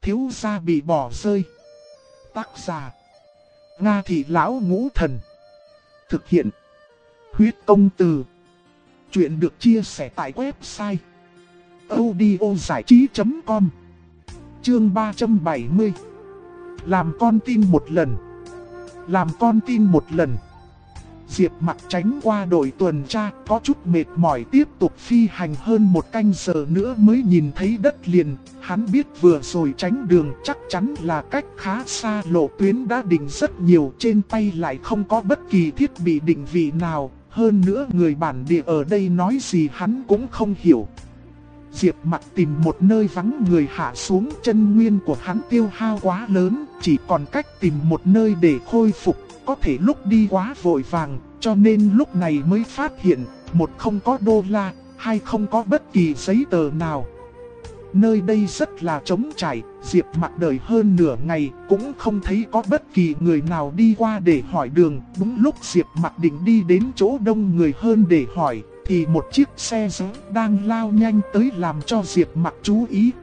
thiếu gia bị bỏ rơi. Tác giả: Nga Thị Lão Ngũ Thần. Thực hiện: Huyết Công Từ. Chuyện được chia sẻ tại website audiozảichí.com. Chương 370. Làm con tin một lần. Làm con tin một lần. Diệp Mặc tránh qua đội tuần tra, có chút mệt mỏi tiếp tục phi hành hơn một canh giờ nữa mới nhìn thấy đất liền. Hắn biết vừa rồi tránh đường chắc chắn là cách khá xa, lộ tuyến đã định rất nhiều, trên tay lại không có bất kỳ thiết bị định vị nào. Hơn nữa người bản địa ở đây nói gì hắn cũng không hiểu. Diệp Mặc tìm một nơi vắng người hạ xuống, chân nguyên của hắn tiêu hao quá lớn, chỉ còn cách tìm một nơi để khôi phục. Có thể lúc đi quá vội vàng, cho nên lúc này mới phát hiện, một không có đô la, hai không có bất kỳ giấy tờ nào. Nơi đây rất là trống trải, Diệp Mặc đợi hơn nửa ngày cũng không thấy có bất kỳ người nào đi qua để hỏi đường. Đúng lúc Diệp Mặc định đi đến chỗ đông người hơn để hỏi, thì một chiếc xe giấy đang lao nhanh tới làm cho Diệp Mặc chú ý.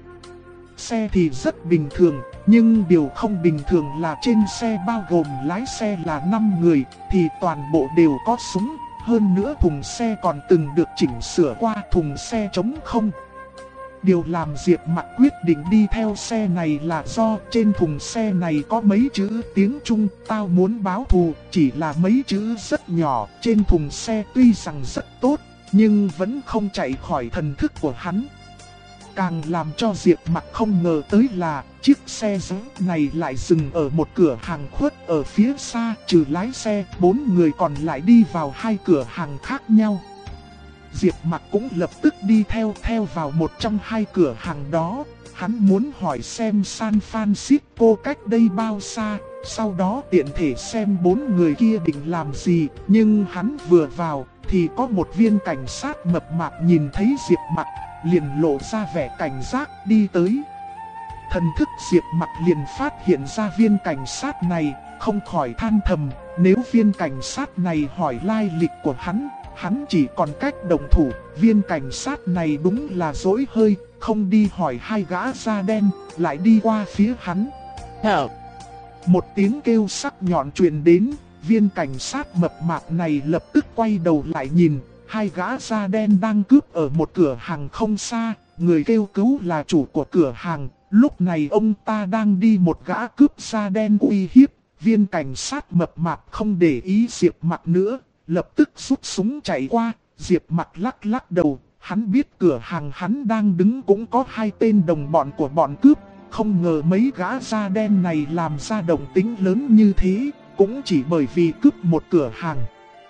Xe thì rất bình thường, nhưng điều không bình thường là trên xe bao gồm lái xe là 5 người, thì toàn bộ đều có súng. Hơn nữa thùng xe còn từng được chỉnh sửa qua, thùng xe trống không. Điều làm Diệp Mặc quyết định đi theo xe này là do trên thùng xe này có mấy chữ tiếng Trung, tao muốn báo thù, chỉ là mấy chữ rất nhỏ. Trên thùng xe tuy rằng rất tốt, nhưng vẫn không chạy khỏi thần thức của hắn. Càng làm cho Diệp Mặc không ngờ tới là chiếc xe giấy này lại dừng ở một cửa hàng khuất ở phía xa, trừ lái xe, 4 người còn lại đi vào 2 cửa hàng khác nhau. Diệp Mặc cũng lập tức đi theo vào một trong 2 cửa hàng đó. Hắn muốn hỏi xem San Francisco cách đây bao xa, sau đó tiện thể xem 4 người kia định làm gì. Nhưng hắn vừa vào thì có một viên cảnh sát mập mạp nhìn thấy Diệp Mặc, liền lộ ra vẻ cảnh giác đi tới. Thần thức Diệp Mặc liền phát hiện ra viên cảnh sát này, không khỏi than thầm, nếu viên cảnh sát này hỏi lai lịch của hắn chỉ còn cách động thủ. Viên cảnh sát này đúng là dỗi hơi, không đi hỏi 2 gã da đen, lại đi qua phía hắn. Help! Một tiếng kêu sắc nhọn truyền đến, viên cảnh sát mập mạp này lập tức quay đầu lại nhìn, 2 gã da đen đang cướp ở một cửa hàng không xa. Người kêu cứu là chủ của cửa hàng, lúc này ông ta đang đi một gã cướp da đen uy hiếp. Viên cảnh sát mập mạp không để ý Diệp Mặc nữa, lập tức rút súng chạy qua. Diệp Mặc lắc đầu, hắn biết cửa hàng hắn đang đứng cũng có 2 tên đồng bọn của bọn cướp. Không ngờ mấy gã da đen này làm ra động tĩnh lớn như thế, cũng chỉ bởi vì cướp một cửa hàng.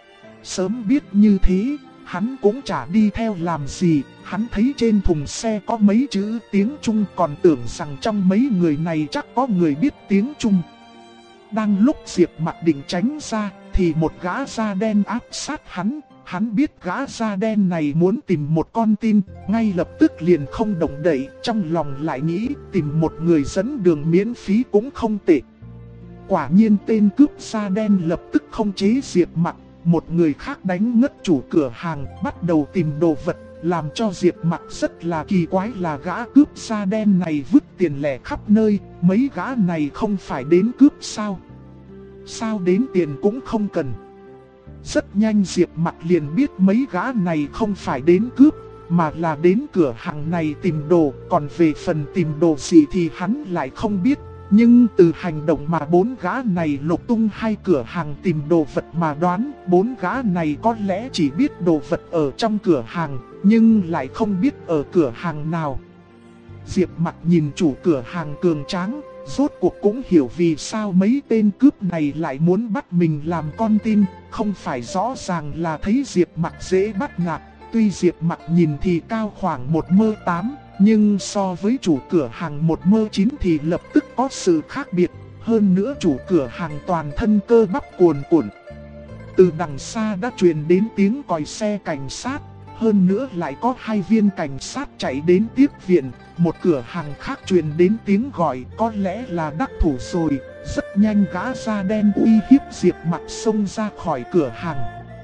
Sớm biết như thế, hắn cũng chả đi theo làm gì. Hắn thấy trên thùng xe có mấy chữ tiếng Trung, còn tưởng rằng trong mấy người này chắc có người biết tiếng Trung. Đang lúc Diệp Mặc định tránh ra, thì một gã da đen áp sát hắn. Hắn biết gã da đen này muốn tìm một con tin, ngay lập tức liền không động đậy. Trong lòng lại nghĩ tìm một người dẫn đường miễn phí cũng không tệ. Quả nhiên tên cướp da đen lập tức khống chế Diệp Mặc. Một người khác đánh ngất chủ cửa hàng, bắt đầu tìm đồ vật. Làm cho Diệp Mặc rất là kỳ quái là gã cướp da đen này vứt tiền lẻ khắp nơi. Mấy gã này không phải đến cướp sao? Sao đến tiền cũng không cần? Rất nhanh Diệp Mặc liền biết mấy gã này không phải đến cướp, mà là đến cửa hàng này tìm đồ. Còn về phần tìm đồ gì thì hắn lại không biết. Nhưng từ hành động mà 4 gã này lục tung 2 cửa hàng tìm đồ vật mà đoán, 4 gã này có lẽ chỉ biết đồ vật ở trong cửa hàng, nhưng lại không biết ở cửa hàng nào. Diệp Mặc nhìn chủ cửa hàng cường tráng, rốt cuộc cũng hiểu vì sao mấy tên cướp này lại muốn bắt mình làm con tin. Không phải rõ ràng là thấy Diệp Mặc dễ bắt nạt. Tuy Diệp Mặc nhìn thì cao khoảng 1m8, nhưng so với chủ cửa hàng 1m9 thì lập tức có sự khác biệt. Hơn nữa chủ cửa hàng toàn thân cơ bắp cuồn cuộn. Từ đằng xa đã truyền đến tiếng còi xe cảnh sát. Hơn nữa lại có 2 viên cảnh sát chạy đến tiếp viện. Một cửa hàng khác truyền đến tiếng gọi, có lẽ là đắc thủ rồi. Rất nhanh gã da đen uy hiếp Diệp Mặc xông ra khỏi cửa hàng.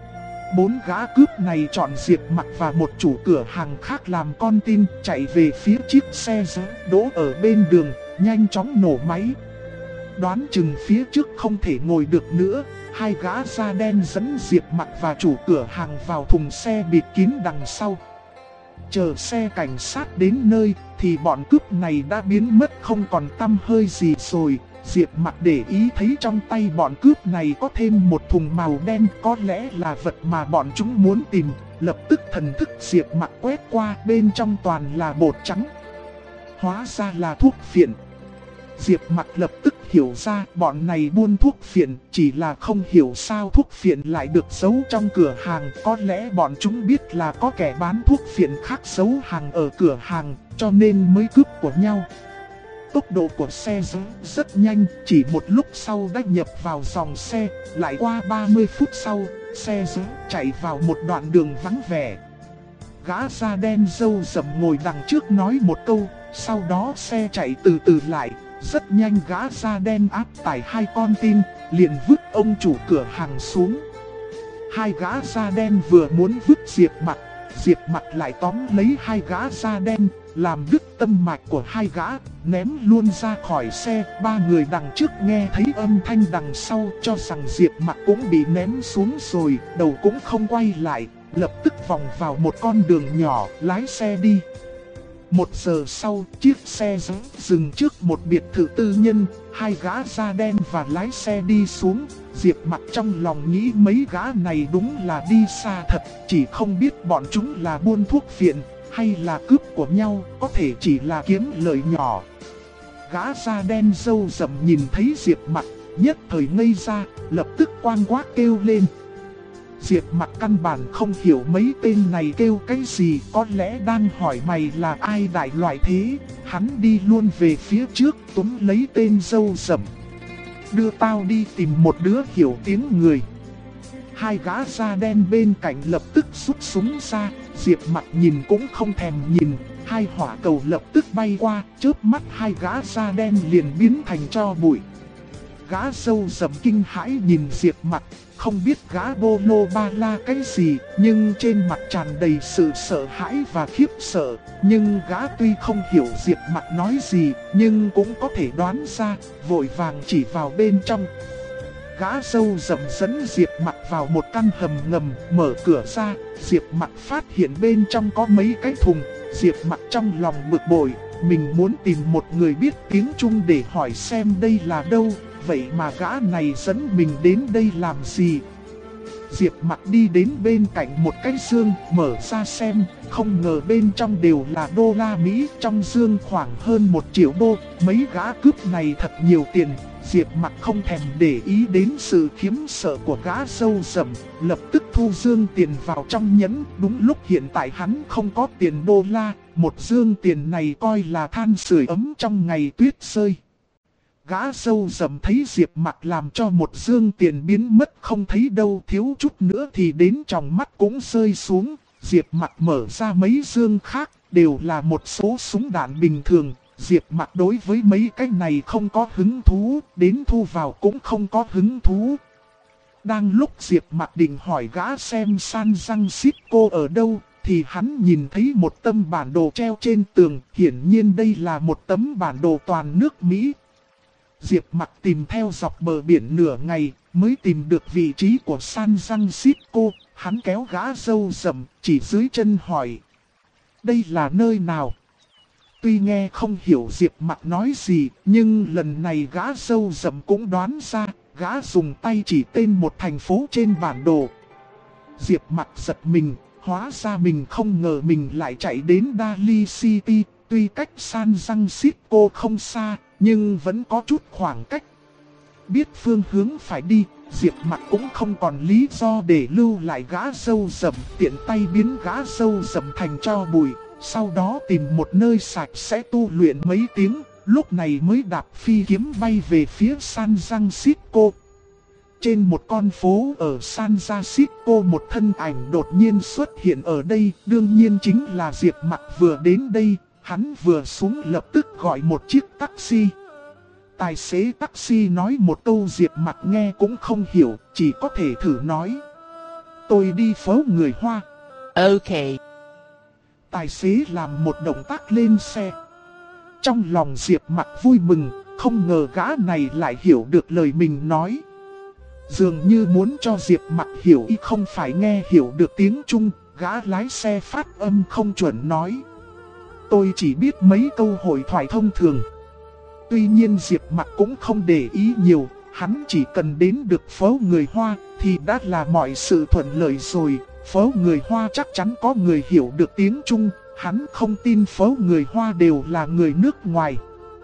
4 gã cướp này chọn Diệp Mặc và một chủ cửa hàng khác làm con tin, chạy về phía chiếc xe giấy đỗ ở bên đường. nhanh chóng nổ máy. Đoán chừng phía trước không thể ngồi được nữa, hai gã da đen dẫn Diệp Mặc và chủ cửa hàng vào thùng xe bịt kín đằng sau. Chờ xe cảnh sát đến nơi thì bọn cướp này đã biến mất không còn tăm hơi gì rồi. Diệp Mặc để ý thấy trong tay bọn cướp này có thêm một thùng màu đen, có lẽ là vật mà bọn chúng muốn tìm. Lập tức thần thức Diệp Mặc quét qua, bên trong toàn là bột trắng. Hóa ra là thuốc phiện. Diệp Mặc lập tức hiểu ra bọn này buôn thuốc phiện, chỉ là không hiểu sao thuốc phiện lại được giấu trong cửa hàng. Có lẽ bọn chúng biết là có kẻ bán thuốc phiện khác giấu hàng ở cửa hàng, cho nên mới cướp của nhau. Tốc độ của xe rất nhanh, chỉ một lúc sau đã nhập vào dòng xe. Lại qua 30 phút sau, xe chạy vào một đoạn đường vắng vẻ. Gã da đen râu rậm ngồi đằng trước nói một câu, sau đó xe chạy từ từ lại. Rất nhanh gã da đen áp tải hai con tin, liền vứt ông chủ cửa hàng xuống. Hai gã da đen vừa muốn vứt Diệp Mặc lại tóm lấy hai gã da đen, làm đứt tâm mạch của hai gã, ném luôn ra khỏi xe. Ba người đằng trước nghe thấy âm thanh đằng sau cho rằng Diệp Mặc cũng bị ném xuống rồi, đầu cũng không quay lại, lập tức vòng vào một con đường nhỏ, lái xe đi. 1 giờ sau, chiếc xe dừng trước một biệt thự tư nhân, hai gã da đen và lái xe đi xuống. Diệp Mặc trong lòng nghĩ mấy gã này đúng là đi xa thật, chỉ không biết bọn chúng là buôn thuốc phiện hay là cướp của nhau, có thể chỉ là kiếm lợi nhỏ. Gã da đen râu rậm nhìn thấy Diệp Mặc, nhất thời ngây ra, lập tức quang quác kêu lên. Diệp Mặc căn bản không hiểu mấy tên này kêu cái gì, có lẽ đang hỏi mày là ai đại loại thế. Hắn đi luôn về phía trước túm lấy tên râu rậm. Đưa tao đi tìm một đứa hiểu tiếng người. Hai gã da đen bên cạnh lập tức rút súng ra, Diệp Mặc nhìn cũng không thèm nhìn. Hai hỏa cầu lập tức bay qua, chớp mắt hai gã da đen liền biến thành tro bụi. Gã râu rậm kinh hãi nhìn Diệp Mặc, không biết gã bô lô ba la cái gì, nhưng trên mặt tràn đầy sự sợ hãi và khiếp sợ. Nhưng gã tuy không hiểu Diệp Mặc nói gì, nhưng cũng có thể đoán ra, vội vàng chỉ vào bên trong. Gã râu rậm dẫn Diệp Mặc vào một căn hầm ngầm, mở cửa ra, Diệp Mặc phát hiện bên trong có mấy cái thùng. Diệp Mặc trong lòng bực bội, mình muốn tìm một người biết tiếng Trung để hỏi xem đây là đâu. Vậy mà gã này dẫn mình đến đây làm gì? Diệp Mặc đi đến bên cạnh một cái dương, mở ra xem, không ngờ bên trong đều là đô la Mỹ, trong dương khoảng hơn 1 triệu đô. Mấy gã cướp này thật nhiều tiền. Diệp Mặc không thèm để ý đến sự khiếp sợ của gã râu rậm, lập tức thu dương tiền vào trong nhẫn. Đúng lúc hiện tại hắn không có tiền đô la, một dương tiền này coi là than sưởi ấm trong ngày tuyết rơi. Gã râu rậm thấy Diệp Mặc làm cho một dương tiền biến mất không thấy đâu, thiếu chút nữa thì đến tròng mắt cũng rơi xuống. Diệp Mặc mở ra mấy dương khác, đều là một số súng đạn bình thường. Diệp Mặc đối với mấy cái này không có hứng thú, đến thu vào cũng không có hứng thú. Đang lúc Diệp Mặc định hỏi gã xem San Francisco ở đâu, thì hắn nhìn thấy một tấm bản đồ treo trên tường, hiển nhiên đây là một tấm bản đồ toàn nước Mỹ. Diệp Mặc tìm theo dọc bờ biển nửa ngày, mới tìm được vị trí của San Francisco. Hắn kéo gã râu rậm, chỉ dưới chân hỏi. Đây là nơi nào? Tuy nghe không hiểu Diệp Mặc nói gì, nhưng lần này gã râu rậm cũng đoán ra, gã dùng tay chỉ tên một thành phố trên bản đồ. Diệp Mặc giật mình, hóa ra mình không ngờ mình lại chạy đến Daly City, tuy cách San Francisco không xa, nhưng vẫn có chút khoảng cách. Biết phương hướng phải đi, Diệp Mặc cũng không còn lý do để lưu lại gã râu rậm, tiện tay biến gã râu rậm thành tro bụi. Sau đó tìm một nơi sạch sẽ tu luyện mấy tiếng, lúc này mới đạp phi kiếm bay về phía San Francisco. Trên một con phố ở San Francisco, một thân ảnh đột nhiên xuất hiện ở đây, đương nhiên chính là Diệp Mặc vừa đến đây. Hắn vừa xuống lập tức gọi một chiếc taxi. Tài xế taxi nói một câu Diệp Mặc nghe cũng không hiểu, chỉ có thể thử nói. Tôi đi phố người Hoa. Ok. Tài xế làm một động tác lên xe. Trong lòng Diệp Mặc vui mừng, không ngờ gã này lại hiểu được lời mình nói. Dường như muốn cho Diệp Mặc hiểu y không phải nghe hiểu được tiếng Trung, gã lái xe phát âm không chuẩn nói. Tôi chỉ biết mấy câu hội thoại thông thường. Tuy nhiên Diệp Mặc cũng không để ý nhiều, hắn chỉ cần đến được phố người Hoa thì đã là mọi sự thuận lợi rồi. Phố người Hoa chắc chắn có người hiểu được tiếng Trung, hắn không tin phố người Hoa đều là người nước ngoài.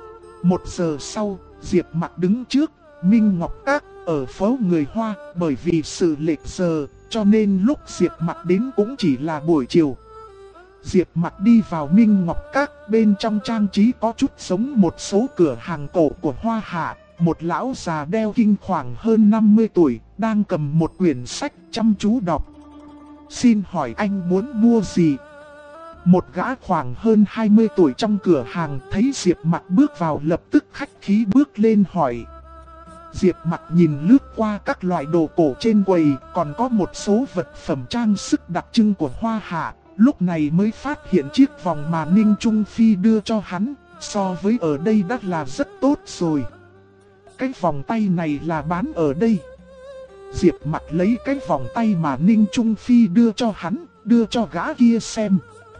1 giờ sau, Diệp Mặc đứng trước Minh Ngọc Các ở phố người Hoa, bởi vì sự lệch giờ, cho nên lúc Diệp Mặc đến cũng chỉ là buổi chiều. Diệp Mặc đi vào Minh Ngọc Các, bên trong trang trí có chút giống một số cửa hàng cổ của Hoa Hạ. Một lão già đeo kinh khoảng hơn 50 tuổi, đang cầm một quyển sách chăm chú đọc. Xin hỏi anh muốn mua gì? Một gã khoảng hơn 20 tuổi trong cửa hàng thấy Diệp Mặc bước vào lập tức khách khí bước lên hỏi. Diệp Mặc nhìn lướt qua các loại đồ cổ trên quầy, còn có một số vật phẩm trang sức đặc trưng của Hoa Hạ. Lúc này mới phát hiện chiếc vòng mà Ninh Trung Phi đưa cho hắn, so với ở đây đã là rất tốt rồi. Cái vòng tay này là bán ở đây. Diệp Mặc lấy cái vòng tay mà Ninh Trung Phi đưa cho hắn, đưa cho gã kia xem.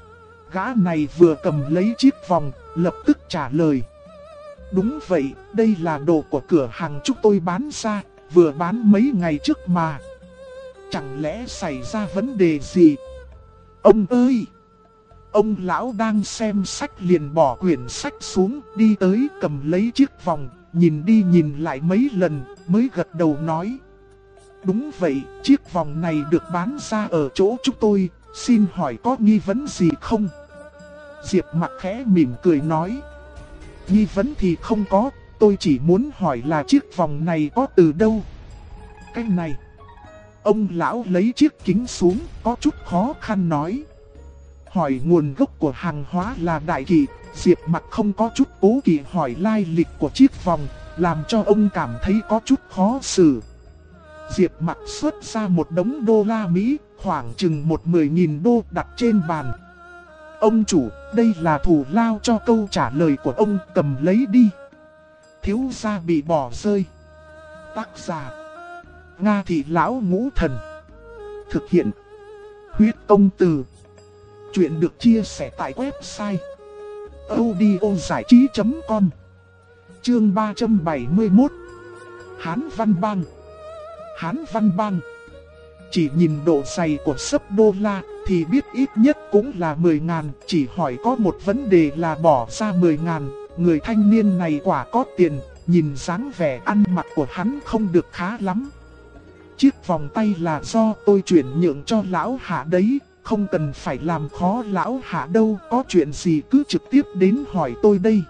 Gã này vừa cầm lấy chiếc vòng, lập tức trả lời. Đúng vậy, đây là đồ của cửa hàng chúng tôi bán ra, vừa bán mấy ngày trước mà. Chẳng lẽ xảy ra vấn đề gì? Ông ơi! Ông lão đang xem sách liền bỏ quyển sách xuống, đi tới cầm lấy chiếc vòng, nhìn đi nhìn lại mấy lần, mới gật đầu nói. Đúng vậy, chiếc vòng này được bán ra ở chỗ chúng tôi, xin hỏi có nghi vấn gì không? Diệp Mặc khẽ mỉm cười nói. Nghi vấn thì không có, tôi chỉ muốn hỏi là chiếc vòng này có từ đâu? Cái này. Ông lão lấy chiếc kính xuống, có chút khó khăn nói. Hỏi nguồn gốc của hàng hóa là đại kỵ, Diệp Mặc không có chút cố kỵ hỏi lai lịch của chiếc vòng, làm cho ông cảm thấy có chút khó xử. Diệp Mặc xuất ra một đống đô la Mỹ, khoảng chừng 10.000 đô đặt trên bàn. Ông chủ, đây là thù lao cho câu trả lời của ông, cầm lấy đi. Thiếu gia bị bỏ rơi. Tác giả Nga Thị Lão Ngũ Thần. Thực hiện Huyết Công Từ. Chuyện được chia sẻ tại website audiozảichí.com. Chương 371. Hán Văn Bang. Hán Văn Bang. Chỉ nhìn độ dày của sấp đô la thì biết ít nhất cũng là 10.000. Chỉ hỏi có một vấn đề là bỏ ra 10.000. Người thanh niên này quả có tiền, nhìn dáng vẻ ăn mặc của hắn không được khá lắm. Chiếc vòng tay là do tôi chuyển nhượng cho lão Hạ đấy, không cần phải làm khó lão Hạ đâu, có chuyện gì cứ trực tiếp đến hỏi tôi đây.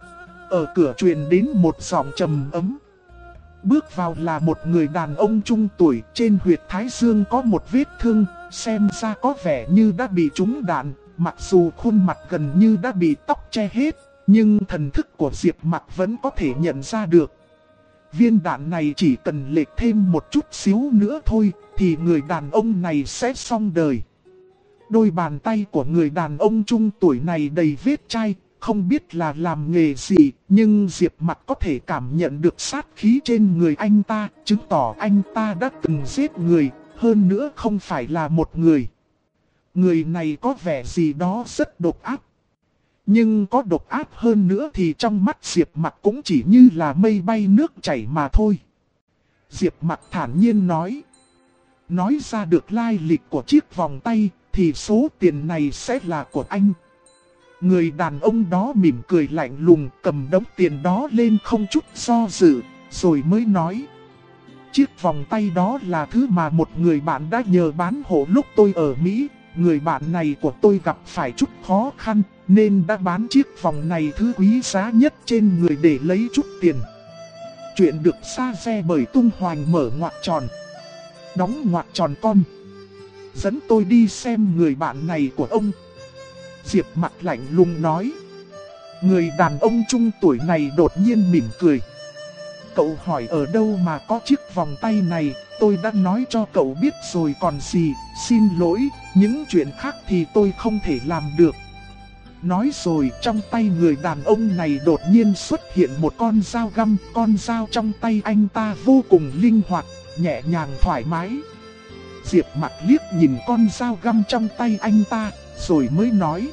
Ở cửa truyền đến một giọng trầm ấm. Bước vào là một người đàn ông trung tuổi, trên huyệt thái dương có một vết thương, xem ra có vẻ như đã bị trúng đạn, mặc dù khuôn mặt gần như đã bị tóc che hết, nhưng thần thức của Diệp Mặc vẫn có thể nhận ra được. Viên đạn này chỉ cần lệch thêm một chút xíu nữa thôi, thì người đàn ông này sẽ xong đời. Đôi bàn tay của người đàn ông trung tuổi này đầy vết chai, không biết là làm nghề gì, nhưng Diệp Mặc có thể cảm nhận được sát khí trên người anh ta, chứng tỏ anh ta đã từng giết người, hơn nữa không phải là một người. Người này có vẻ gì đó rất độc ác. Nhưng có độc ác hơn nữa thì trong mắt Diệp Mặc cũng chỉ như là mây bay nước chảy mà thôi. Diệp Mặc thản nhiên nói. Nói ra được lai lịch của chiếc vòng tay thì số tiền này sẽ là của anh. Người đàn ông đó mỉm cười lạnh lùng cầm đống tiền đó lên không chút do dự, rồi mới nói. Chiếc vòng tay đó là thứ mà một người bạn đã nhờ bán hộ lúc tôi ở Mỹ. Người bạn này của tôi gặp phải chút khó khăn, nên đã bán chiếc vòng này thứ quý giá nhất trên người để lấy chút tiền. Chuyện được sa xe bởi Tung Hoành mở ngoặc tròn, đóng ngoặc tròn con. Dẫn tôi đi xem người bạn này của ông. Diệp Mặc lạnh lùng nói. Người đàn ông trung tuổi này đột nhiên mỉm cười. Cậu hỏi ở đâu mà có chiếc vòng tay này, tôi đã nói cho cậu biết rồi còn gì, xin lỗi, những chuyện khác thì tôi không thể làm được. Nói rồi trong tay người đàn ông này đột nhiên xuất hiện một con dao găm. Con dao trong tay anh ta vô cùng linh hoạt, nhẹ nhàng thoải mái. Diệp Mặc liếc nhìn con dao găm trong tay anh ta, rồi mới nói: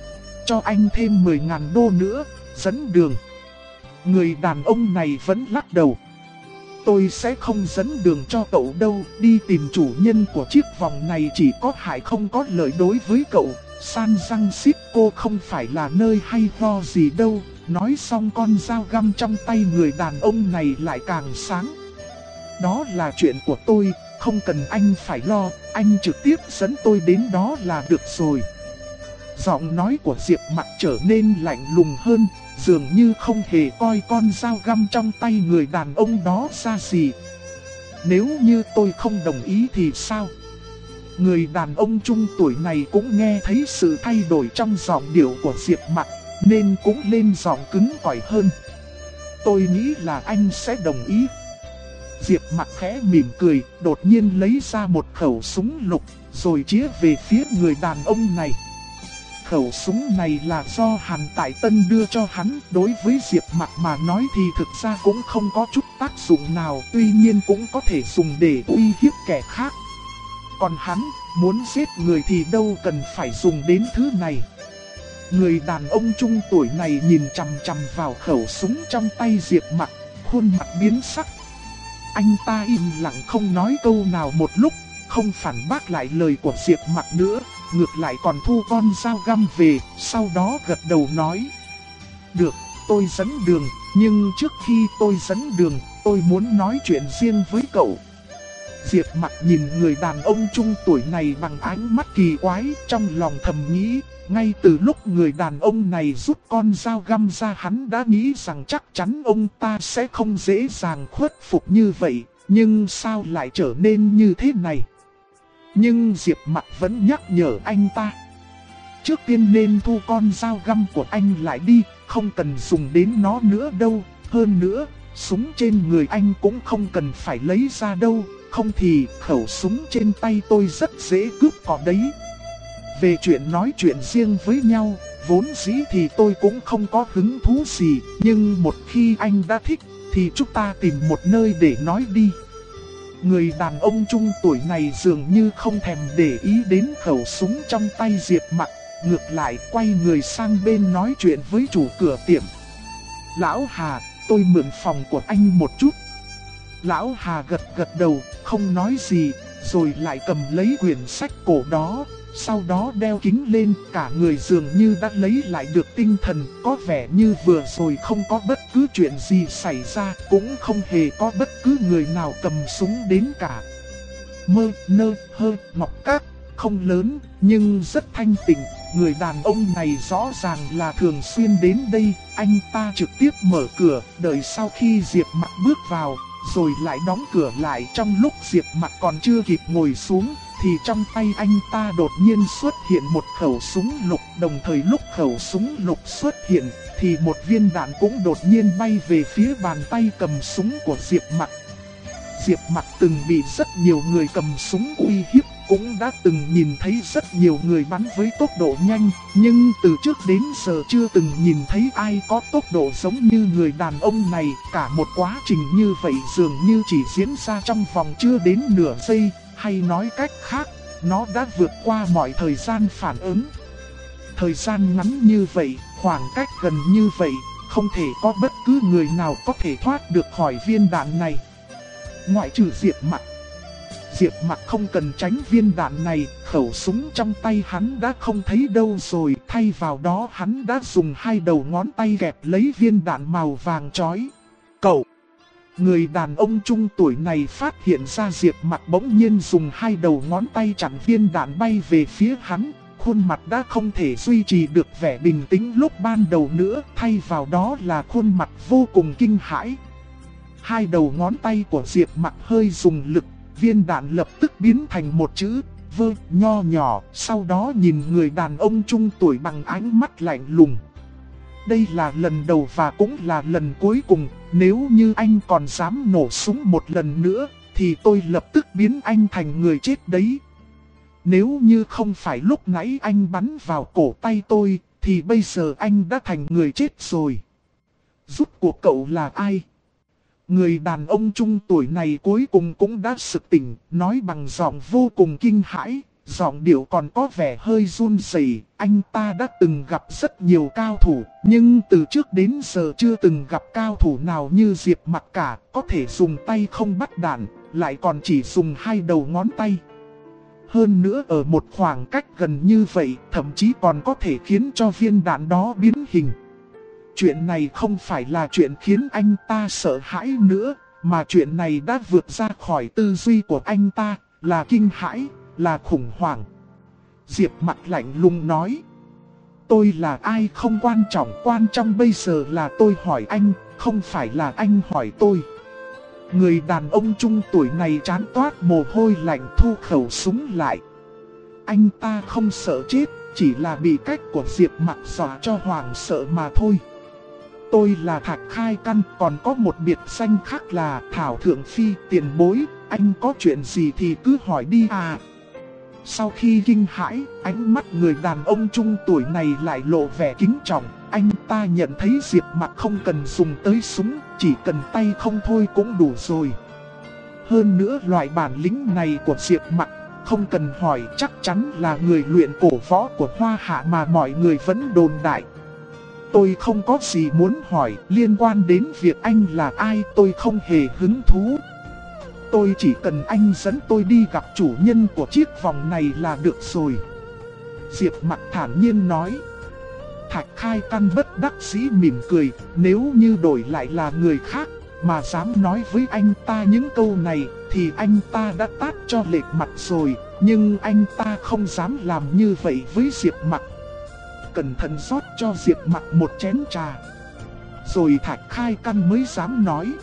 cho anh thêm 10.000 đô nữa, dẫn đường. Người đàn ông này vẫn lắc đầu: tôi sẽ không dẫn đường cho cậu đâu, đi tìm chủ nhân của chiếc vòng này chỉ có hại không có lợi đối với cậu. San Francisco không phải là nơi hay ho gì đâu. Nói xong con dao găm trong tay người đàn ông này lại càng sáng. Đó là chuyện của tôi, không cần anh phải lo, anh trực tiếp dẫn tôi đến đó là được rồi. Giọng nói của Diệp Mặc trở nên lạnh lùng hơn, dường như không hề coi con dao găm trong tay người đàn ông đó ra gì. Nếu như tôi không đồng ý thì sao? Người đàn ông trung tuổi này cũng nghe thấy sự thay đổi trong giọng điệu của Diệp Mặc, nên cũng lên giọng cứng cỏi hơn. Tôi nghĩ là anh sẽ đồng ý. Diệp Mặc khẽ mỉm cười, đột nhiên lấy ra một khẩu súng lục, rồi chĩa về phía người đàn ông này. Khẩu súng này là do Hàn Tại Tân đưa cho hắn, đối với Diệp Mặc mà nói thì thực ra cũng không có chút tác dụng nào, tuy nhiên cũng có thể dùng để uy hiếp kẻ khác. Còn hắn, muốn giết người thì đâu cần phải dùng đến thứ này. Người đàn ông trung tuổi này nhìn chằm chằm vào khẩu súng trong tay Diệp Mặc, khuôn mặt biến sắc. Anh ta im lặng không nói câu nào một lúc, không phản bác lại lời của Diệp Mặc nữa, ngược lại còn thu con dao găm về, sau đó gật đầu nói: được, tôi dẫn đường, nhưng trước khi tôi dẫn đường, tôi muốn nói chuyện riêng với cậu. Diệp Mặc nhìn người đàn ông trung tuổi này bằng ánh mắt kỳ quái, trong lòng thầm nghĩ, ngay từ lúc người đàn ông này rút con dao găm ra hắn đã nghĩ rằng chắc chắn ông ta sẽ không dễ dàng khuất phục như vậy, nhưng sao lại trở nên như thế này? Nhưng Diệp Mặc vẫn nhắc nhở anh ta: trước tiên nên thu con dao găm của anh lại đi, không cần dùng đến nó nữa đâu. Hơn nữa, súng trên người anh cũng không cần phải lấy ra đâu, không thì khẩu súng trên tay tôi rất dễ cướp có đấy. Về chuyện nói chuyện riêng với nhau, vốn dĩ thì tôi cũng không có hứng thú gì, nhưng một khi anh đã thích, thì chúng ta tìm một nơi để nói đi. Người đàn ông trung tuổi này dường như không thèm để ý đến khẩu súng trong tay Diệp Mặc, ngược lại quay người sang bên nói chuyện với chủ cửa tiệm. Lão Hà, tôi mượn phòng của anh một chút. Lão Hà gật đầu, không nói gì, rồi lại cầm lấy quyển sách cổ đó. Sau đó đeo kính lên, cả người dường như đã lấy lại được tinh thần, có vẻ như vừa rồi không có bất cứ chuyện gì xảy ra, cũng không hề có bất cứ người nào cầm súng đến cả. Mơ, nơ, hơ, ngọc các, không lớn, nhưng rất thanh tịnh. Người đàn ông này rõ ràng là thường xuyên đến đây, anh ta trực tiếp mở cửa, đợi sau khi Diệp Mặc bước vào, rồi lại đóng cửa lại. Trong lúc Diệp Mặc còn chưa kịp ngồi xuống, thì trong tay anh ta đột nhiên xuất hiện một khẩu súng lục. Đồng thời lúc khẩu súng lục xuất hiện, thì một viên đạn cũng đột nhiên bay về phía bàn tay cầm súng của Diệp Mặc. Diệp Mặc từng bị rất nhiều người cầm súng uy hiếp, cũng đã từng nhìn thấy rất nhiều người bắn với tốc độ nhanh, nhưng từ trước đến giờ chưa từng nhìn thấy ai có tốc độ giống như người đàn ông này. Cả một quá trình như vậy dường như chỉ diễn ra trong vòng chưa đến nửa giây, hay nói cách khác, nó đã vượt qua mọi thời gian phản ứng. Thời gian ngắn như vậy, khoảng cách gần như vậy, không thể có bất cứ người nào có thể thoát được khỏi viên đạn này. Ngoại trừ Diệp Mặc. Diệp Mặc không cần tránh viên đạn này, khẩu súng trong tay hắn đã không thấy đâu rồi, thay vào đó hắn đã dùng hai đầu ngón tay kẹp lấy viên đạn màu vàng chói. Cậu! Người đàn ông trung tuổi này phát hiện ra Diệp Mặc bỗng nhiên dùng hai đầu ngón tay chặn viên đạn bay về phía hắn, khuôn mặt đã không thể duy trì được vẻ bình tĩnh lúc ban đầu nữa, thay vào đó là khuôn mặt vô cùng kinh hãi. Hai đầu ngón tay của Diệp Mặc hơi dùng lực, viên đạn lập tức biến thành một chữ vơ nho nhỏ, sau đó nhìn người đàn ông trung tuổi bằng ánh mắt lạnh lùng. Đây là lần đầu và cũng là lần cuối cùng, nếu như anh còn dám nổ súng một lần nữa, thì tôi lập tức biến anh thành người chết đấy. Nếu như không phải lúc nãy anh bắn vào cổ tay tôi, thì bây giờ anh đã thành người chết rồi. Rút cuộc cậu là ai? Người đàn ông trung tuổi này cuối cùng cũng đã sực tỉnh, nói bằng giọng vô cùng kinh hãi, giọng điệu còn có vẻ hơi run rẩy. Anh ta đã từng gặp rất nhiều cao thủ, nhưng từ trước đến giờ chưa từng gặp cao thủ nào như Diệp Mặc cả, có thể dùng tay không bắt đạn, lại còn chỉ dùng 2 đầu ngón tay. Hơn nữa ở một khoảng cách gần như vậy, thậm chí còn có thể khiến cho viên đạn đó biến hình. Chuyện này không phải là chuyện khiến anh ta sợ hãi nữa, mà chuyện này đã vượt ra khỏi tư duy của anh ta, là kinh hãi, là khủng hoảng. Diệp Mặc lạnh lùng nói: tôi là ai không quan trọng bây giờ là tôi hỏi anh, không phải là anh hỏi tôi. Người đàn ông trung tuổi này trán toát mồ hôi lạnh, thu khẩu súng lại. Anh ta không sợ chết, chỉ là bị cách của Diệp Mặc dọa cho hoảng sợ mà thôi. Tôi là Thạch Khai Căn, còn có một biệt danh khác là Thảo Thượng Phi, tiền bối, anh có chuyện gì thì cứ hỏi đi à. Sau khi kinh hãi, ánh mắt người đàn ông trung tuổi này lại lộ vẻ kính trọng. Anh ta nhận thấy Diệp Mặc không cần dùng tới súng, chỉ cần tay không thôi cũng đủ rồi. Hơn nữa loại bản lĩnh này của Diệp Mặc, không cần hỏi chắc chắn là người luyện cổ võ của Hoa Hạ mà mọi người vẫn đồn đại. Tôi không có gì muốn hỏi, liên quan đến việc anh là ai tôi không hề hứng thú. Tôi chỉ cần anh dẫn tôi đi gặp chủ nhân của chiếc vòng này là được rồi. Diệp Mặc thản nhiên nói. Thạch Khai Căn bất đắc dĩ mỉm cười, nếu như đổi lại là người khác mà dám nói với anh ta những câu này thì anh ta đã tát cho lệch mặt rồi, nhưng anh ta không dám làm như vậy với Diệp Mặc. Cẩn thận rót cho Diệp Mặc một chén trà. Rồi Thạch Khai Căn mới dám nói.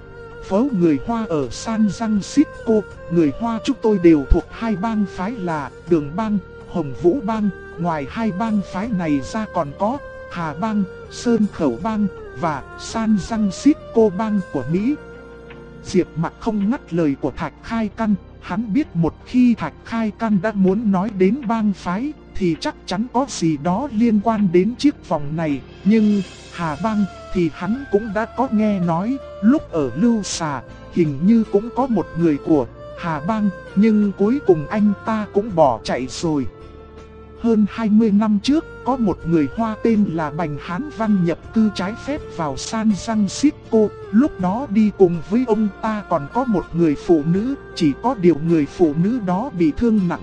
Phố người Hoa ở San Francisco, người Hoa chúng tôi đều thuộc 2 bang phái là Đường Bang, Hồng Vũ Bang. Ngoài 2 bang phái này ra còn có Hà Bang, Sơn Khẩu Bang và San Francisco Bang của Mỹ. Diệp Mặc không ngắt lời của Thạch Khai Căn, hắn biết một khi Thạch Khai Căn đã muốn nói đến bang phái thì chắc chắn có gì đó liên quan đến chiếc vòng này. Nhưng Hà Bang thì hắn cũng đã có nghe nói, lúc ở Lưu Xà hình như cũng có một người của Hà Bang, nhưng cuối cùng anh ta cũng bỏ chạy rồi. Hơn 20 năm trước, có một người Hoa tên là Bành Hán Văn nhập cư trái phép vào San Francisco. Lúc đó đi cùng với ông ta còn có một người phụ nữ, chỉ có điều người phụ nữ đó bị thương nặng.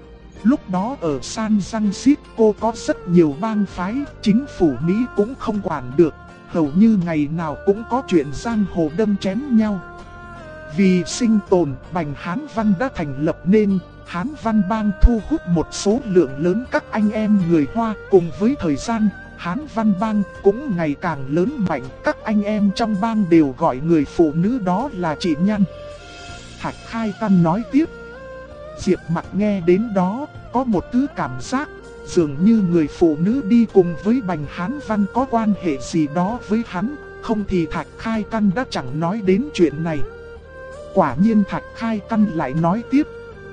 Lúc đó ở San Francisco có rất nhiều bang phái, chính phủ Mỹ cũng không quản được. Hầu như ngày nào cũng có chuyện giang hồ đâm chém nhau. Vì sinh tồn, Bành Hán Văn đã thành lập nên Hán Văn Bang, thu hút một số lượng lớn các anh em người Hoa. Cùng với thời gian, Hán Văn Bang cũng ngày càng lớn mạnh. Các anh em trong bang đều gọi người phụ nữ đó là chị Nhan. Thạch Khai Căn nói tiếp. Diệp Mặc nghe đến đó, có một thứ cảm giác dường như người phụ nữ đi cùng với Bành Hán Văn có quan hệ gì đó với hắn. Không thì Thạch Khai Căn đã chẳng nói đến chuyện này. Quả nhiên Thạch Khai Căn lại nói tiếp.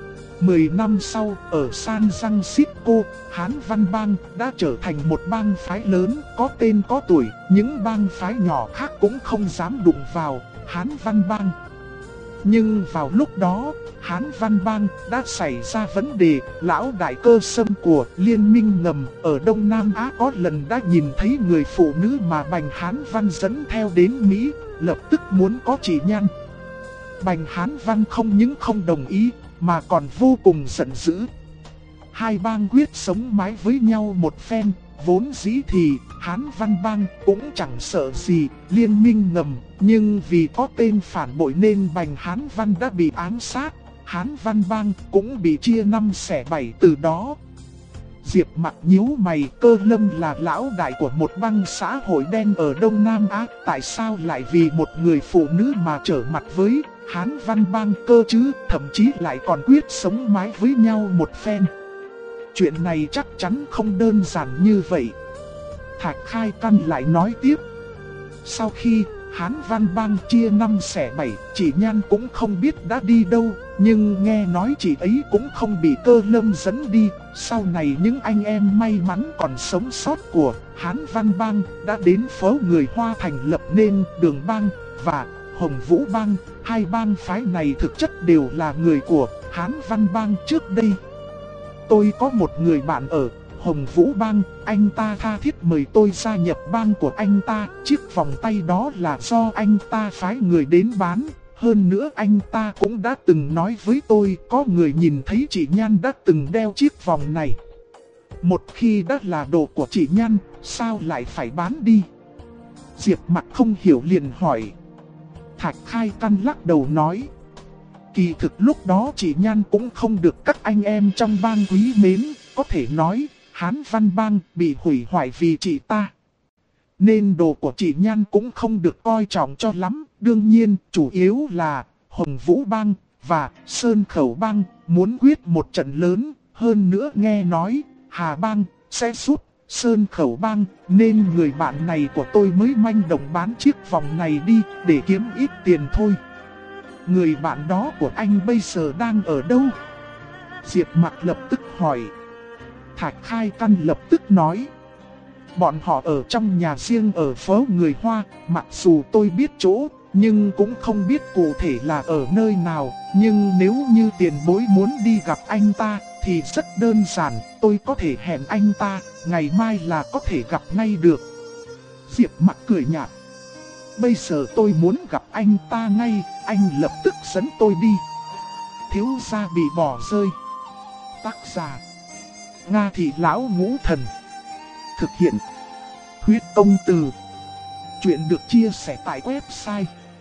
10 năm sau, ở San Francisco, Hán Văn Bang đã trở thành một bang phái lớn, có tên có tuổi. Những bang phái nhỏ khác cũng không dám đụng vào Hán Văn Bang. Nhưng vào lúc đó, Hán Văn Bang đã xảy ra vấn đề. Lão đại cơ sâm của Liên minh ngầm ở Đông Nam Á có lần đã nhìn thấy người phụ nữ mà Bành Hán Văn dẫn theo đến Mỹ, lập tức muốn có chị Nhan. Bành Hán Văn không những không đồng ý, mà còn vô cùng giận dữ. Hai bang quyết sống mái với nhau một phen. Vốn dĩ thì Hán Văn Bang cũng chẳng sợ gì Liên minh ngầm, nhưng vì có tên phản bội nên Bành Hán Văn đã bị ám sát. Hán Văn Bang cũng bị chia 5 xẻ 7 từ đó. Diệp Mặc nhíu mày, Cơ Lâm là lão đại của một bang xã hội đen ở Đông Nam Á, tại sao lại vì một người phụ nữ mà trở mặt với Hán Văn Bang cơ chứ, thậm chí lại còn quyết sống mái với nhau một phen. Chuyện này chắc chắn không đơn giản như vậy. Thạch Khai Căn lại nói tiếp. Sau khi Hán Văn Bang chia 5 xẻ 7, chị Nhan cũng không biết đã đi đâu, nhưng nghe nói chị ấy cũng không bị Cơ Lâm dẫn đi. Sau này những anh em may mắn còn sống sót của Hán Văn Bang đã đến phố người Hoa thành lập nên Đường Bang và Hồng Vũ Bang. Hai bang phái này thực chất đều là người của Hán Văn Bang trước đây. Tôi có một người bạn ở Hồng Vũ Bang, anh ta tha thiết mời tôi gia nhập bang của anh ta. Chiếc vòng tay đó là do anh ta phái người đến bán. Hơn nữa anh ta cũng đã từng nói với tôi có người nhìn thấy chị Nhan đã từng đeo chiếc vòng này. Một khi đã là đồ của chị Nhan, sao lại phải bán đi? Diệp Mặc không hiểu liền hỏi. Thạch Khai Căn lắc đầu nói. Kỳ thực lúc đó chị Nhan cũng không được các anh em trong bang quý mến. Có thể nói Hán Văn Bang bị hủy hoại vì chị ta, nên đồ của chị Nhan cũng không được coi trọng cho lắm. Đương nhiên, chủ yếu là Hồng Vũ Bang và Sơn Khẩu Bang muốn quyết một trận lớn. Hơn nữa nghe nói Hà Bang sẽ giúp Sơn Khẩu Bang, nên người bạn này của tôi mới manh động bán chiếc vòng này đi để kiếm ít tiền thôi. Người bạn đó của anh bây giờ đang ở đâu? Diệp Mặc lập tức hỏi. Thạch Khai Căn lập tức nói. Bọn họ ở trong nhà riêng ở phố người Hoa, mặc dù tôi biết chỗ, nhưng cũng không biết cụ thể là ở nơi nào. Nhưng nếu như tiền bối muốn đi gặp anh ta, thì rất đơn giản, tôi có thể hẹn anh ta, ngày mai là có thể gặp ngay được. Diệp Mặc cười nhạt. Bây giờ tôi muốn gặp anh ta ngay, anh lập tức dẫn tôi đi. Thiếu gia bị bỏ rơi. Tác giả Nga Thị Lão Ngũ Thần. Thực hiện Huyết Công Từ. Chuyện được chia sẻ tại website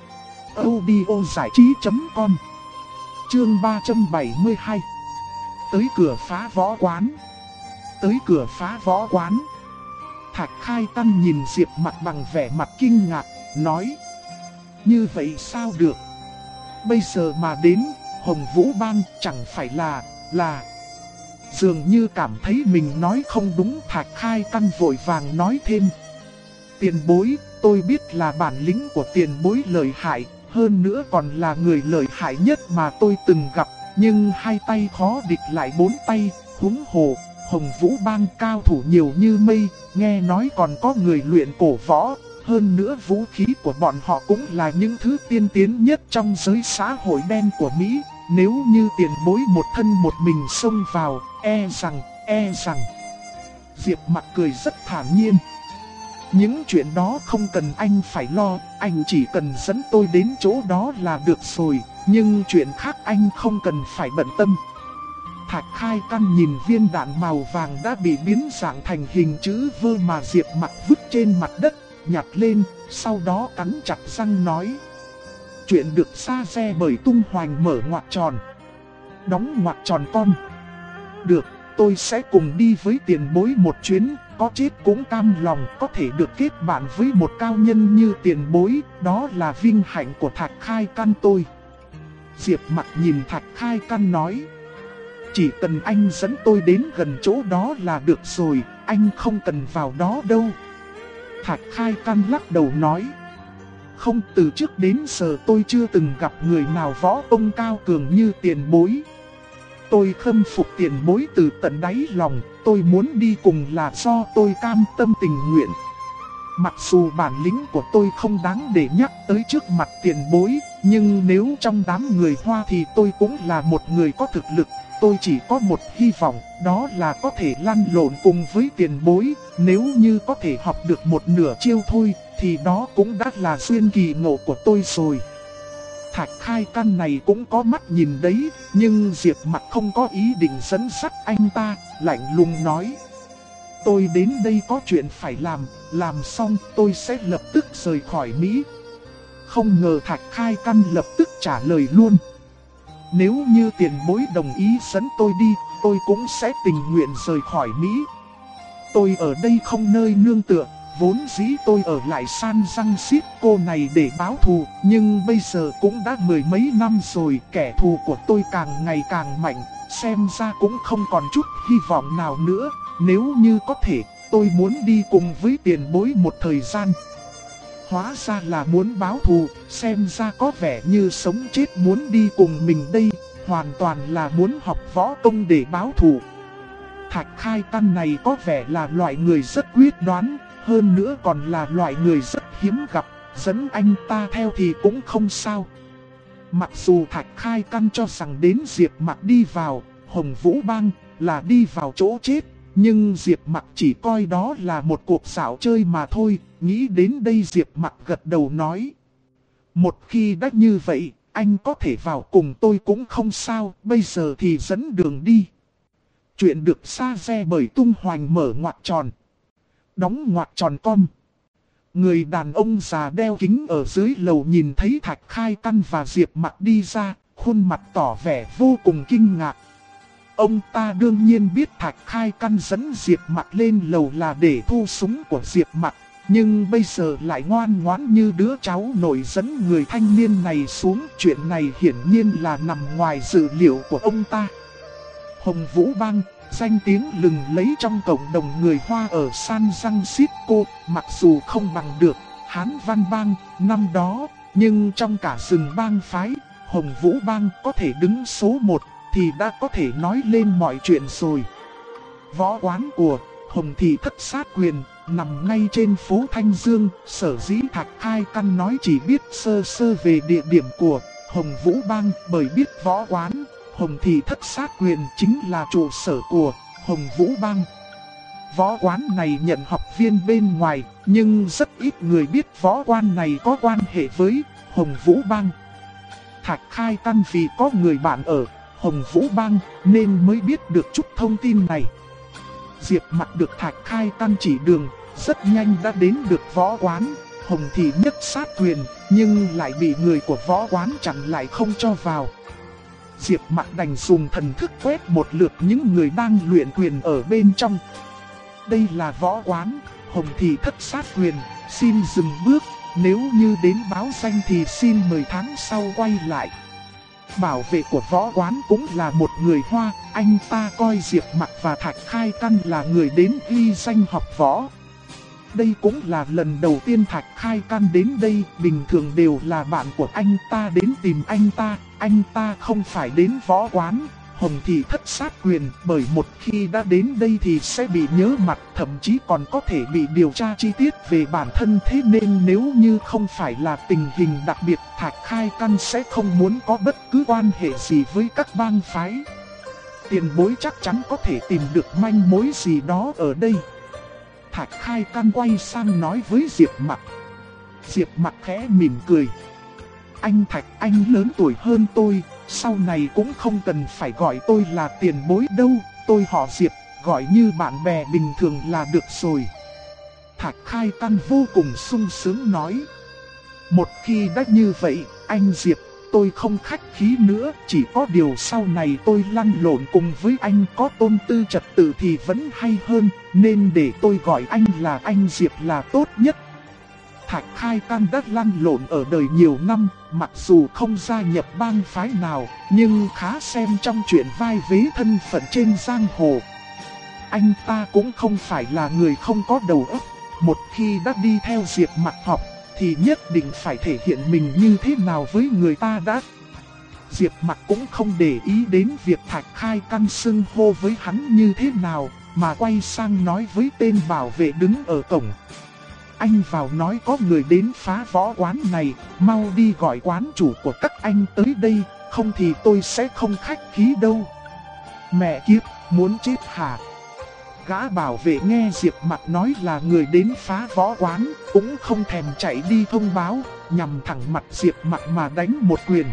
audiozảichí.com. Chương 372. Tới cửa phá võ quán. Tới cửa phá võ quán. Thạch Khai Căn nhìn Diệp Mặc bằng vẻ mặt kinh ngạc, nói. Như vậy sao được? Bây giờ mà đến Hồng Vũ Bang chẳng phải là... Dường như cảm thấy mình nói không đúng. Thạch Khai Căn vội vàng nói thêm. Tiền bối, tôi biết là bản lĩnh của tiền bối lợi hại, hơn nữa còn là người lợi hại nhất mà tôi từng gặp. Nhưng hai tay khó địch lại bốn tay, huống hồ, Hồng Vũ Bang cao thủ nhiều như mây, nghe nói còn có người luyện cổ võ. Hơn nữa vũ khí của bọn họ cũng là những thứ tiên tiến nhất trong giới xã hội đen của Mỹ. Nếu như tiền bối một thân một mình xông vào, e rằng. Diệp Mặc cười rất thản nhiên. Những chuyện đó không cần anh phải lo, anh chỉ cần dẫn tôi đến chỗ đó là được rồi. Nhưng chuyện khác anh không cần phải bận tâm. Thạch Khai Căn nhìn viên đạn màu vàng đã bị biến dạng thành hình chữ V mà Diệp Mặc vứt trên mặt đất, nhặt lên, sau đó cắn chặt răng nói. Chuyện được xa xe bởi tung hoành mở ngoặc tròn. Đóng ngoặc tròn con. Được, tôi sẽ cùng đi với tiền bối một chuyến, có chết cũng cam lòng. Có thể được kết bạn với một cao nhân như tiền bối, đó là vinh hạnh của Thạch Khai Căn tôi. Diệp Mặc nhìn Thạch Khai Căn nói. Chỉ cần anh dẫn tôi đến gần chỗ đó là được rồi, anh không cần vào đó đâu. Thạch Khai Căn lắc đầu nói. Không, từ trước đến giờ tôi chưa từng gặp người nào võ công cao cường như tiền bối. Tôi khâm phục tiền bối từ tận đáy lòng, tôi muốn đi cùng là do tôi cam tâm tình nguyện. Mặc dù bản lĩnh của tôi không đáng để nhắc tới trước mặt tiền bối, nhưng nếu trong đám người Hoa thì tôi cũng là một người có thực lực. Tôi chỉ có một hy vọng, đó là có thể lăn lộn cùng với tiền bối. Nếu như có thể học được một nửa chiêu thôi, thì đó cũng đã là duyên kỳ ngộ của tôi rồi. Thạch Khai Căn này cũng có mắt nhìn đấy, nhưng Diệp Mặc không có ý định dẫn dắt anh ta, lạnh lùng nói. Tôi đến đây có chuyện phải làm xong tôi sẽ lập tức rời khỏi Mỹ. Không ngờ Thạch Khai Căn lập tức trả lời luôn. Nếu như tiền bối đồng ý dẫn tôi đi, tôi cũng sẽ tình nguyện rời khỏi Mỹ. Tôi ở đây không nơi nương tựa, vốn dĩ tôi ở lại San Francisco này để báo thù, nhưng bây giờ cũng đã mười mấy năm rồi, kẻ thù của tôi càng ngày càng mạnh, xem ra cũng không còn chút hy vọng nào nữa. Nếu như có thể, tôi muốn đi cùng với tiền bối một thời gian. Hóa ra là muốn báo thù, xem ra có vẻ như sống chết muốn đi cùng mình đây, hoàn toàn là muốn học võ công để báo thù. Thạch Khai Căn này có vẻ là loại người rất quyết đoán, hơn nữa còn là loại người rất hiếm gặp, dẫn anh ta theo thì cũng không sao. Mặc dù Thạch Khai Căn cho rằng đến Diệp Mặc đi vào Hồng Vũ Bang là đi vào chỗ chết, nhưng Diệp Mặc chỉ coi đó là một cuộc dạo chơi mà thôi. Nghĩ đến đây Diệp Mặc gật đầu nói: một khi đã như vậy, anh có thể vào cùng tôi cũng không sao, bây giờ thì dẫn đường đi. Chuyện được share bởi Tung Hoành mở ngoặc tròn, đóng ngoặc tròn com. Người đàn ông già đeo kính ở dưới lầu nhìn thấy Thạch Khai Căn và Diệp Mặc đi ra, khuôn mặt tỏ vẻ vô cùng kinh ngạc. Ông ta đương nhiên biết Thạch Khai Căn dẫn Diệp Mặc lên lầu là để thu súng của Diệp Mặc, nhưng bây giờ lại ngoan ngoãn như đứa cháu nội dẫn người thanh niên này xuống. Chuyện này hiển nhiên là nằm ngoài dự liệu của ông ta. Hồng Vũ Bang, danh tiếng lừng lấy trong cộng đồng người Hoa ở San Francisco, mặc dù không bằng được Hán Văn Bang năm đó, nhưng trong cả rừng bang phái, Hồng Vũ Bang có thể đứng số 1 thì đã có thể nói lên mọi chuyện rồi. Võ quán của Hồng Thị Thất Sát Quyền nằm ngay trên phố Thanh Dương. Sở dĩ Thạch Khai Căn nói chỉ biết sơ sơ về địa điểm của Hồng Vũ Bang bởi biết võ quán Hồng Thị Thất Sát Quyền chính là trụ sở của Hồng Vũ Bang. Võ quán này nhận học viên bên ngoài, nhưng rất ít người biết võ quán này có quan hệ với Hồng Vũ Bang. Thạch Khai Căn vì có người bạn ở Hồng Vũ Bang nên mới biết được chút thông tin này. Diệp Mặc được Thạch Khai Căn chỉ đường, rất nhanh đã đến được võ quán Hồng Thị Nhất Sát Quyền, nhưng lại bị người của võ quán chặn lại không cho vào. Diệp Mặc đành dùng thần thức quét một lượt những người đang luyện quyền ở bên trong. Đây là võ quán Hồng Thị Thất Sát Quyền, xin dừng bước, nếu như đến báo danh thì xin mời tháng sau quay lại. Bảo vệ của võ quán cũng là một người Hoa, anh ta coi Diệp Mặc và Thạch Khai Căn là người đến ghi danh học võ. Đây cũng là lần đầu tiên Thạch Khai Căn đến đây, bình thường đều là bạn của anh ta đến tìm anh ta không phải đến võ quán Hồng Thị Thất Sát Quyền, bởi một khi đã đến đây thì sẽ bị nhớ mặt, thậm chí còn có thể bị điều tra chi tiết về bản thân. Thế nên nếu như không phải là tình hình đặc biệt, Thạch Khai Căn sẽ không muốn có bất cứ quan hệ gì với các bang phái. Tiền bối chắc chắn có thể tìm được manh mối gì đó ở đây. Thạch Khai Căn quay sang nói với Diệp Mặc. Diệp Mặc khẽ mỉm cười. Anh Thạch, anh lớn tuổi hơn tôi, sau này cũng không cần phải gọi tôi là tiền bối đâu, tôi họ Diệp, gọi như bạn bè bình thường là được rồi. Thạch Khai Căn vô cùng sung sướng nói. Một khi đã như vậy, anh Diệp, tôi không khách khí nữa, chỉ có điều sau này tôi lăn lộn cùng với anh có tôn tư trật tự thì vẫn hay hơn, nên để tôi gọi anh là anh Diệp là tốt nhất. Thạch Khai Căn đã lăn lộn ở đời nhiều năm, mặc dù không gia nhập bang phái nào, nhưng khá xem trong chuyện vai vế thân phận trên giang hồ. Anh ta cũng không phải là người không có đầu óc, một khi đã đi theo Diệp Mặc học, thì nhất định phải thể hiện mình như thế nào với người ta đã. Diệp Mặc cũng không để ý đến việc Thạch Khai Căn xưng hô với hắn như thế nào, mà quay sang nói với tên bảo vệ đứng ở cổng. Anh vào nói có người đến phá võ quán này, mau đi gọi quán chủ của các anh tới đây, không thì tôi sẽ không khách khí đâu. Mẹ kiếp, muốn chết hả? Gã bảo vệ nghe Diệp Mặc nói là người đến phá võ quán, cũng không thèm chạy đi thông báo, nhằm thẳng mặt Diệp Mặc mà đánh một quyền.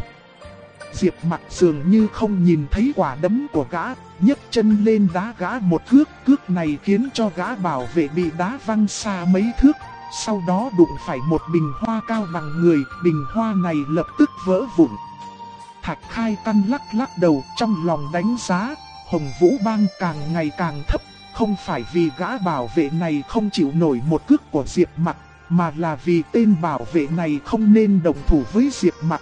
Diệp Mặc dường như không nhìn thấy quả đấm của gã, nhấc chân lên đá gã một cước, cước này khiến cho gã bảo vệ bị đá văng xa mấy thước. Sau đó đụng phải một bình hoa cao bằng người, bình hoa này lập tức vỡ vụn. Thạch Khai Căn lắc lắc đầu, trong lòng đánh giá, Hồng Vũ Bang càng ngày càng thấp, không phải vì gã bảo vệ này không chịu nổi một cước của Diệp Mặc, mà là vì tên bảo vệ này không nên động thủ với Diệp Mặc.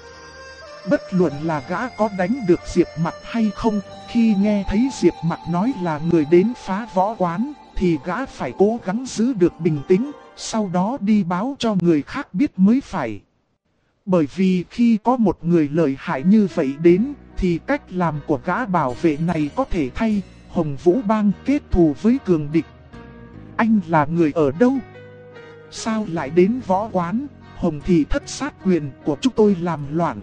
Bất luận là gã có đánh được Diệp Mặc hay không, khi nghe thấy Diệp Mặc nói là người đến phá võ quán, thì gã phải cố gắng giữ được bình tĩnh, sau đó đi báo cho người khác biết mới phải. Bởi vì khi có một người lợi hại như vậy đến, thì cách làm của gã bảo vệ này có thể thay Hồng Vũ Bang kết thù với cường địch. Anh là người ở đâu? Sao lại đến võ quán, Hồng Thị thất sát quyền của chúng tôi làm loạn?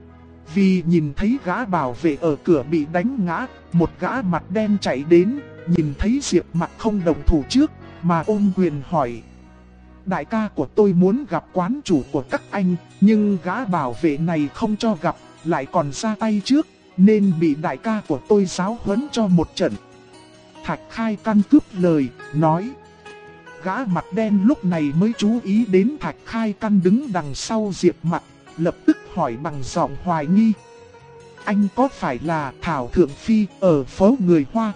Vì nhìn thấy gã bảo vệ ở cửa bị đánh ngã, một gã mặt đen chạy đến, nhìn thấy Diệp Mặc không động thủ trước, mà ôm quyền hỏi. Đại ca của tôi muốn gặp quán chủ của các anh, nhưng gã bảo vệ này không cho gặp, lại còn ra tay trước, nên bị đại ca của tôi giáo huấn cho một trận. Thạch Khai Căn cướp lời, nói. Gã mặt đen lúc này mới chú ý đến Thạch Khai Căn đứng đằng sau Diệp Mặc, lập tức hỏi bằng giọng hoài nghi. Anh có phải là Thảo Thượng Phi ở phố người Hoa?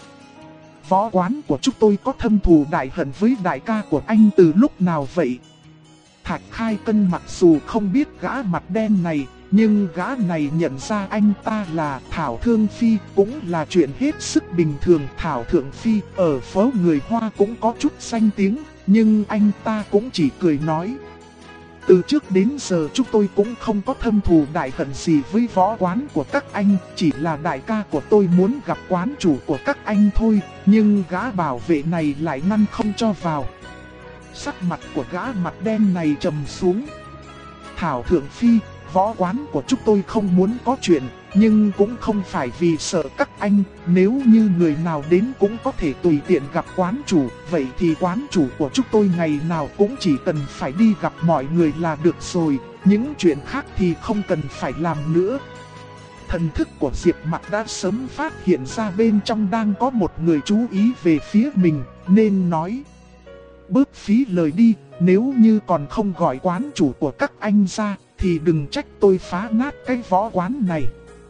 Võ quán của chúng tôi có thâm thù đại hận với đại ca của anh từ lúc nào vậy? Thạch Khai Căn mặc dù không biết gã mặt đen này, nhưng gã này nhận ra anh ta là Thảo Thương Phi cũng là chuyện hết sức bình thường. Thảo Thượng Phi ở phố người Hoa cũng có chút danh tiếng, nhưng anh ta cũng chỉ cười nói. Từ trước đến giờ chúng tôi cũng không có thâm thù đại hận gì với võ quán của các anh, chỉ là đại ca của tôi muốn gặp quán chủ của các anh thôi, nhưng gã bảo vệ này lại ngăn không cho vào. Sắc mặt của gã mặt đen này trầm xuống. Thảo Thượng Phi, võ quán của chúng tôi không muốn có chuyện, nhưng cũng không phải vì sợ các anh, nếu như người nào đến cũng có thể tùy tiện gặp quán chủ, vậy thì quán chủ của chúng tôi ngày nào cũng chỉ cần phải đi gặp mọi người là được rồi, những chuyện khác thì không cần phải làm nữa. Thần thức của Diệp Mặc đã sớm phát hiện ra bên trong đang có một người chú ý về phía mình, nên nói. Bớt phí lời đi, nếu như còn không gọi quán chủ của các anh ra, thì đừng trách tôi phá nát cái võ quán này.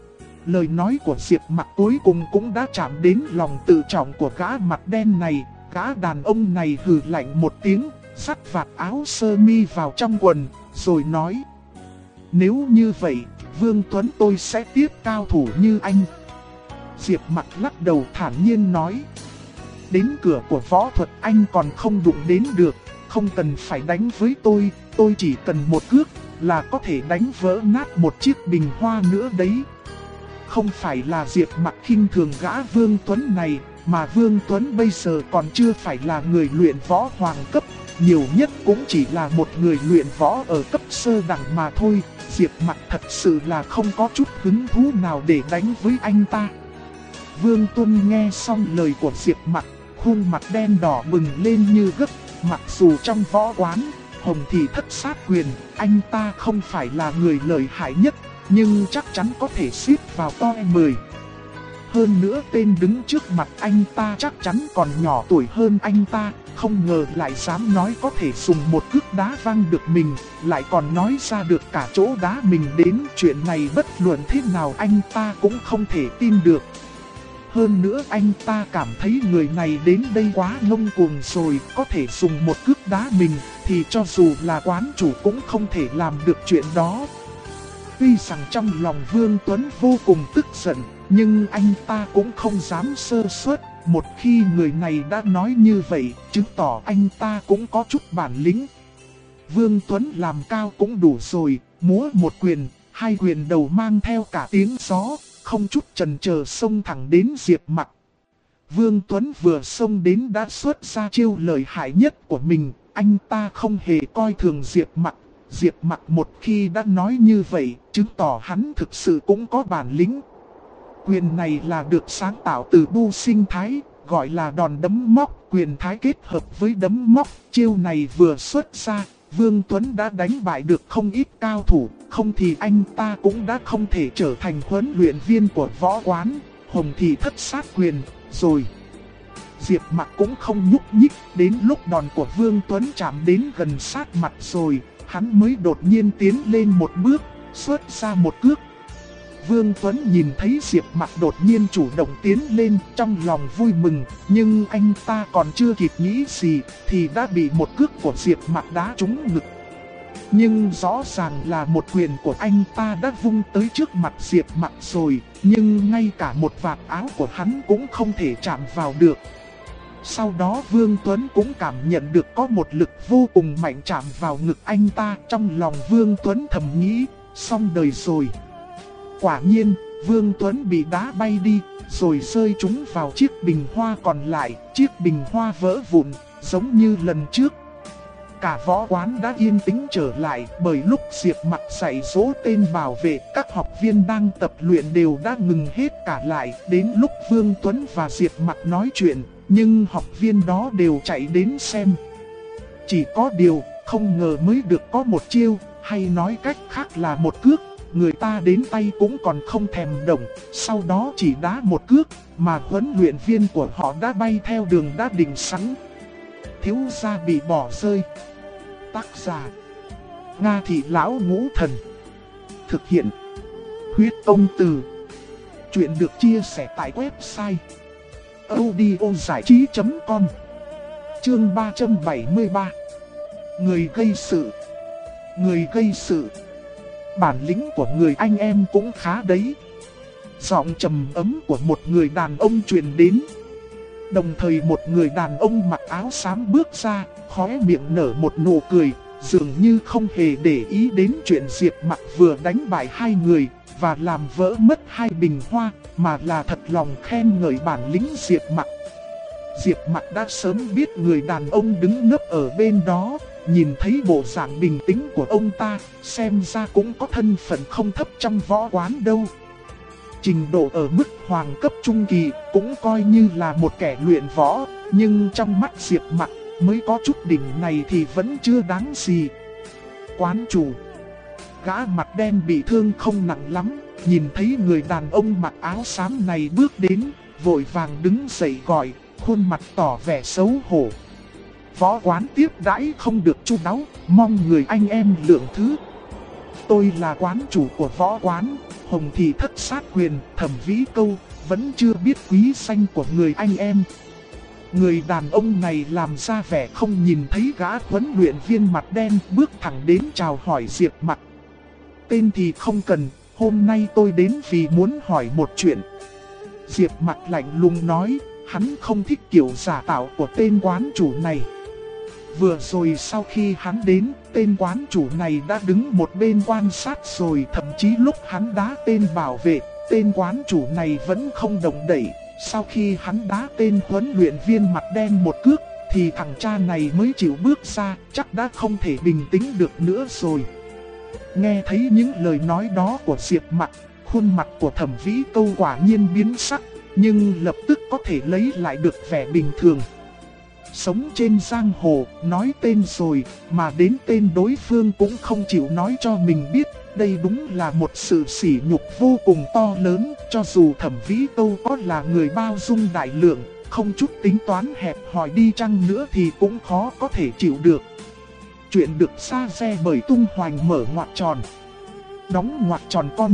Lời nói của Diệp Mặc cuối cùng cũng đã chạm đến lòng tự trọng của gã mặt đen này. Gã đàn ông này hừ lạnh một tiếng, xắt vạt áo sơ mi vào trong quần, rồi nói. Nếu như vậy, Vương Tuấn tôi sẽ tiếp cao thủ như anh. Diệp Mặc lắc đầu thản nhiên nói. Đến cửa của võ thuật anh còn không đụng đến được, không cần phải đánh với tôi chỉ cần một cước là có thể đánh vỡ nát một chiếc bình hoa nữa đấy. Không phải là Diệp Mặc khinh thường gã Vương Tuấn này, mà Vương Tuấn bây giờ còn chưa phải là người luyện võ hoàng cấp, nhiều nhất cũng chỉ là một người luyện võ ở cấp sơ đẳng mà thôi. Diệp Mặc thật sự là không có chút hứng thú nào để đánh với anh ta. Vương Tuấn nghe xong lời của Diệp Mặc, khuôn mặt đen đỏ bừng lên như gấc. Mặc dù trong võ quán, Hồng Thị thất sát quyền, anh ta không phải là người lợi hại nhất, nhưng chắc chắn có thể xếp vào top 10. Hơn nữa tên đứng trước mặt anh ta chắc chắn còn nhỏ tuổi hơn anh ta, không ngờ lại dám nói có thể dùng một cước đá văng được mình, lại còn nói ra được cả chỗ đá mình đến. Chuyện này bất luận thế nào anh ta cũng không thể tin được. Hơn nữa anh ta cảm thấy người này đến đây quá ngông cuồng rồi, có thể dùng một cước đá mình, thì cho dù là quán chủ cũng không thể làm được chuyện đó. Tuy rằng trong lòng Vương Tuấn vô cùng tức giận, nhưng anh ta cũng không dám sơ suất. Một khi người này đã nói như vậy, chứng tỏ anh ta cũng có chút bản lĩnh. Vương Tuấn làm cao cũng đủ rồi, múa một quyền, hai quyền đầu mang theo cả tiếng gió, không chút chần chờ xông thẳng đến Diệp Mặc. Vương Tuấn vừa xông đến đã xuất ra chiêu lợi hại nhất của mình, anh ta không hề coi thường Diệp Mặc. Diệp Mặc một khi đã nói như vậy, chứng tỏ hắn thực sự cũng có bản lĩnh. Quyền này là được sáng tạo từ Bu Sinh Thái, gọi là đòn đấm móc, quyền thái kết hợp với đấm móc. Chiêu này vừa xuất ra, Vương Tuấn đã đánh bại được không ít cao thủ, không thì anh ta cũng đã không thể trở thành huấn luyện viên của võ quán Hồng Thị thất sát quyền rồi. Diệp Mặc cũng không nhúc nhích, đến lúc đòn của Vương Tuấn chạm đến gần sát mặt rồi, hắn mới đột nhiên tiến lên một bước, xuất ra một cước. Vương Tuấn nhìn thấy Diệp Mặc đột nhiên chủ động tiến lên, trong lòng vui mừng, nhưng anh ta còn chưa kịp nghĩ gì thì đã bị một cước của Diệp Mặc đá trúng ngực. Nhưng rõ ràng là một quyền của anh ta đã vung tới trước mặt Diệp Mặc rồi, nhưng ngay cả một vạt áo của hắn cũng không thể chạm vào được. Sau đó Vương Tuấn cũng cảm nhận được có một lực vô cùng mạnh chạm vào ngực anh ta. Trong lòng Vương Tuấn thầm nghĩ, xong đời rồi. Quả nhiên, Vương Tuấn bị đá bay đi, rồi rơi trúng vào chiếc bình hoa còn lại, chiếc bình hoa vỡ vụn, giống như lần trước. Cả võ quán đã yên tĩnh trở lại, bởi lúc Diệp Mặc dạy dỗ tên bảo vệ, các học viên đang tập luyện đều đã ngừng hết cả lại. Đến lúc Vương Tuấn và Diệp Mặc nói chuyện, nhưng học viên đó đều chạy đến xem. Chỉ có điều, không ngờ mới được có một chiêu, hay nói cách khác là một cước, người ta đến tay cũng còn không thèm động, sau đó chỉ đá một cước, mà huấn luyện viên của họ đã bay theo đường đã định sẵn. Thiếu gia bị bỏ rơi. Tác giả: Nga Thị Lão Ngũ Thần. Thực hiện: Huyết Công Từ. Chuyện được chia sẻ tại website audiozảichí.com. Chương 373. Người gây sự. Người gây sự. Bản lĩnh của người anh em cũng khá đấy. Giọng trầm ấm của một người đàn ông truyền đến. Đồng thời một người đàn ông mặc áo xám bước ra, khóe miệng nở một nụ cười, dường như không hề để ý đến chuyện Diệp Mặc vừa đánh bại hai người và làm vỡ mất hai bình hoa, mà là thật lòng khen ngợi bản lĩnh Diệp Mặc. Diệp Mặc đã sớm biết người đàn ông đứng nấp ở bên đó, nhìn thấy bộ dạng bình tĩnh của ông ta, xem ra cũng có thân phận không thấp trong võ quán đâu. Trình độ ở mức hoàng cấp trung kỳ cũng coi như là một kẻ luyện võ, nhưng trong mắt Diệp Mặc mới có chút đỉnh này thì vẫn chưa đáng gì. Quán chủ, gã mặt đen bị thương không nặng lắm, nhìn thấy người đàn ông mặc áo xám này bước đến, vội vàng đứng dậy gọi, khuôn mặt tỏ vẻ xấu hổ. Võ quán tiếp đãi không được chu đáo, mong người anh em lượng thứ. Tôi là quán chủ của võ quán, Hồng Thị Thất Sát Quyền, Thẩm Vĩ Câu, vẫn chưa biết quý danh của người anh em. Người đàn ông này làm ra vẻ không nhìn thấy gã huấn luyện viên mặt đen, bước thẳng đến chào hỏi Diệp Mặc. Tên thì không cần, hôm nay tôi đến vì muốn hỏi một chuyện. Diệp Mặc lạnh lùng nói, hắn không thích kiểu giả tạo của tên quán chủ này. Vừa rồi sau khi hắn đến, tên quán chủ này đã đứng một bên quan sát rồi, thậm chí lúc hắn đá tên bảo vệ, tên quán chủ này vẫn không động đậy. Sau khi hắn đá tên huấn luyện viên mặt đen một cước, thì thằng cha này mới chịu bước ra, chắc đã không thể bình tĩnh được nữa rồi. Nghe thấy những lời nói đó của Diệp Mặc, khuôn mặt của Thẩm Vĩ Câu quả nhiên biến sắc, nhưng lập tức có thể lấy lại được vẻ bình thường. Sống trên giang hồ, nói tên rồi, mà đến tên đối phương cũng không chịu nói cho mình biết, đây đúng là một sự sỉ nhục vô cùng to lớn. Cho dù Thẩm Vĩ Câu có là người bao dung đại lượng, không chút tính toán hẹp hòi đi chăng nữa thì cũng khó có thể chịu được. Chuyện được sa re bởi Tung Hoành mở ngoặc tròn, đóng ngoặc tròn con.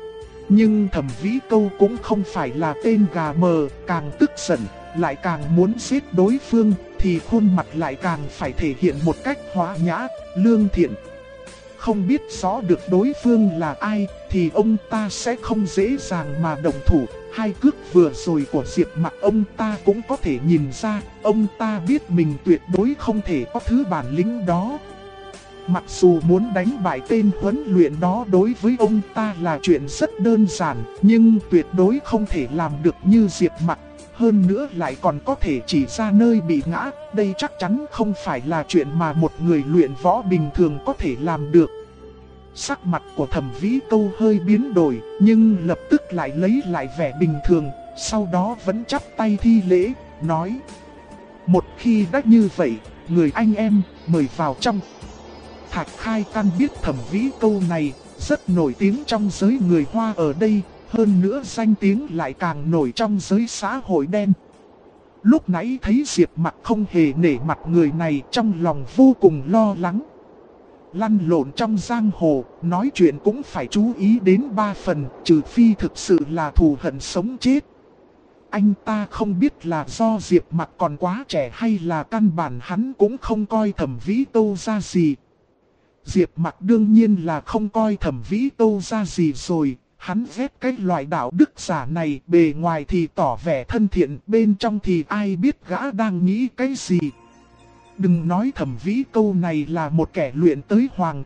Nhưng Thẩm Vĩ Câu cũng không phải là tên gà mờ, càng tức giận, lại càng muốn giết đối phương, thì khuôn mặt lại càng phải thể hiện một cách hòa nhã, lương thiện. Không biết rõ được đối phương là ai, thì ông ta sẽ không dễ dàng mà động thủ. Hai cước vừa rồi của Diệp Mặc ông ta cũng có thể nhìn ra, ông ta biết mình tuyệt đối không thể có thứ bản lĩnh đó. Mặc dù muốn đánh bại tên huấn luyện đó đối với ông ta là chuyện rất đơn giản, nhưng tuyệt đối không thể làm được như Diệp Mặc. Hơn nữa lại còn có thể chỉ ra nơi bị ngã, đây chắc chắn không phải là chuyện mà một người luyện võ bình thường có thể làm được. Sắc mặt của Thẩm Vĩ Câu hơi biến đổi, nhưng lập tức lại lấy lại vẻ bình thường, sau đó vẫn chắp tay thi lễ, nói: một khi đã như vậy, người anh em, mời vào trong. Thạch Khai Căn biết Thẩm Vĩ Câu này rất nổi tiếng trong giới người Hoa ở đây, hơn nữa danh tiếng lại càng nổi trong giới xã hội đen. Lúc nãy thấy Diệp Mặc không hề nể mặt người này, trong lòng vô cùng lo lắng. Lăn lộn trong giang hồ, nói chuyện cũng phải chú ý đến 3 phần, trừ phi thực sự là thù hận sống chết. Anh ta không biết là do Diệp Mặc còn quá trẻ hay là căn bản hắn cũng không coi Thẩm Vĩ Câu ra gì. Diệp Mặc đương nhiên là không coi Thẩm Vĩ Câu ra gì rồi. Hắn ghét cái loại đạo đức giả này, bề ngoài thì tỏ vẻ thân thiện, bên trong thì ai biết gã đang nghĩ cái gì. Đừng nói Thẩm Vĩ Câu này là một kẻ luyện tới hoàng cấp,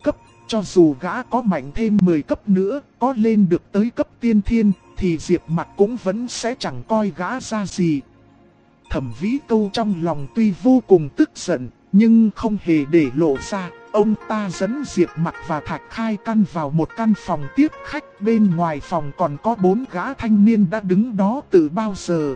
cho dù gã có mạnh thêm 10 cấp nữa, có lên được tới cấp tiên thiên, thì Diệp Mặc cũng vẫn sẽ chẳng coi gã ra gì. Thẩm Vĩ Câu trong lòng tuy vô cùng tức giận, nhưng không hề để lộ ra. Ông ta dẫn Diệp Mặc và Thạch Khai Căn vào một căn phòng tiếp khách, bên ngoài phòng còn có 4 gã thanh niên đã đứng đó từ bao giờ.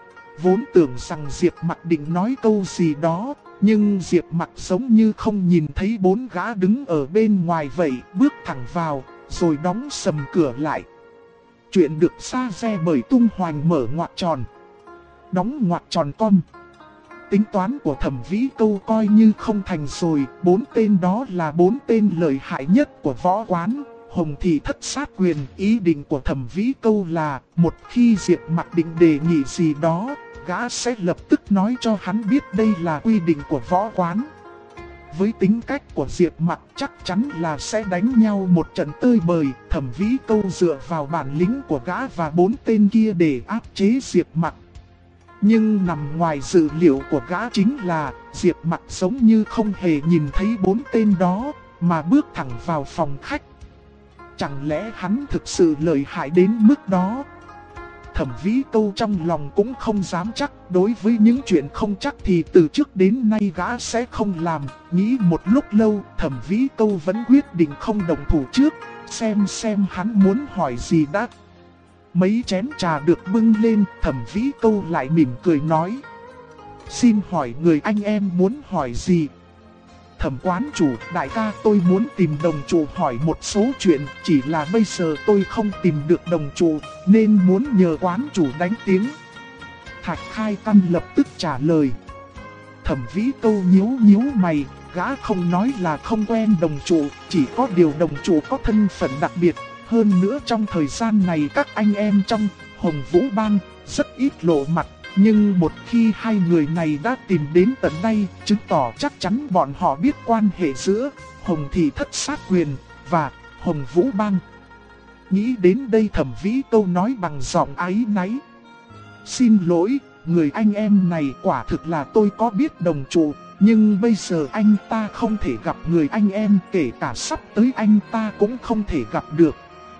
Vốn tưởng rằng Diệp Mặc định nói câu gì đó, nhưng Diệp Mặc giống như không nhìn thấy 4 gã đứng ở bên ngoài vậy, bước thẳng vào, rồi đóng sầm cửa lại. Chuyện được sa re bởi Tung Hoành mở ngoặc tròn, đóng ngoặc tròn com. Tính toán của Thẩm Vĩ Câu coi như không thành rồi, 4 tên đó là 4 tên lợi hại nhất của võ quán. Hồng Thị Thất Sát Quyền. Ý định của Thẩm Vĩ Câu là, một khi Diệp Mặc định đề nghị gì đó, gã sẽ lập tức nói cho hắn biết đây là quy định của võ quán. Với tính cách của Diệp Mặc chắc chắn là sẽ đánh nhau một trận tơi bời. Thẩm Vĩ Câu dựa vào bản lĩnh của gã và 4 tên kia để áp chế Diệp Mặc. Nhưng nằm ngoài dự liệu của gã chính là Diệp Mặc giống như không hề nhìn thấy 4 tên đó, mà bước thẳng vào phòng khách. Chẳng lẽ hắn thực sự lợi hại đến mức đó? Thẩm Vĩ Câu trong lòng cũng không dám chắc, đối với những chuyện không chắc thì từ trước đến nay gã sẽ không làm. Nghĩ một lúc lâu, Thẩm Vĩ Câu vẫn quyết định không động thủ trước, xem hắn muốn hỏi gì đã. Mấy chén trà được bưng lên, Thẩm Vĩ Câu lại mỉm cười nói: "Xin hỏi người anh em muốn hỏi gì?" "Thẩm quán chủ, đại ca, tôi muốn tìm đồng chủ hỏi một số chuyện, chỉ là bây giờ tôi không tìm được đồng chủ, nên muốn nhờ quán chủ đánh tiếng." Thạch Khai Căn lập tức trả lời. Thẩm Vĩ Câu nhíu mày, gã không nói là không quen đồng chủ, chỉ có điều đồng chủ có thân phận đặc biệt. Hơn nữa trong thời gian này các anh em trong Hồng Vũ Bang rất ít lộ mặt. Nhưng một khi hai người này đã tìm đến tận đây, chứng tỏ chắc chắn bọn họ biết quan hệ giữa Hồng Thị Thất Sát Quyền và Hồng Vũ Bang. Nghĩ đến đây, Thẩm Vĩ Câu nói bằng giọng áy náy: "Xin lỗi, người anh em này quả thực là tôi có biết đồng chủ, nhưng bây giờ anh ta không thể gặp người anh em, kể cả sắp tới anh ta cũng không thể gặp được.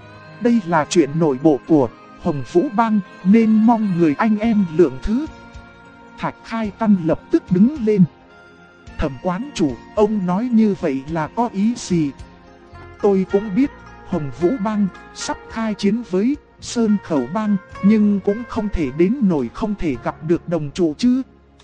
Đây là chuyện nội bộ của Hồng Vũ Bang, nên mong người anh em lượng thứ." Thạch Khai Căn lập tức đứng lên. "Thẩm quán chủ, ông nói như vậy là có ý gì?" "Tôi cũng biết Hồng Vũ Bang sắp khai chiến với Sơn Khẩu Bang, nhưng cũng không thể đến nổi không thể gặp được đồng chủ chứ."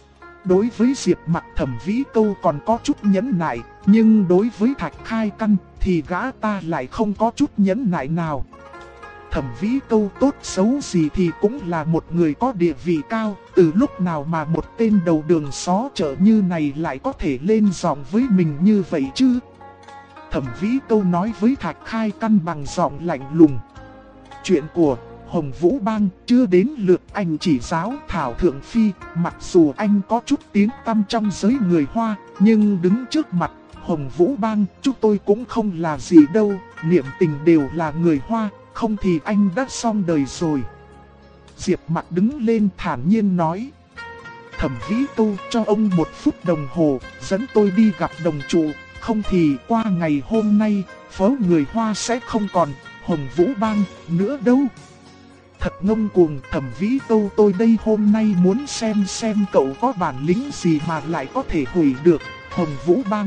Đối với Diệp Mặc, Thẩm Vĩ Câu còn có chút nhẫn nại, nhưng đối với Thạch Khai Căn thì gã ta lại không có chút nhẫn nại nào. Thẩm Vĩ Câu tốt xấu gì thì cũng là một người có địa vị cao, từ lúc nào mà một tên đầu đường xó chợ như này lại có thể lên giọng với mình như vậy chứ? Thẩm Vĩ Câu nói với Thạch Khai Căn bằng giọng lạnh lùng: "Chuyện của Hồng Vũ Bang chưa đến lượt anh chỉ giáo Thảo Thượng Phi, mặc dù anh có chút tiếng tăm trong giới người Hoa, nhưng đứng trước mặt Hồng Vũ Bang chúng tôi cũng không là gì đâu, niệm tình đều là người Hoa, không thì anh đã xong đời rồi." Diệp Mặc đứng lên thản nhiên nói: "Thẩm Vĩ Câu, cho ông 1 phút đồng hồ, dẫn tôi đi gặp đồng chủ, không thì qua ngày hôm nay, phố người Hoa sẽ không còn Hồng Vũ Bang nữa đâu." Thật ngông cuồng, Thẩm Vĩ Câu, tôi đây hôm nay muốn xem cậu có bản lĩnh gì mà lại có thể hủy được Hồng Vũ Bang.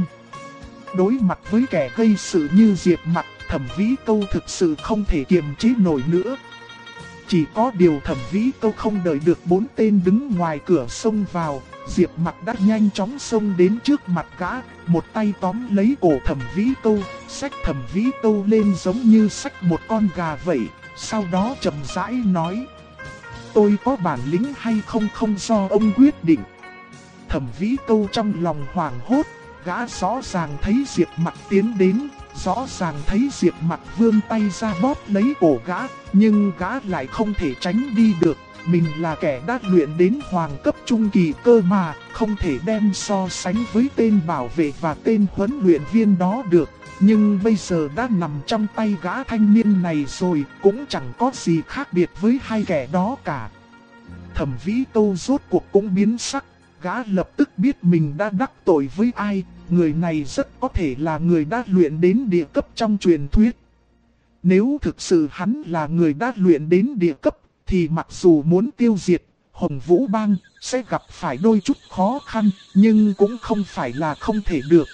Đối mặt với kẻ gây sự như Diệp Mặc, Thẩm Vĩ Câu thực sự không thể kiềm chế nổi nữa. Chỉ có điều Thẩm Vĩ Câu không đợi được 4 tên đứng ngoài cửa xông vào, Diệp Mặc đã nhanh chóng xông đến trước mặt gã, một tay tóm lấy cổ Thẩm Vĩ Câu, xách Thẩm Vĩ Câu lên giống như xách một con gà vậy, sau đó chậm rãi nói: "Tôi có bản lĩnh hay không không do ông quyết định." Thẩm Vĩ Câu trong lòng hoảng hốt, gã rõ ràng thấy Diệp Mặc tiến đến, rõ ràng thấy Diệp Mặc vươn tay ra bóp lấy cổ gã, nhưng gã lại không thể tránh đi được. Mình là kẻ đã luyện đến hoàng cấp trung kỳ cơ mà, không thể đem so sánh với tên bảo vệ và tên huấn luyện viên đó được. Nhưng bây giờ đã nằm trong tay gã thanh niên này rồi, cũng chẳng có gì khác biệt với hai kẻ đó cả. Thẩm Vĩ Câu rốt cuộc cũng biến sắc, gã lập tức biết mình đã đắc tội với ai, người này rất có thể là người đã luyện đến địa cấp trong truyền thuyết. Nếu thực sự hắn là người đã luyện đến địa cấp, thì mặc dù muốn tiêu diệt Hồng Vũ Bang sẽ gặp phải đôi chút khó khăn, nhưng cũng không phải là không thể được.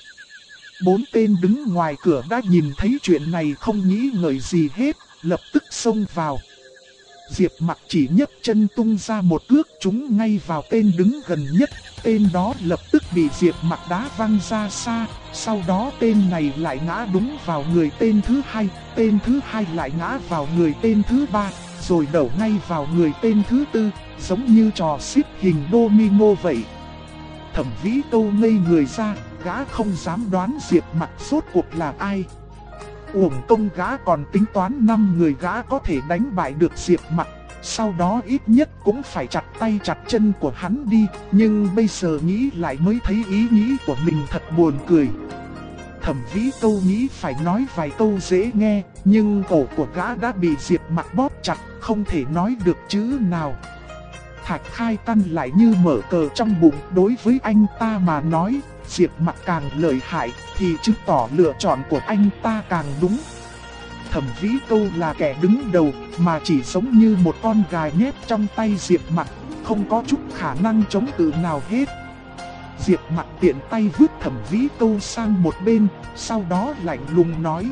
4 tên đứng ngoài cửa đã nhìn thấy chuyện này không nghĩ ngợi gì hết, lập tức xông vào. Diệp Mặc chỉ nhấc chân tung ra một cước trúng ngay vào tên đứng gần nhất, tên đó lập tức bị Diệp Mặc đá văng ra xa, sau đó tên này lại ngã đúng vào người tên thứ hai, tên thứ hai lại ngã vào người tên thứ ba, rồi đổ ngay vào người tên thứ tư, giống như trò xếp hình domino vậy. Thẩm Vĩ Câu ngây người ra, gã không dám đoán Diệp Mặc rốt cuộc là ai. Uổng công gã còn tính toán 5 người gã có thể đánh bại được Diệp Mặc, sau đó ít nhất cũng phải chặt tay chặt chân của hắn đi, nhưng bây giờ nghĩ lại mới thấy ý nghĩ của mình thật buồn cười. Thẩm Vĩ Câu nghĩ phải nói vài câu dễ nghe, nhưng cổ của gã đã bị Diệp Mặc bóp chặt, không thể nói được chữ nào. Thạch Khai Căn lại như mở cờ trong bụng, đối với anh ta mà nói, Diệp Mặc càng lợi hại thì chứng tỏ lựa chọn của anh ta càng đúng. Thẩm Vĩ Câu là kẻ đứng đầu mà chỉ giống như một con gà nhét trong tay Diệp Mặc, không có chút khả năng chống cự nào hết. Diệp Mặc tiện tay vứt Thẩm Vĩ Câu sang một bên, sau đó lạnh lùng nói: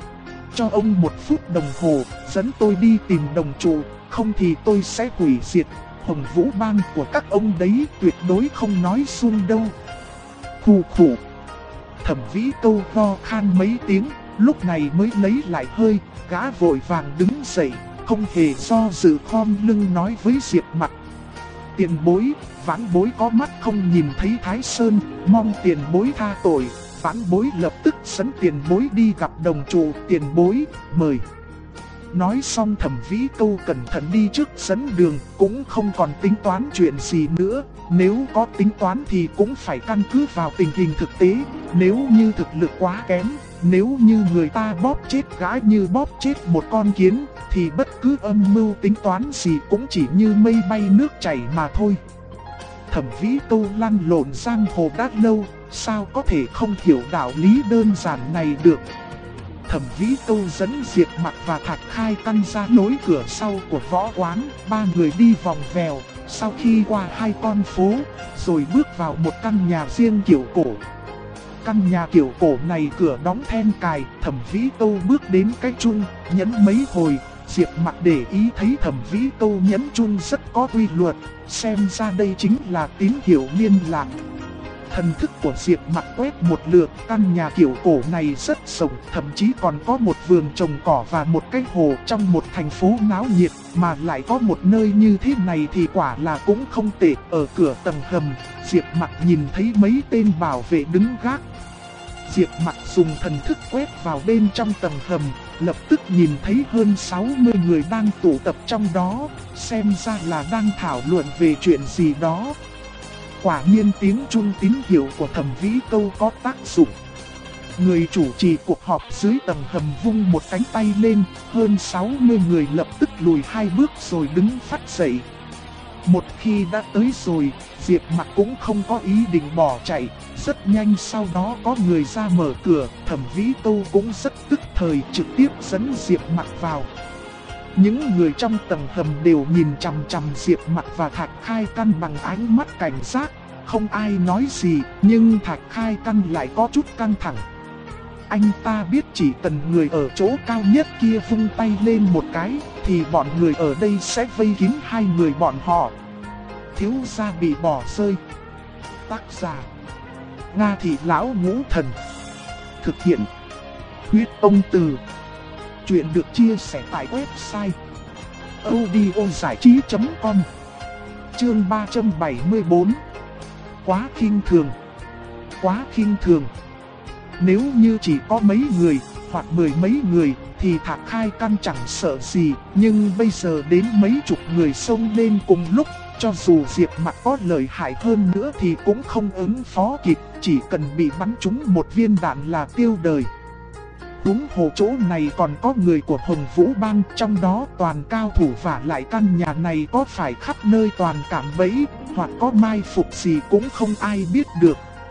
cho ông 1 phút đồng hồ, dẫn tôi đi tìm đồng trụ, không thì tôi sẽ hủy diệt Hồng Vũ Bang của các ông đấy, tuyệt đối không nói suông đâu. Khụ khụ. Thẩm Vĩ Câu ho khan mấy tiếng, lúc này mới lấy lại hơi, gã vội vàng đứng dậy, không hề do dự khom lưng nói với Diệp Mặc: tiền bối, vãn bối có mắt không nhìn thấy Thái Sơn, mong tiền bối tha tội. Vãn bối lập tức dẫn tiền bối đi gặp đồng trụ, tiền bối, mời. Nói xong Thẩm Vĩ Câu cẩn thận đi trước dẫn đường, cũng không còn tính toán chuyện gì nữa. Nếu có tính toán thì cũng phải căn cứ vào tình hình thực tế. Nếu như thực lực quá kém, nếu như người ta bóp chết gã như bóp chết một con kiến, thì bất cứ âm mưu tính toán gì cũng chỉ như mây bay nước chảy mà thôi. Thẩm Vĩ Câu lăn lộn giang hồ đã lâu, sao có thể không hiểu đạo lý đơn giản này được. Thẩm Vĩ Câu dẫn Diệp Mặc và Thạch Khai Căn ra lối cửa sau của võ quán, 3 người đi vòng vèo, sau khi qua 2 con phố, rồi bước vào một căn nhà riêng kiểu cổ. Căn nhà kiểu cổ này cửa đóng then cài, Thẩm Vĩ Câu bước đến cái chuông, nhấn mấy hồi. Diệp Mặc để ý thấy Thẩm Vĩ Câu nhấn chuông rất có quy luật, xem ra đây chính là tín hiệu liên lạc. Thần thức của Diệp Mặc quét một lượt, căn nhà kiểu cổ này rất rộng, thậm chí còn có một vườn trồng cỏ và một cái hồ trong một thành phố náo nhiệt, mà lại có một nơi như thế này thì quả là cũng không tệ. Ở cửa tầng hầm, Diệp Mặc nhìn thấy mấy tên bảo vệ đứng gác. Diệp Mặc dùng thần thức quét vào bên trong tầng hầm, lập tức nhìn thấy hơn 60 người đang tụ tập trong đó, xem ra là đang thảo luận về chuyện gì đó. Quả nhiên tiếng chuông tín hiệu của Thẩm Vĩ Câu có tác dụng. Người chủ trì cuộc họp dưới tầng hầm vung một cánh tay lên, hơn 60 người lập tức lùi 2 bước rồi đứng phắt dậy. Một khi đã tới rồi, Diệp Mặc cũng không có ý định bỏ chạy. Rất nhanh sau đó có người ra mở cửa, Thẩm Vĩ Câu cũng rất tức thời trực tiếp dẫn Diệp Mặc vào. Những người trong tầng hầm đều nhìn chằm chằm Diệp Mặc và Thạch Khai Căn bằng ánh mắt cảnh giác. Không ai nói gì, nhưng Thạch Khai Căn lại có chút căng thẳng. Anh ta biết chỉ cần người ở chỗ cao nhất kia vung tay lên một cái, thì bọn người ở đây sẽ vây kín 2 người bọn họ. Thiếu gia bị bỏ rơi. Tác giả: Nga Thị Lão Ngũ Thần. Thực hiện: Huyết Ông Từ. Chuyện được chia sẻ tại website audiozảichí.com. Chương 374. Quá khinh thường. Quá khinh thường. Nếu như chỉ có mấy người, hoặc 10 mấy người, thì Thạch Khai Căn chẳng sợ gì. Nhưng bây giờ đến mấy chục người xông lên cùng lúc, cho dù Diệp Mặc có lợi hại hơn nữa thì cũng không ứng phó kịp. Chỉ cần bị bắn trúng một viên đạn là tiêu đời. Đúng hồ chỗ này còn có người của Hồng Vũ Bang, trong đó toàn cao thủ, và lại căn nhà này có phải khắp nơi toàn cạm bẫy, hoặc có mai phục gì cũng không ai biết được.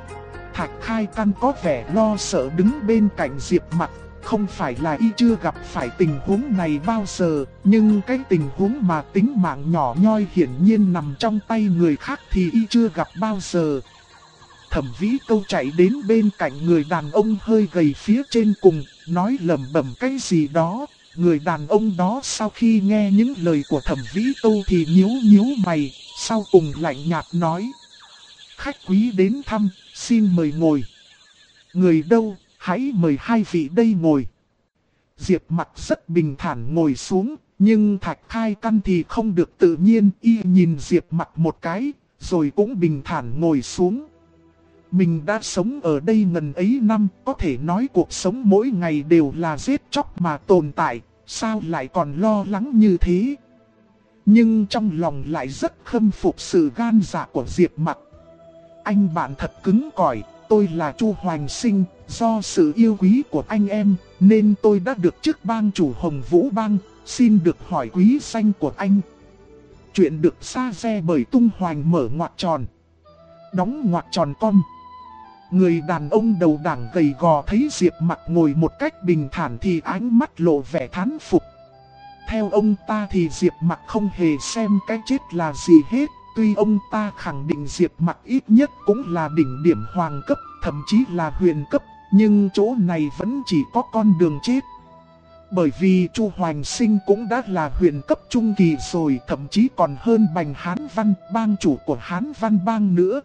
Thạch Khai Căn có vẻ lo sợ đứng bên cạnh Diệp Mặc. Không phải là y chưa gặp phải tình huống này bao giờ, nhưng cái tình huống mà tính mạng nhỏ nhoi hiển nhiên nằm trong tay người khác thì y chưa gặp bao giờ. Thẩm Vĩ Câu chạy đến bên cạnh người đàn ông hơi gầy phía trên cùng, nói lẩm bẩm cái gì đó. Người đàn ông đó sau khi nghe những lời của Thẩm Vĩ Câu thì nhíu nhíu mày, sau cùng lạnh nhạt nói: khách quý đến thăm, xin mời ngồi. Người đâu, hãy mời hai vị đây ngồi. Diệp Mặc rất bình thản ngồi xuống, nhưng Thạch Khai Căn thì không được tự nhiên, y nhìn Diệp Mặc một cái, rồi cũng bình thản ngồi xuống. Mình đã sống ở đây ngần ấy năm, có thể nói cuộc sống mỗi ngày đều là giết chóc mà tồn tại, sao lại còn lo lắng như thế? Nhưng trong lòng lại rất khâm phục sự gan dạ của Diệp Mặc. Anh bạn thật cứng cỏi, tôi là Chu Hoành Sinh, do sự yêu quý của anh em, nên tôi đã được chức bang chủ Hồng Vũ Bang, xin được hỏi quý danh của anh. Chuyện được sa re bởi Tung Hoành mở ngoặc tròn, đóng ngoặc tròn com. Người đàn ông đầu đảng gầy gò thấy Diệp Mặc ngồi một cách bình thản thì ánh mắt lộ vẻ thán phục. Theo ông ta thì Diệp Mặc không hề xem cái chết là gì hết. Tuy ông ta khẳng định Diệp Mặc ít nhất cũng là đỉnh điểm hoàng cấp, thậm chí là huyền cấp, nhưng chỗ này vẫn chỉ có con đường chết. Bởi vì Chu Hoành Sinh cũng đã là huyền cấp trung kỳ rồi, thậm chí còn hơn Bành Hán Văn, bang chủ của Hán Văn Bang nữa.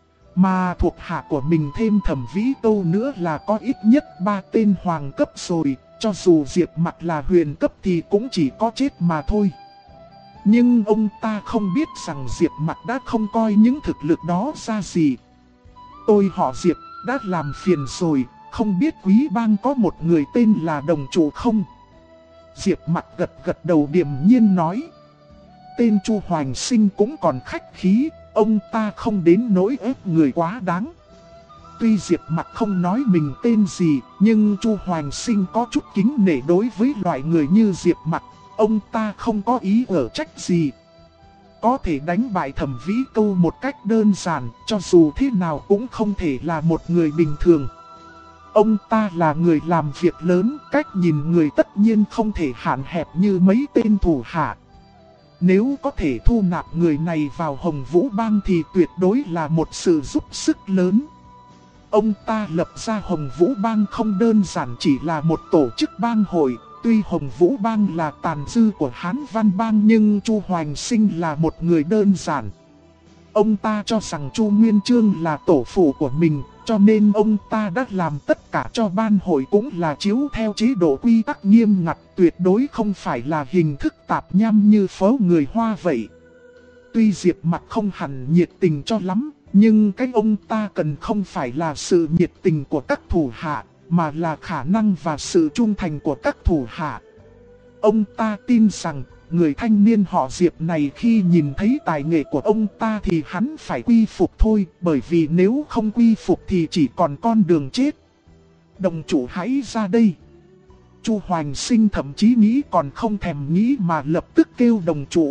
Mà thuộc hạ của mình thêm Thẩm Vĩ Câu nữa là có ít nhất 3 tên hoàng cấp rồi, cho dù Diệp Mặc là huyền cấp thì cũng chỉ có chết mà thôi. Nhưng ông ta không biết rằng Diệp Mặc đã không coi những thực lực đó ra gì. Tôi họ Diệp, đã làm phiền rồi, không biết quý bang có một người tên là đồng chủ không? Diệp Mặc gật gật đầu điềm nhiên nói. Tên Chu Hoành Sinh cũng còn khách khí, ông ta không đến nỗi ép người quá đáng. Tuy Diệp Mặc không nói mình tên gì, nhưng Chu Hoành Sinh có chút kính nể đối với loại người như Diệp Mặc. Ông ta không có ý ở trách gì. Có thể đánh bại Thẩm Vĩ Câu một cách đơn giản, cho dù thế nào cũng không thể là một người bình thường. Ông ta là người làm việc lớn, cách nhìn người tất nhiên không thể hạn hẹp như mấy tên thủ hạ. Nếu có thể thu nạp người này vào Hồng Vũ Bang thì tuyệt đối là một sự giúp sức lớn. Ông ta lập ra Hồng Vũ Bang không đơn giản chỉ là một tổ chức bang hội. Tuy Hồng Vũ Bang là tàn dư của Hán Văn Bang nhưng Chu Hoành Sinh là một người đơn giản. Ông ta cho rằng Chu Nguyên Chương là tổ phụ của mình, cho nên ông ta đã làm tất cả cho ban hội cũng là chiếu theo chế độ quy tắc nghiêm ngặt, tuyệt đối không phải là hình thức tạp nham như phố người Hoa vậy. Tuy Diệp Mặc không hẳn nhiệt tình cho lắm, nhưng cái ông ta cần không phải là sự nhiệt tình của các thủ hạ, mà là khả năng và sự trung thành của các thủ hạ. Ông ta tin rằng, người thanh niên họ Diệp này khi nhìn thấy tài nghệ của ông ta thì hắn phải quy phục thôi, bởi vì nếu không quy phục thì chỉ còn con đường chết. Đồng chủ hãy ra đây. Chu Hoành Sinh thậm chí nghĩ còn không thèm nghĩ mà lập tức kêu đồng chủ.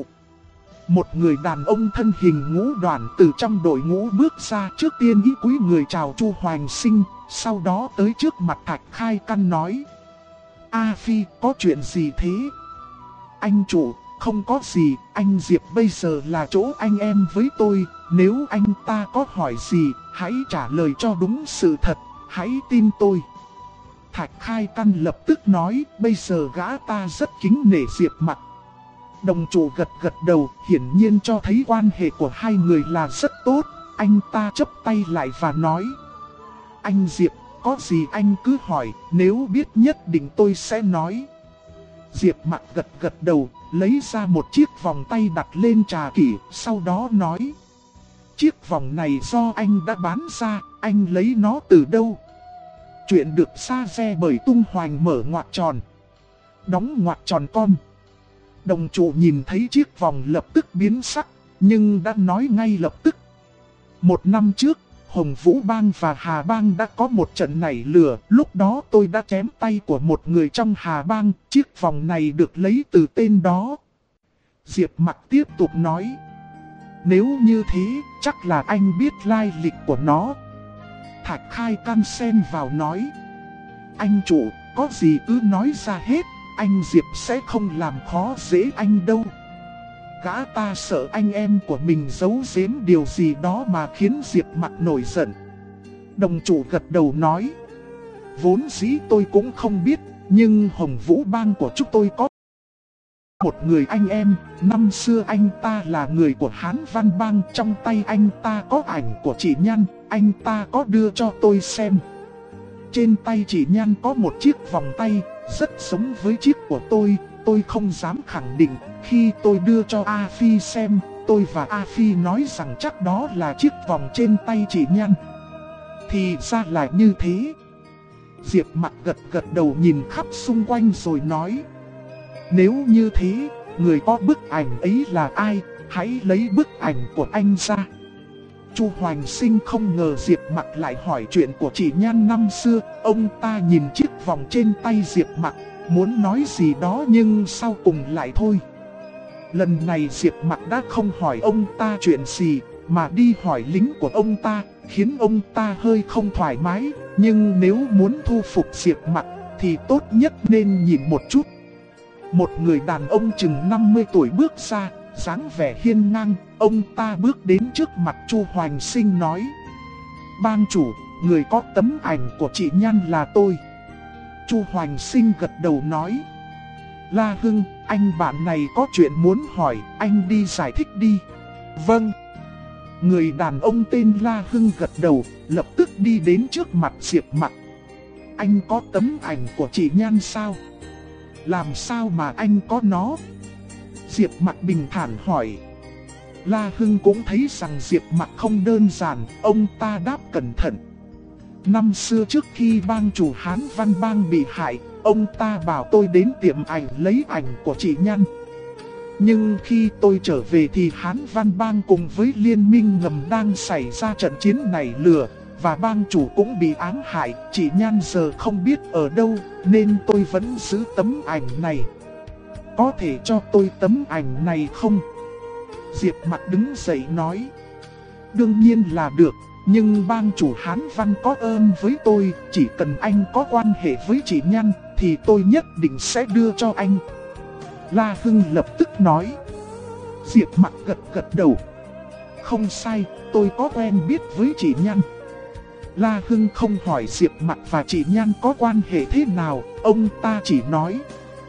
Một người đàn ông thân hình ngũ đoàn từ trong đội ngũ bước ra, trước tiên ý cúi người chào Chu Hoành Sinh, sau đó tới trước mặt Thạch Khai Căn nói: A Phi, có chuyện gì thế? Anh chủ, không có gì, anh Diệp bây giờ là chỗ anh em với tôi, nếu anh ta có hỏi gì, hãy trả lời cho đúng sự thật, hãy tin tôi. Thạch Khai Căn lập tức nói, bây giờ gã ta rất kính nể Diệp Mặc. Đồng chủ gật gật đầu, hiển nhiên cho thấy quan hệ của hai người là rất tốt. Anh ta chắp tay lại và nói: Anh Diệp, có gì anh cứ hỏi, nếu biết nhất định tôi sẽ nói. Diệp Mặc gật gật đầu, lấy ra một chiếc vòng tay đặt lên trà kỷ, sau đó nói: Chiếc vòng này do anh đã bán ra, anh lấy nó từ đâu? Chuyện được sa re bởi Tung Hoành mở ngoặc tròn, đóng ngoặc tròn com. Đồng chủ nhìn thấy chiếc vòng lập tức biến sắc, nhưng đã nói ngay lập tức. Một năm trước, Hồng Vũ Bang và Hà Bang đã có một trận nảy lửa, lúc đó tôi đã chém tay của một người trong Hà Bang, chiếc vòng này được lấy từ tên đó. Diệp Mặc tiếp tục nói: Nếu như thế, chắc là anh biết lai lịch của nó. Thạch Khai can xen vào nói: anh chủ, có gì cứ nói ra hết, anh Diệp sẽ không làm khó dễ anh đâu. Gã ta sợ anh em của mình giấu giếm điều gì đó mà khiến Diệp Mặc nổi giận. Đồng chủ gật đầu nói: vốn dĩ tôi cũng không biết, nhưng Hồng Vũ Bang của chúng tôi có một người anh em, năm xưa anh ta là người của Hán Văn Bang, trong tay anh ta có ảnh của chị Nhan, anh ta có đưa cho tôi xem. Trên tay chị Nhan có một chiếc vòng tay, rất giống với chiếc của tôi không dám khẳng định. Khi tôi đưa cho A Phi xem, tôi và A Phi nói rằng chắc đó là chiếc vòng trên tay chị Nhan. Thì ra là như thế. Diệp Mặc gật đầu nhìn khắp xung quanh rồi nói: nếu như thế, người có bức ảnh ấy là ai, hãy lấy bức ảnh của anh ra. Chu Hoành Sinh không ngờ Diệp Mặc lại hỏi chuyện của chị Nhan năm xưa. Ông ta nhìn chiếc vòng trên tay Diệp Mặc, muốn nói gì đó nhưng sau cùng lại thôi. Lần này Diệp Mặc đã không hỏi ông ta chuyện gì, mà đi hỏi lính của ông ta, khiến ông ta hơi không thoải mái. Nhưng nếu muốn thu phục Diệp Mặc thì tốt nhất nên nhìn một chút. Một người đàn ông chừng 50 tuổi bước ra, dáng vẻ hiên ngang. Ông ta bước đến trước mặt Chu Hoành Sinh nói: bang chủ, người có tấm ảnh của chị Nhan là tôi. Chu Hoành Sinh gật đầu nói: La Hưng, anh bạn này có chuyện muốn hỏi, anh đi giải thích đi. Vâng. Người đàn ông tên La Hưng gật đầu, lập tức đi đến trước mặt Diệp Mặc. Anh có tấm ảnh của chị Nhan sao? Làm sao mà anh có nó? Diệp Mặc bình thản hỏi. La Hưng cũng thấy rằng Diệp Mặc không đơn giản, ông ta đáp cẩn thận. Năm xưa trước khi bang chủ Hán Văn Bang bị hại, ông ta bảo tôi đến tiệm ảnh lấy ảnh của chị Nhan. Nhưng khi tôi trở về thì Hán Văn Bang cùng với liên minh ngầm đang xảy ra trận chiến nảy lửa, và bang chủ cũng bị ám hại, chị Nhan giờ không biết ở đâu, nên tôi vẫn giữ tấm ảnh này. Có thể cho tôi tấm ảnh này không? Diệp Mặc đứng dậy nói. Đương nhiên là được, nhưng bang chủ Hán Văn có ơn với tôi, chỉ cần anh có quan hệ với chị Nhan thì tôi nhất định sẽ đưa cho anh. La Hưng lập tức nói. Diệp Mặc gật đầu. Không sai, tôi có quen biết với chị Nhan. La Hưng không hỏi Diệp Mặc và chị Nhan có quan hệ thế nào, ông ta chỉ nói.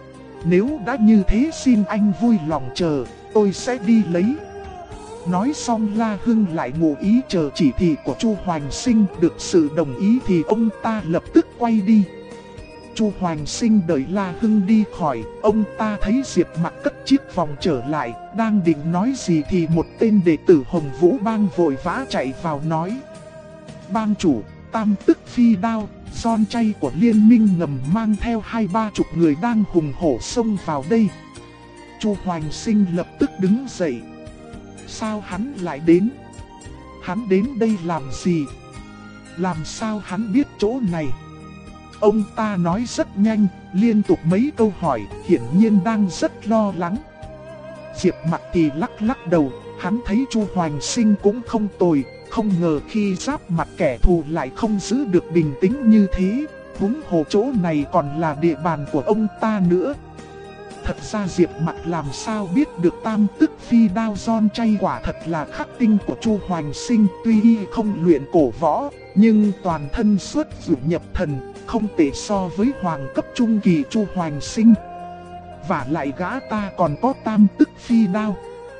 Nếu đã như thế xin anh vui lòng chờ, tôi sẽ đi lấy. Nói xong La Hưng lại ngụ ý chờ chỉ thị của Chu Hoành Sinh. Được sự đồng ý thì ông ta lập tức quay đi. Chu Hoành Sinh đợi La Hưng đi khỏi, ông ta thấy Diệp Mặc cất chiếc vòng trở lại, đang định nói gì thì một tên đệ tử Hồng Vũ Bang vội vã chạy vào nói. Bang chủ, Tam Tức Phi Đao, Son Chay của liên minh ngầm mang theo 20-30 người đang hùng hổ xông vào đây. Chu Hoành Sinh lập tức đứng dậy. Sao hắn lại đến? Hắn đến đây làm gì? Làm sao hắn biết chỗ này? Ông ta nói rất nhanh, liên tục mấy câu hỏi, hiển nhiên đang rất lo lắng. Diệp Mặc thì lắc đầu, hắn thấy Chu Hoành Sinh cũng không tồi, không ngờ khi giáp mặt kẻ thù lại không giữ được bình tĩnh như thế, huống hồ chỗ này còn là địa bàn của ông ta nữa. Thật ra Diệp Mặc làm sao biết được Tam Tức Phi Đao Son Chay quả thật là khắc tinh của Chu Hoành Sinh, tuy y không luyện cổ võ, nhưng toàn thân xuất dụ nhập thần, không tệ so với hoàng cấp trung kỳ Chu Hoành Sinh. Và lại gã ta còn có Tam Tức Phi Đao.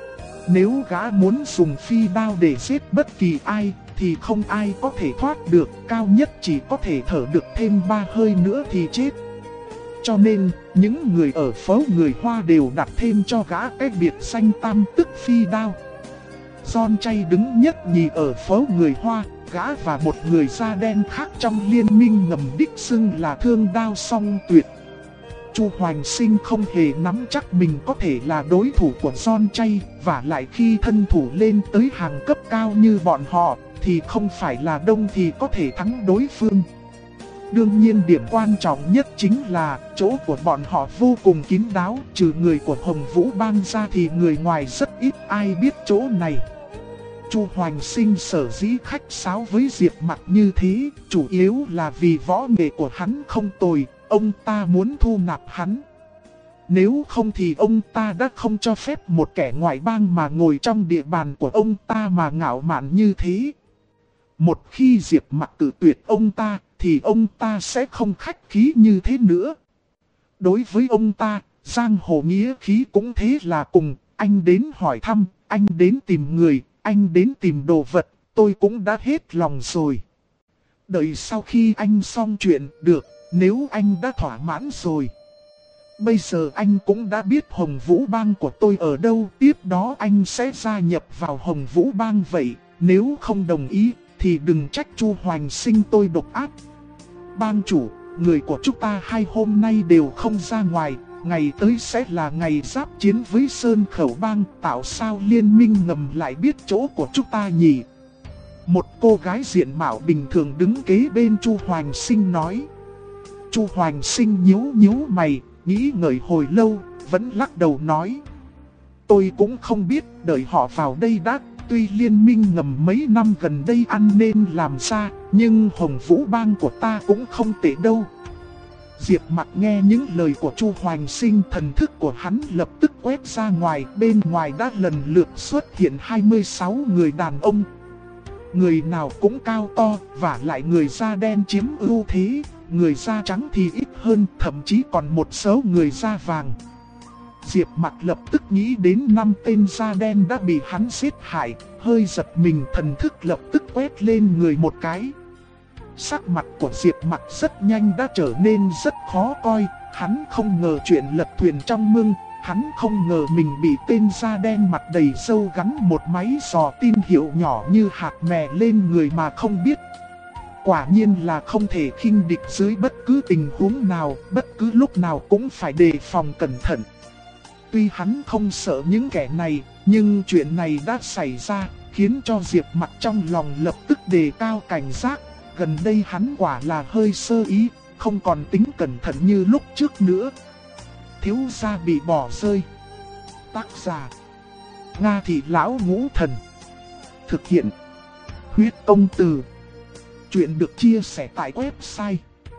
Nếu gã muốn dùng phi đao để giết bất kỳ ai, thì không ai có thể thoát được, cao nhất chỉ có thể thở được thêm 3 hơi nữa thì chết. Cho nên, những người ở phố người Hoa đều đặt thêm cho gã cái biệt danh Tam Tức Phi Đao. Son Chay đứng nhất nhì ở phố người Hoa, gã và một người da đen khác trong liên minh ngầm đích xưng là Thương Đao Song Tuyệt. Chu Hoành Sinh không hề nắm chắc mình có thể là đối thủ của Son Chay, và lại khi thân thủ lên tới hàng cấp cao như bọn họ, thì không phải là đông thì có thể thắng đối phương. Đương nhiên điểm quan trọng nhất chính là chỗ của bọn họ vô cùng kín đáo, trừ người của Hồng Vũ Bang ra thì người ngoài rất ít ai biết chỗ này. Chu Hoành Sinh sở dĩ khách sáo với Diệp Mặc như thế, chủ yếu là vì võ nghệ của hắn không tồi, ông ta muốn thu nạp hắn. Nếu không thì ông ta đã không cho phép một kẻ ngoại bang mà ngồi trong địa bàn của ông ta mà ngạo mạn như thế. Một khi Diệp Mặc cự tuyệt ông ta, thì ông ta sẽ không khách khí như thế nữa. Đối với ông ta, giang hồ nghĩa khí cũng thế là cùng, anh đến hỏi thăm, anh đến tìm người, anh đến tìm đồ vật, tôi cũng đã hết lòng rồi. Đợi sau khi anh xong chuyện, được, nếu anh đã thỏa mãn rồi. Bây giờ anh cũng đã biết Hồng Vũ Bang của tôi ở đâu, tiếp đó anh sẽ gia nhập vào Hồng Vũ Bang vậy, nếu không đồng ý, thì đừng trách Chu Hoành Sinh tôi độc ác. Bang chủ, người của chúng ta hai hôm nay đều không ra ngoài, ngày tới sẽ là ngày giáp chiến với Sơn Khẩu Bang, tạo sao liên minh ngầm lại biết chỗ của chúng ta nhỉ? Một cô gái diện mạo bình thường đứng kế bên Chu Hoành Sinh nói. Chu Hoành Sinh nhíu mày, nghĩ ngợi hồi lâu, vẫn lắc đầu nói. Tôi cũng không biết, đợi họ vào đây đã. Tuy liên minh ngầm mấy năm gần đây ăn nên làm ra, nhưng Hồng Vũ Bang của ta cũng không tệ đâu. Diệp Mặc nghe những lời của Chu Hoành Sinh, thần thức của hắn lập tức quét ra ngoài, bên ngoài đã lần lượt xuất hiện 26 người đàn ông. Người nào cũng cao to, và lại người da đen chiếm ưu thế, người da trắng thì ít hơn, thậm chí còn một số người da vàng. Diệp Mặc lập tức nghĩ đến 5 tên da đen đã bị hắn giết hại, hơi giật mình, thần thức lập tức quét lên người một cái. Sắc mặt của Diệp Mặc rất nhanh đã trở nên rất khó coi, hắn không ngờ chuyện lật thuyền trong mương, hắn không ngờ mình bị tên da đen mặt đầy râu gắn một máy dò tin hiệu nhỏ như hạt mè lên người mà không biết. Quả nhiên là không thể khinh địch dưới bất cứ tình huống nào, bất cứ lúc nào cũng phải đề phòng cẩn thận. Tuy hắn không sợ những kẻ này, nhưng chuyện này đã xảy ra, khiến cho Diệp Mặc trong lòng lập tức đề cao cảnh giác. Gần đây hắn quả là hơi sơ ý, không còn tính cẩn thận như lúc trước nữa. Thiếu gia bị bỏ rơi. Tác giả: Nga Thị Lão Ngũ Thần. Thực hiện: Huyết Công Từ. Chuyện được chia sẻ tại website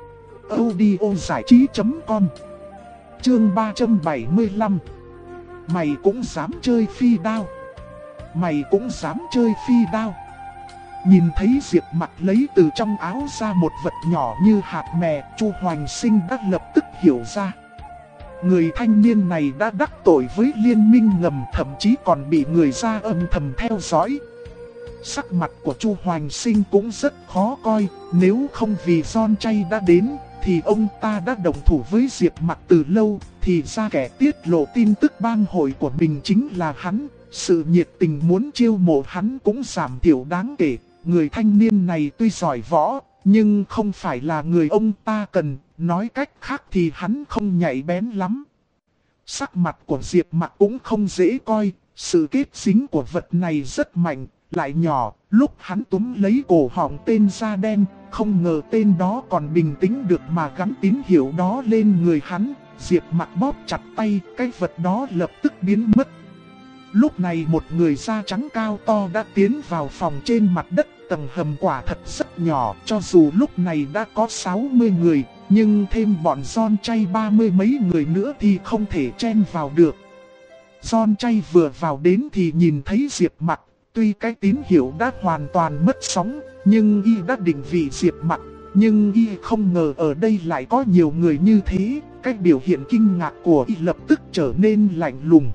audiozảichí.com. Chương 375. Mày cũng dám chơi phi đao. Mày cũng dám chơi phi đao. Nhìn thấy Diệp Mặc lấy từ trong áo ra một vật nhỏ như hạt mè, Chu Hoành Sinh đã lập tức hiểu ra. Người thanh niên này đã đắc tội với liên minh ngầm, thậm chí còn bị người ra âm thầm theo dõi. Sắc mặt của Chu Hoành Sinh cũng rất khó coi, nếu không vì John Chay đã đến, thì ông ta đã đồng thủ với Diệp Mặc từ lâu, thì ra kẻ tiết lộ tin tức bang hội của mình chính là hắn. Sự nhiệt tình muốn chiêu mộ hắn cũng giảm thiểu đáng kể. Người thanh niên này tuy giỏi võ, nhưng không phải là người ông ta cần, nói cách khác thì hắn không nhạy bén lắm. Sắc mặt của Diệp Mặc cũng không dễ coi, sự kết dính của vật này rất mạnh, lại nhỏ. Lúc hắn túm lấy cổ họng tên da đen, không ngờ tên đó còn bình tĩnh được mà gắn tín hiệu đó lên người hắn. Diệp Mặc bóp chặt tay, cái vật đó lập tức biến mất. Lúc này một người da trắng cao to đã tiến vào phòng trên mặt đất, tầng hầm quả thật rất nhỏ, cho dù lúc này đã có 60 người, nhưng thêm bọn John Chay 30 mấy người nữa thì không thể chen vào được. John Chay vừa vào đến thì nhìn thấy Diệp Mặc, tuy cái tín hiệu đã hoàn toàn mất sóng, nhưng y đã định vị Diệp Mặc, nhưng y không ngờ ở đây lại có nhiều người như thế, cái biểu hiện kinh ngạc của y lập tức trở nên lạnh lùng.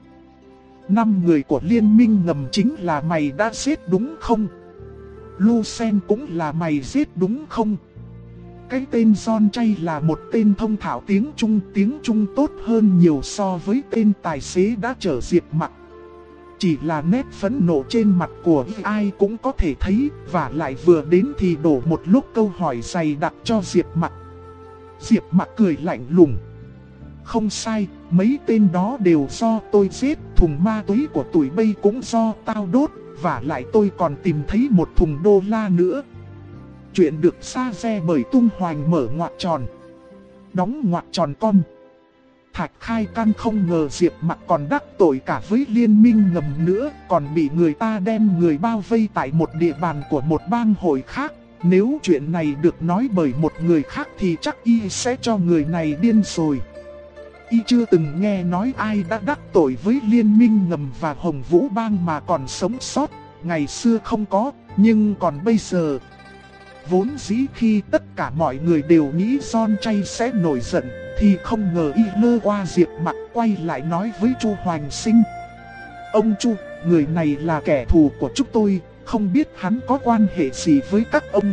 5 người của liên minh ngầm chính là mày đã giết đúng không? Lucen cũng là mày giết đúng không? Cái tên John Chay là một tên thông thạo tiếng Trung tốt hơn nhiều so với tên tài xế đã chở Diệp Mặc. Chỉ là nét phẫn nộ trên mặt của y ai cũng có thể thấy, và lại vừa đến thì đổ một lúc câu hỏi dày đặc cho Diệp Mặc. Diệp Mặc cười lạnh lùng. Không sai, mấy tên đó đều do tôi giết, thùng ma túy của tụi bay cũng do tao đốt, và lại tôi còn tìm thấy một thùng đô la nữa. Chuyện được sa re bởi Tung Hoành mở ngoặc tròn, đóng ngoặc tròn con. Thạch Khai Can không ngờ Diệp Mặc còn đắc tội cả với liên minh ngầm nữa, còn bị người ta đem người bao vây tại một địa bàn của một bang hội khác. Nếu chuyện này được nói bởi một người khác thì chắc y sẽ cho người này điên rồi. Y chưa từng nghe nói ai đã đắc tội với liên minh ngầm và Hồng Vũ Bang mà còn sống sót. Ngày xưa không có, nhưng còn bây giờ. Vốn dĩ khi tất cả mọi người đều nghĩ John Chay sẽ nổi giận, thì không ngờ y lơ qua Diệp Mặc quay lại nói với Chu Hoành Sinh. Ông Chu, người này là kẻ thù của chúng tôi, không biết hắn có quan hệ gì với các ông.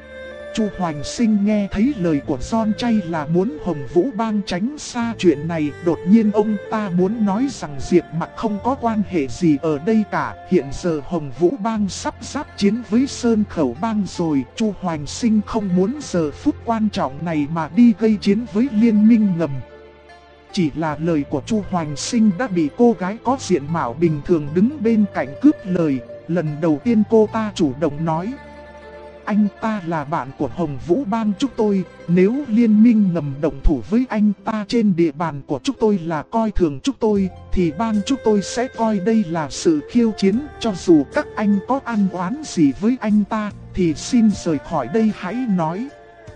Chu Hoành Sinh nghe thấy lời của John Chay là muốn Hồng Vũ Bang tránh xa chuyện này, đột nhiên ông ta muốn nói rằng Diệp Mặc không có quan hệ gì ở đây cả. Hiện giờ Hồng Vũ Bang sắp giáp chiến với Sơn Khẩu Bang rồi, Chu Hoành Sinh không muốn giờ phút quan trọng này mà đi gây chiến với liên minh ngầm. Chỉ là lời của Chu Hoành Sinh đã bị cô gái có diện mạo bình thường đứng bên cạnh cướp lời. Lần đầu tiên cô ta chủ động nói: anh ta là bạn của Hồng Vũ Bang chúng tôi, nếu liên minh ngầm động thủ với anh ta trên địa bàn của chúng tôi là coi thường chúng tôi, thì bang chúng tôi sẽ coi đây là sự khiêu chiến. Cho dù các anh có ăn oán gì với anh ta, thì xin rời khỏi đây hãy nói.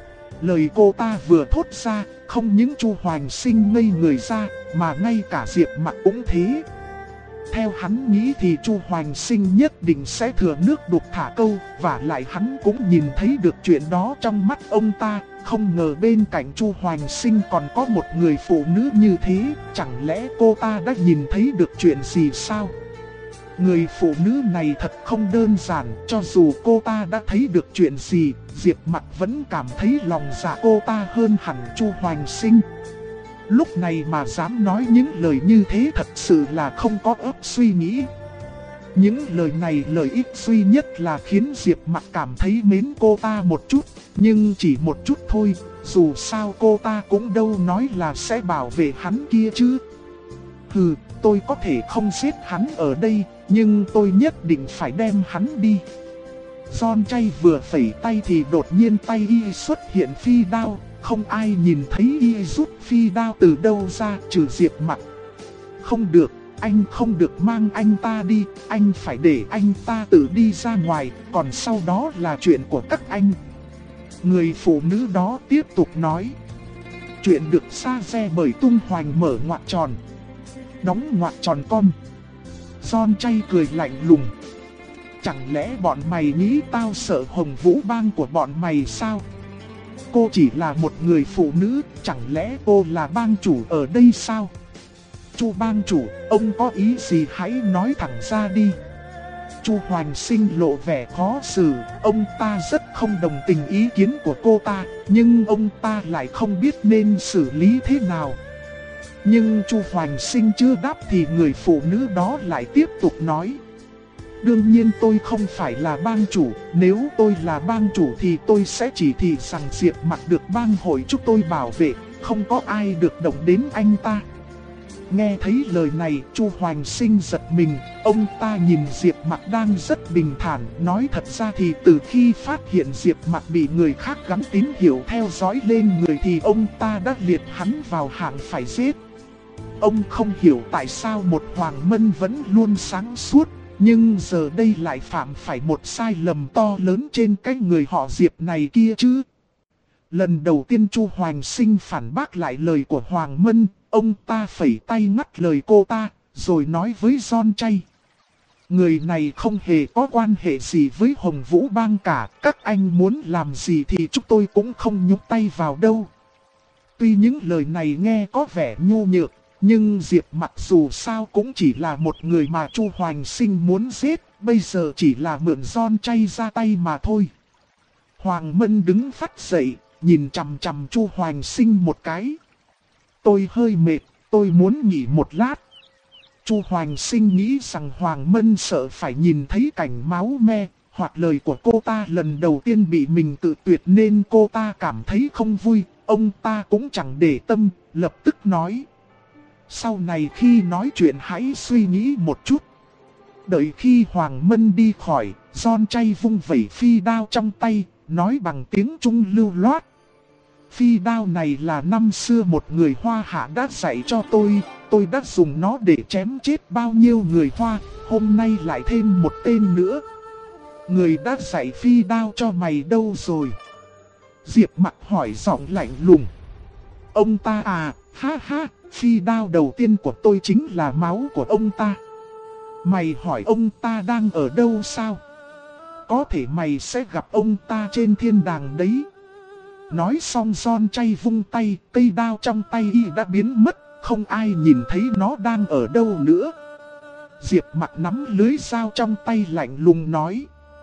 Lời cô ta vừa thốt ra, không những Chu Hoành Sinh ngây người ra, mà ngay cả Diệp Mặc cũng thế. Theo hắn nghĩ thì Chu Hoành Sinh nhất định sẽ thừa nước đục thả câu, và lại hắn cũng nhìn thấy được chuyện đó trong mắt ông ta. Không ngờ bên cạnh Chu Hoành Sinh còn có một người phụ nữ như thế, chẳng lẽ cô ta đã nhìn thấy được chuyện gì sao? Người phụ nữ này thật không đơn giản, cho dù cô ta đã thấy được chuyện gì, Diệp Mặc vẫn cảm thấy lòng dạ cô ta hơn hẳn Chu Hoành Sinh. Lúc này mà dám nói những lời như thế thật sự là không có óc suy nghĩ. Những lời này lợi ích duy nhất là khiến Diệp Mặc cảm thấy mến cô ta một chút, nhưng chỉ một chút thôi, dù sao cô ta cũng đâu nói là sẽ bảo vệ hắn kia chứ. Hừ, tôi có thể không giết hắn ở đây, nhưng tôi nhất định phải đem hắn đi. John Chay vừa phẩy tay thì đột nhiên tay y xuất hiện phi đao. Không ai nhìn thấy y rút phi đao từ đâu ra trừ Diệp Mặc. Không được, anh không được mang anh ta đi, anh phải để anh ta tự đi ra ngoài, còn sau đó là chuyện của các anh. Người phụ nữ đó tiếp tục nói. Chuyện được sa re bởi Tung Hoành mở ngoặc tròn, đóng ngoặc tròn con. John Chay cười lạnh lùng. Chẳng lẽ bọn mày nghĩ tao sợ Hồng Vũ Bang của bọn mày sao? Cô chỉ là một người phụ nữ, chẳng lẽ cô là bang chủ ở đây sao? Chu bang chủ, ông có ý gì hãy nói thẳng ra đi. Chu Hoành Sinh lộ vẻ khó xử, ông ta rất không đồng tình ý kiến của cô ta, nhưng ông ta lại không biết nên xử lý thế nào. Nhưng Chu Hoành Sinh chưa đáp thì người phụ nữ đó lại tiếp tục nói. Đương nhiên tôi không phải là bang chủ, nếu tôi là bang chủ thì tôi sẽ chỉ thị rằng Diệp Mặc được bang hội chúng tôi bảo vệ, không có ai được động đến anh ta. Nghe thấy lời này, Chu Hoành Sinh giật mình, ông ta nhìn Diệp Mặc đang rất bình thản, nói thật ra thì từ khi phát hiện Diệp Mặc bị người khác gắn tín hiệu theo dõi lên người thì ông ta đã liệt hắn vào hạng phải giết. Ông không hiểu tại sao một Hoàng Mân vẫn luôn sáng suốt, nhưng giờ đây lại phạm phải một sai lầm to lớn trên cái người họ Diệp này kia chứ. Lần đầu tiên Chu Hoành Sinh phản bác lại lời của Hoàng Mân, ông ta phẩy tay ngắt lời cô ta, rồi nói với John Chay. Người này không hề có quan hệ gì với Hồng Vũ Bang cả, các anh muốn làm gì thì chúng tôi cũng không nhúc tay vào đâu. Tuy những lời này nghe có vẻ nhu nhược, nhưng Diệp Mặc dù sao cũng chỉ là một người mà Chu Hoành Sinh muốn giết, bây giờ chỉ là mượn John Chay ra tay mà thôi. Hoàng Mân đứng phát dậy, nhìn chằm chằm Chu Hoành Sinh một cái. Tôi hơi mệt, tôi muốn nghỉ một lát. Chu Hoành Sinh nghĩ rằng Hoàng Mân sợ phải nhìn thấy cảnh máu me, hoặc lời của cô ta lần đầu tiên bị mình tự tuyệt nên cô ta cảm thấy không vui. Ông ta cũng chẳng để tâm, lập tức nói. Sau này khi nói chuyện hãy suy nghĩ một chút. Đợi khi Hoàng Mân đi khỏi, John Chay vung vẩy phi đao trong tay, nói bằng tiếng Trung lưu loát. phi đao này là năm xưa một người Hoa hạ đã dạy cho tôi đã dùng nó để chém chết bao nhiêu người Hoa, hôm nay lại thêm một tên nữa. Người đã dạy phi đao cho mày đâu rồi? Diệp Mặc hỏi giọng lạnh lùng. Ông ta à, ha ha, phi đao đầu tiên của tôi chính là máu của ông ta. Mày hỏi ông ta đang ở đâu sao? Có thể mày sẽ gặp ông ta trên thiên đàng đấy. Nói xong John chay vung tay, cây đao trong tay y đã biến mất, không ai nhìn thấy nó đang ở đâu nữa. Diệp Mặc nắm lưới dao trong tay lạnh lùng nói.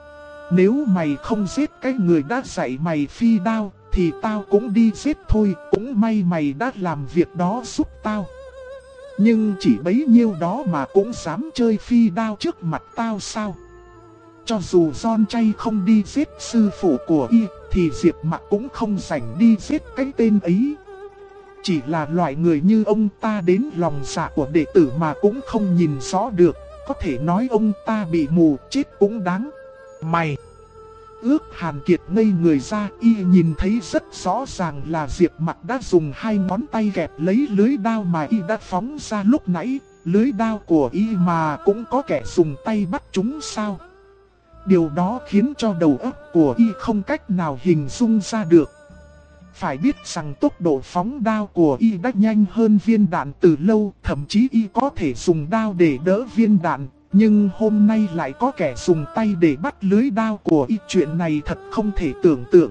Nếu mày không giết cái người đã dạy mày phi đao, thì tao cũng đi giết thôi, cũng may mày đã làm việc đó giúp tao. Nhưng chỉ bấy nhiêu đó mà cũng dám chơi phi đao trước mặt tao sao? Cho dù John chay không đi giết sư phụ của y, thì Diệp Mặc cũng không rảnh đi giết cái tên ấy. Chỉ là loại người như ông ta đến lòng dạ của đệ tử mà cũng không nhìn rõ được, có thể nói ông ta bị mù chết cũng đáng. Mày! Ước Hàn Kiệt ngây người ra, y nhìn thấy rất rõ ràng là Diệp Mặc đã dùng hai ngón tay kẹp lấy lưới đao mà y đã phóng ra lúc nãy. Lưới đao của y mà cũng có kẻ dùng tay bắt chúng sao? Điều đó khiến cho đầu óc của y không cách nào hình dung ra được. Phải biết rằng tốc độ phóng đao của y đã nhanh hơn viên đạn từ lâu, thậm chí y có thể dùng đao để đỡ viên đạn. Nhưng hôm nay lại có kẻ dùng tay để bắt lưới đao của y, chuyện này thật không thể tưởng tượng.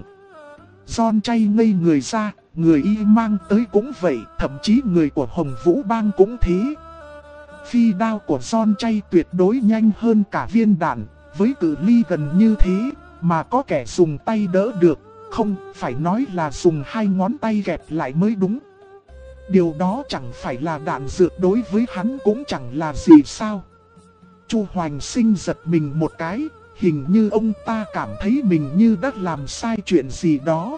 John chay ngây người ra, người y mang tới cũng vậy, thậm chí người của Hồng Vũ Bang cũng thế. Phi đao của John chay tuyệt đối nhanh hơn cả viên đạn, với cự ly gần như thế mà có kẻ dùng tay đỡ được, không phải nói là dùng hai ngón tay kẹp lại mới đúng. Điều đó chẳng phải là đạn dược đối với hắn cũng chẳng là gì sao? Chu Hoành Sinh giật mình một cái, hình như ông ta cảm thấy mình như đã làm sai chuyện gì đó.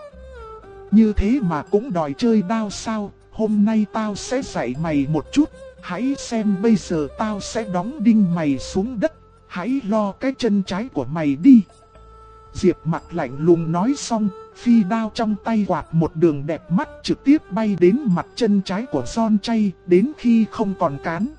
Như thế mà cũng đòi chơi đao sao? Hôm nay tao sẽ dạy mày một chút, hãy xem bây giờ tao sẽ đóng đinh mày xuống đất, hãy lo cái chân trái của mày đi. Diệp Mặc lạnh lùng nói xong, phi đao trong tay quạt một đường đẹp mắt trực tiếp bay đến mặt chân trái của John chay, đến khi không còn cán.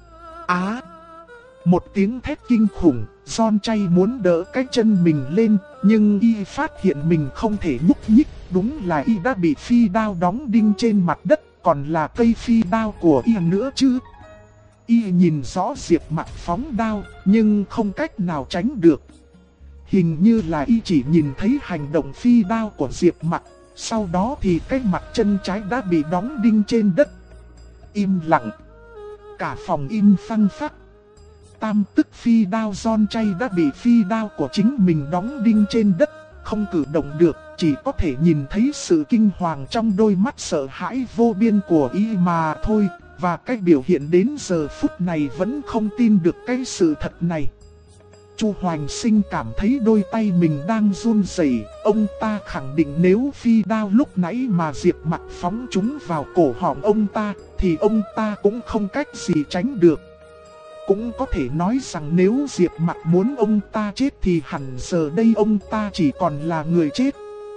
Một tiếng thét kinh khủng, John chay muốn đỡ cái chân mình lên, nhưng y phát hiện mình không thể nhúc nhích, đúng là y đã bị phi đao đóng đinh trên mặt đất, còn là cây phi đao của y nữa chứ. Y nhìn rõ Diệp Mặc phóng đao, nhưng không cách nào tránh được. Hình như là y chỉ nhìn thấy hành động phi đao của Diệp Mặc, sau đó thì cái mặt chân trái đã bị đóng đinh trên đất. Im lặng. Cả phòng im phăng phắc. Tam tức phi đao John chay đã bị phi đao của chính mình đóng đinh trên đất, không cử động được, chỉ có thể nhìn thấy sự kinh hoàng trong đôi mắt sợ hãi vô biên của y mà thôi. Và cái biểu hiện đến giờ phút này vẫn không tin được cái sự thật này. Chu Hoành Sinh cảm thấy đôi tay mình đang run rẩy. Ông ta khẳng định nếu phi đao lúc nãy mà Diệp Mặc phóng chúng vào cổ họng ông ta, thì ông ta cũng không cách gì tránh được. Cũng có thể nói rằng nếu Diệp Mặc muốn ông ta chết thì hẳn giờ đây ông ta chỉ còn là người chết.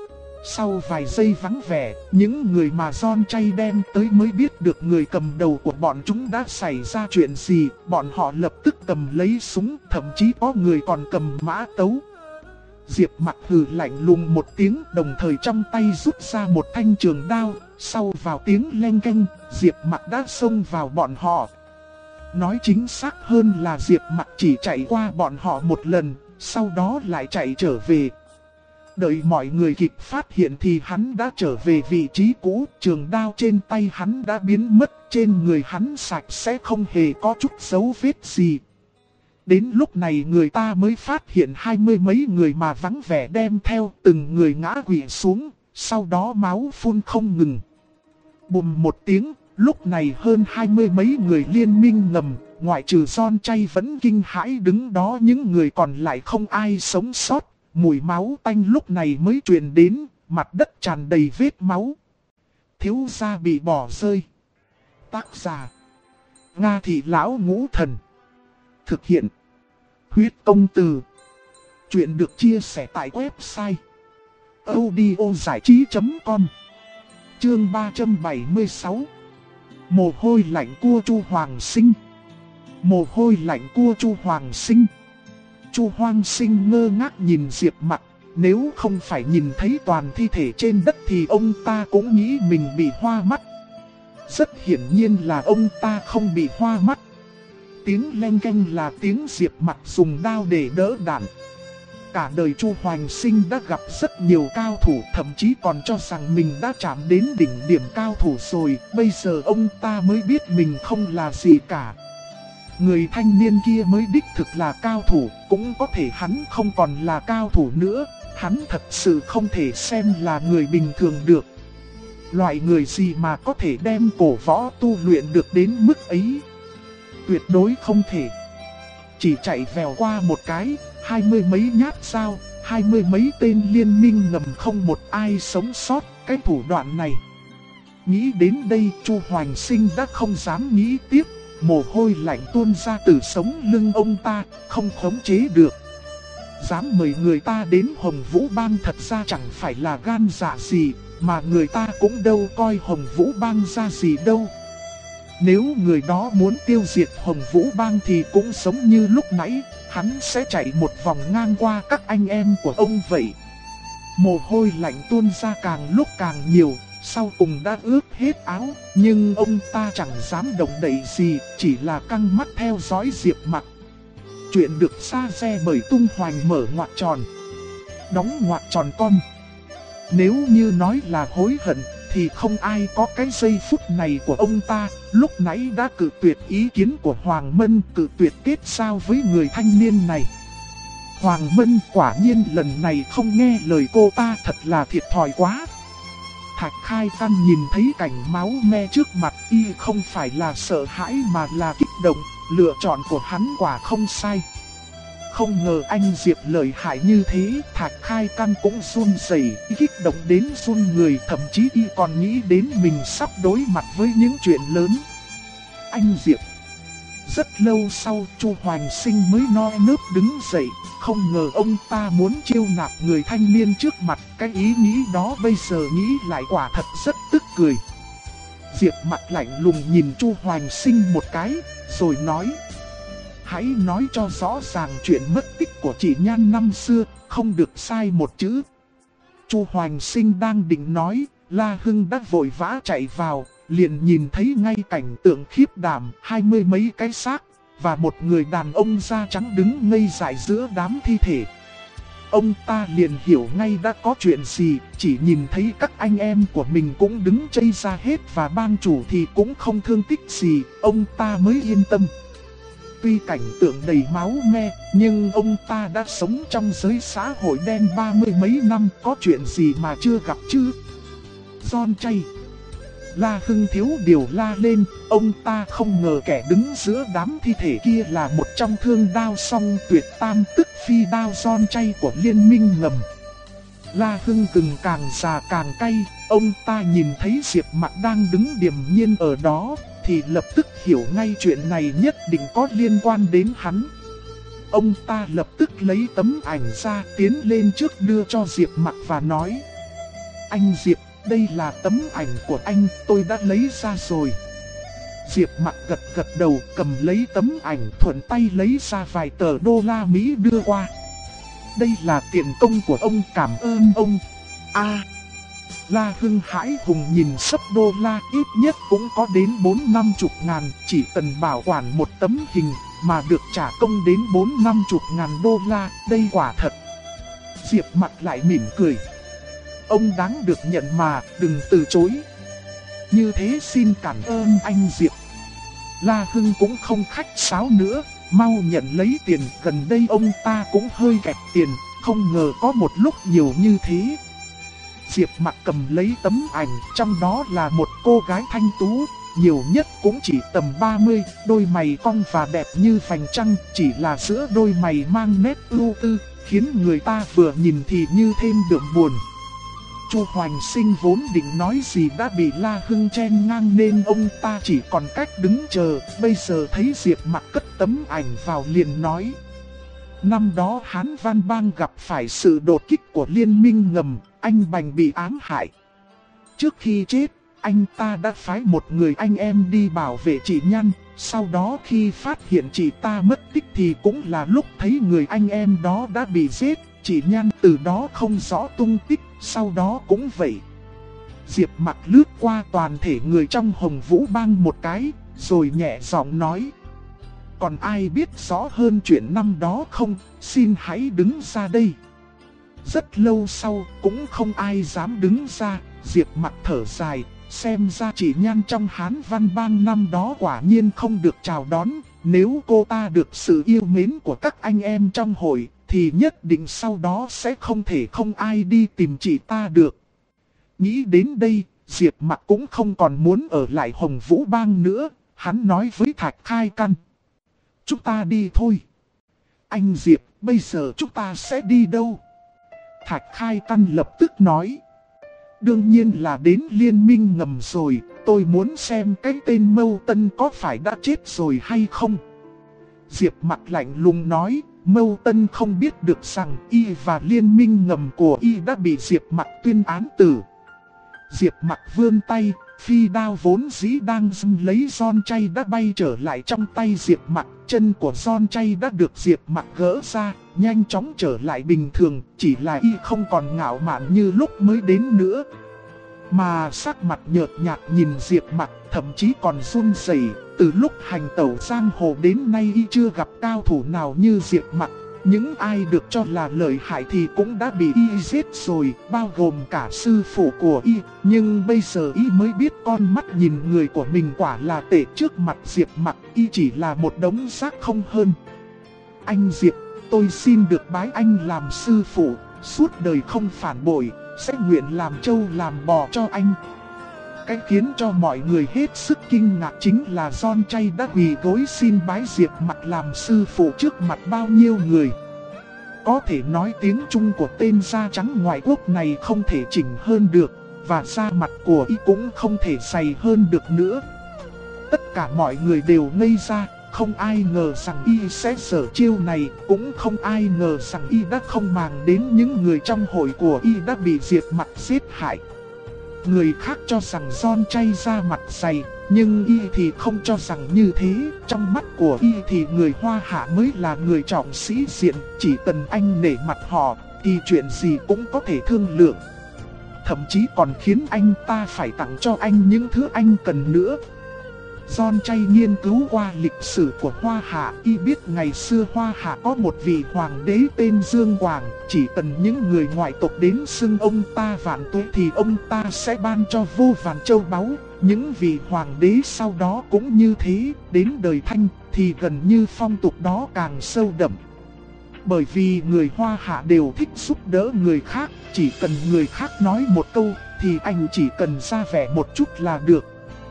Sau vài giây vắng vẻ, những người mà John chay đem tới mới biết được người cầm đầu của bọn chúng đã xảy ra chuyện gì. Bọn họ lập tức cầm lấy súng, thậm chí có người còn cầm mã tấu. Diệp Mặc hừ lạnh lùng một tiếng, đồng thời trong tay rút ra một thanh trường đao. Sau vào tiếng leng keng, Diệp Mặc đã xông vào bọn họ. Nói chính xác hơn là Diệp Mặc chỉ chạy qua bọn họ một lần, sau đó lại chạy trở về. Đợi mọi người kịp phát hiện thì hắn đã trở về vị trí cũ, trường đao trên tay hắn đã biến mất, trên người hắn sạch sẽ không hề có chút dấu vết gì. Đến lúc này người ta mới phát hiện 20 mấy người mà vắng vẻ đem theo, từng người ngã quỵ xuống, sau đó máu phun không ngừng. Bùm một tiếng, lúc này hơn 20 mấy người liên minh ngầm, ngoại trừ John chay vẫn kinh hãi đứng đó, những người còn lại không ai sống sót. Mùi máu tanh lúc này mới truyền đến, mặt đất tràn đầy vết máu. Thiếu gia bị bỏ rơi. Tác giả: Nga Thị Lão Ngũ Thần. Thực hiện: Huyết Công Từ. Chuyện được chia sẻ tại website audiozảichí.com. Chương 376. Mồ hôi lạnh cua Chu Hoàng Sinh. Mồ hôi lạnh cua Chu Hoàng Sinh. Chu Hoàng Sinh ngơ ngác nhìn Diệp Mặc, nếu không phải nhìn thấy toàn thi thể trên đất thì ông ta cũng nghĩ mình bị hoa mắt. Rất hiển nhiên là ông ta không bị hoa mắt. Tiếng leng keng là tiếng Diệp Mặc dùng đao để đỡ đạn. Cả đời Chu Hoàng Sinh đã gặp rất nhiều cao thủ, thậm chí còn cho rằng mình đã chạm đến đỉnh điểm cao thủ rồi. Bây giờ ông ta mới biết mình không là gì cả. Người thanh niên kia mới đích thực là cao thủ, cũng có thể hắn không còn là cao thủ nữa. Hắn thật sự không thể xem là người bình thường được. Loại người gì mà có thể đem cổ võ tu luyện được đến mức ấy? Tuyệt đối không thể. Chỉ chạy vèo qua một cái, 20 mấy nhát sao, 20 mấy tên liên minh ngầm không một ai sống sót cái thủ đoạn này. Nghĩ đến đây Chu Hoàng Sinh đã không dám nghĩ tiếp, mồ hôi lạnh tuôn ra từ sống lưng ông ta, không khống chế được. Dám mời người ta đến Hồng Vũ Bang thật ra chẳng phải là gan dạ gì, mà người ta cũng đâu coi Hồng Vũ Bang ra gì đâu. Nếu người đó muốn tiêu diệt Hồng Vũ Bang thì cũng giống như lúc nãy, hắn sẽ chạy một vòng ngang qua các anh em của ông vậy. Mồ hôi lạnh tuôn ra càng lúc càng nhiều, sau cùng đã ướt hết áo, nhưng ông ta chẳng dám động đậy gì, chỉ là căng mắt theo dõi Diệp Mặc. Chuyện được sa re bởi Tung Hoành mở ngoặc tròn, đóng ngoặc tròn con. Nếu như nói là hối hận, thì không ai có cái giây phút này của ông ta. Lúc nãy đã cự tuyệt ý kiến của Hoàng Mân, cự tuyệt kết giao với người thanh niên này. Hoàng Mân quả nhiên lần này không nghe lời cô ta, thật là thiệt thòi quá. Thạch Khai Căn nhìn thấy cảnh máu me trước mặt, y không phải là sợ hãi mà là kích động. Lựa chọn của hắn quả không sai. Không ngờ anh Diệp lợi hại như thế, Thạch Khai Căn cũng run rẩy, kích động đến run người, thậm chí y còn nghĩ đến mình sắp đối mặt với những chuyện lớn. Anh Diệp. Rất lâu sau, Chu Hoàng Sinh mới no nớp đứng dậy, không ngờ ông ta muốn chiêu nạp người thanh niên trước mặt, cái ý nghĩ đó bây giờ nghĩ lại quả thật rất tức cười. Diệp mặt lạnh lùng nhìn Chu Hoàng Sinh một cái, rồi nói: hãy nói cho rõ ràng chuyện mất tích của chị Nhan năm xưa, không được sai một chữ. Chu Hoàng Sinh đang định nói, La Hưng đã vội vã chạy vào, liền nhìn thấy ngay cảnh tượng khiếp đảm, 20 mấy cái xác, và một người đàn ông da trắng đứng ngây dại giữa đám thi thể. Ông ta liền hiểu ngay đã có chuyện gì, chỉ nhìn thấy các anh em của mình cũng đứng chây ra hết và bang chủ thì cũng không thương tích gì, ông ta mới yên tâm. Tuy cảnh tượng đầy máu me, nhưng ông ta đã sống trong giới xã hội đen 30 mấy năm, có chuyện gì mà chưa gặp chứ? Giòn chay. La Hưng thiếu điều la lên, ông ta không ngờ kẻ đứng giữa đám thi thể kia là một trong thương đao song tuyệt tam tức phi đao giòn chay của liên minh ngầm. La Hưng gừng càng già càng cay, ông ta nhìn thấy Diệp Mặc đang đứng điềm nhiên ở đó, thì lập tức hiểu ngay chuyện này nhất định có liên quan đến hắn. Ông ta lập tức lấy tấm ảnh ra, tiến lên trước đưa cho Diệp Mặc và nói: anh Diệp, đây là tấm ảnh của anh, tôi đã lấy ra rồi. Diệp Mặc gật gật đầu, cầm lấy tấm ảnh, thuận tay lấy ra vài tờ đô la Mỹ đưa qua. Đây là tiền công của ông, cảm ơn ông. La Hưng hãi hùng nhìn sấp đô la, ít nhất cũng có đến 4-50 ngàn, chỉ cần bảo quản một tấm hình mà được trả công đến 4-50 ngàn đô la, đây quả thật. Diệp Mặc lại mỉm cười. Ông đáng được nhận mà, đừng từ chối. Như thế xin cảm ơn anh Diệp. La Hưng cũng không khách sáo nữa, mau nhận lấy tiền. Gần đây ông ta cũng hơi kẹt tiền, không ngờ có một lúc nhiều như thế. Diệp Mặc cầm lấy tấm ảnh, trong đó là một cô gái thanh tú, nhiều nhất cũng chỉ tầm 30, đôi mày cong và đẹp như vành trăng, chỉ là giữa đôi mày mang nét ưu tư, khiến người ta vừa nhìn thì như thêm đượm buồn. Chu Hoành Sinh vốn định nói gì đã bị La Hưng chen ngang nên ông ta chỉ còn cách đứng chờ, bây giờ thấy Diệp Mặc cất tấm ảnh vào liền nói: năm đó Hán Văn Bang gặp phải sự đột kích của liên minh ngầm, anh Bành bị ám hại. Trước khi chết, anh ta đã phái một người anh em đi bảo vệ chị Nhan. Sau đó khi phát hiện chị ta mất tích thì cũng là lúc thấy người anh em đó đã bị giết. Chị Nhan từ đó không rõ tung tích, sau đó cũng vậy. Diệp Mặc lướt qua toàn thể người trong Hồng Vũ Bang một cái, rồi nhẹ giọng nói. Còn ai biết rõ hơn chuyện năm đó không, xin hãy đứng ra đây. Rất lâu sau, cũng không ai dám đứng ra, Diệp Mặc thở dài, xem ra chị Nhan trong Hán Văn Bang năm đó quả nhiên không được chào đón. Nếu cô ta được sự yêu mến của các anh em trong hội, thì nhất định sau đó sẽ không thể không ai đi tìm chị ta được. Nghĩ đến đây, Diệp Mặc cũng không còn muốn ở lại Hồng Vũ Bang nữa, hắn nói với Thạch Khai Căn. Chúng ta đi thôi. Anh Diệp, bây giờ chúng ta sẽ đi đâu? Thạch Khai Căn lập tức nói. Đương nhiên là đến Liên Minh Ngầm rồi, tôi muốn xem cái tên Mâu Tân có phải đã chết rồi hay không. Diệp Mặc lạnh lùng nói, Mâu Tân không biết được rằng y và Liên Minh Ngầm của y đã bị Diệp Mặc tuyên án tử. Diệp Mặc vươn tay, phi đao vốn dĩ đang dâm lấy giòn chay đã bay trở lại trong tay Diệp Mặc. Chân của giòn chay đã được Diệp Mặc gỡ ra, nhanh chóng trở lại bình thường, chỉ là y không còn ngạo mạn như lúc mới đến nữa. Mà sắc mặt nhợt nhạt nhìn Diệp Mặc, thậm chí còn run rẩy. Từ lúc hành tẩu giang hồ đến nay y chưa gặp cao thủ nào như Diệp Mặc. Những ai được cho là lợi hại thì cũng đã bị y giết rồi, bao gồm cả sư phụ của y. Nhưng bây giờ y mới biết con mắt nhìn người của mình quả là tệ. Trước mặt Diệp Mặc, y chỉ là một đống rác không hơn. Anh Diệp, tôi xin được bái anh làm sư phụ, suốt đời không phản bội, sẽ nguyện làm trâu làm bò cho anh. Cái khiến cho mọi người hết sức kinh ngạc chính là giòn chay đã quỳ gối xin bái Diệp Mặc làm sư phụ trước mặt bao nhiêu người. Có thể nói tiếng Trung của tên da trắng ngoại quốc này không thể chỉnh hơn được, và da mặt của y cũng không thể dày hơn được nữa. Tất cả mọi người đều ngây ra, không ai ngờ rằng y sẽ dở chiêu này, cũng không ai ngờ rằng y đã không màng đến những người trong hội của y đã bị Diệp Mặc giết hại. Người khác cho rằng giòn chay da mặt dày, nhưng y thì không cho rằng như thế. Trong mắt của y thì người Hoa Hạ mới là người trọng sĩ diện, chỉ cần anh nể mặt họ thì chuyện gì cũng có thể thương lượng. Thậm chí còn khiến anh ta phải tặng cho anh những thứ anh cần nữa. Giòn chay nghiên cứu qua lịch sử của Hoa Hạ, y biết ngày xưa Hoa Hạ có một vị hoàng đế tên Dương Quảng, chỉ cần những người ngoại tộc đến xưng ông ta vạn tuế thì ông ta sẽ ban cho vô vàn châu báu. Những vị hoàng đế sau đó cũng như thế, đến đời Thanh thì gần như phong tục đó càng sâu đậm. Bởi vì người Hoa Hạ đều thích giúp đỡ người khác, chỉ cần người khác nói một câu thì anh chỉ cần ra vẻ một chút là được.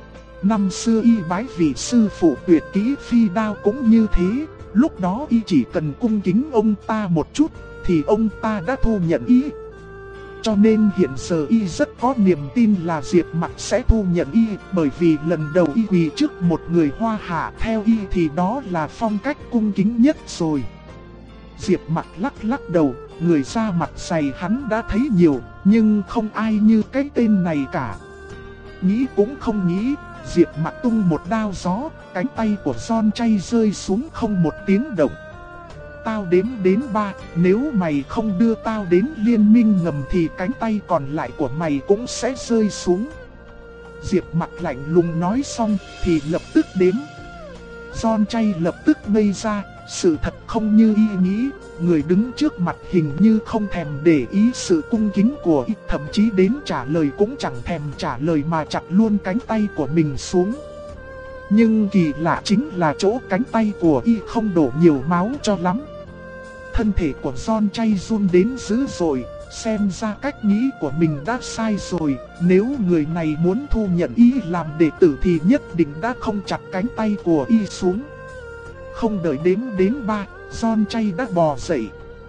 Năm xưa y bái vị sư phụ tuyệt kỹ phi đao cũng như thế, lúc đó y chỉ cần cung kính ông ta một chút thì ông ta đã thu nhận y. Cho nên hiện giờ y rất có niềm tin là Diệp Mặc sẽ thu nhận y, bởi vì lần đầu y quỳ trước một người Hoa Hạ, theo y thì đó là phong cách cung kính nhất rồi. Diệp Mặc lắc lắc đầu, người da mặt dày hắn đã thấy nhiều, nhưng không ai như cái tên này cả. Nghĩ cũng không nghĩ, Diệp Mặc tung một đao gió, cánh tay của giòn chay rơi xuống không một tiếng động. Tao đếm đến 3, nếu mày không đưa tao đến Liên Minh Ngầm thì cánh tay còn lại của mày cũng sẽ rơi xuống. Diệp Mặc lạnh lùng nói xong thì lập tức đếm. Giòn chay lập tức ngây ra, sự thật không như y nghĩ, người đứng trước mặt hình như không thèm để ý sự cung kính của y, thậm chí đến trả lời cũng chẳng thèm trả lời mà chặt luôn cánh tay của mình xuống. Nhưng kỳ lạ chính là chỗ cánh tay của y không đổ nhiều máu cho lắm. Thân thể của giòn chay run đến dữ dội, xem ra cách nghĩ của mình đã sai rồi. Nếu người này muốn thu nhận y làm đệ tử thì nhất định đã không chặt cánh tay của y xuống. Không đợi đếm đến 3, giòn chay đã bò dậy.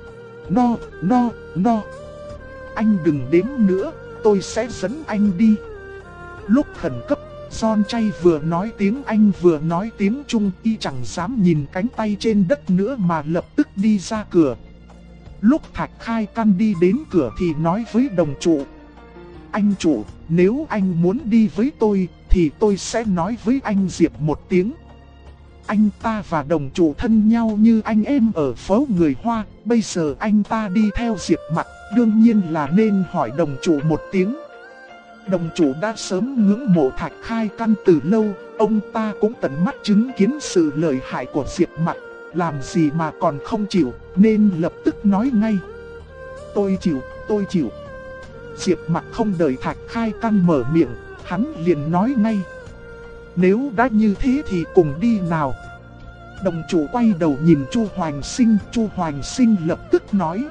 No. Anh đừng đếm nữa, tôi sẽ dẫn anh đi. Lúc khẩn cấp, giòn chay vừa nói tiếng Anh vừa nói tiếng Trung, y chẳng dám nhìn cánh tay trên đất nữa mà lập tức đi ra cửa. Lúc Thạch Khai Căn đi đến cửa thì nói với đồng trụ. Anh chủ, nếu anh muốn đi với tôi, thì tôi sẽ nói với anh Diệp một tiếng. Anh ta và đồng chủ thân nhau như anh em ở phố người Hoa, bây giờ anh ta đi theo Diệp Mặc, đương nhiên là nên hỏi đồng chủ một tiếng. Đồng chủ đã sớm ngưỡng mộ Thạch Khai Căn từ lâu, ông ta cũng tận mắt chứng kiến sự lợi hại của Diệp Mặc, làm gì mà còn không chịu, nên lập tức nói ngay. Tôi chịu. Diệp Mặc không đợi Thạch Khai Căn mở miệng, hắn liền nói ngay. Nếu đã như thế thì cùng đi nào. Đồng chủ quay đầu nhìn Chu Hoành Sinh lập tức nói.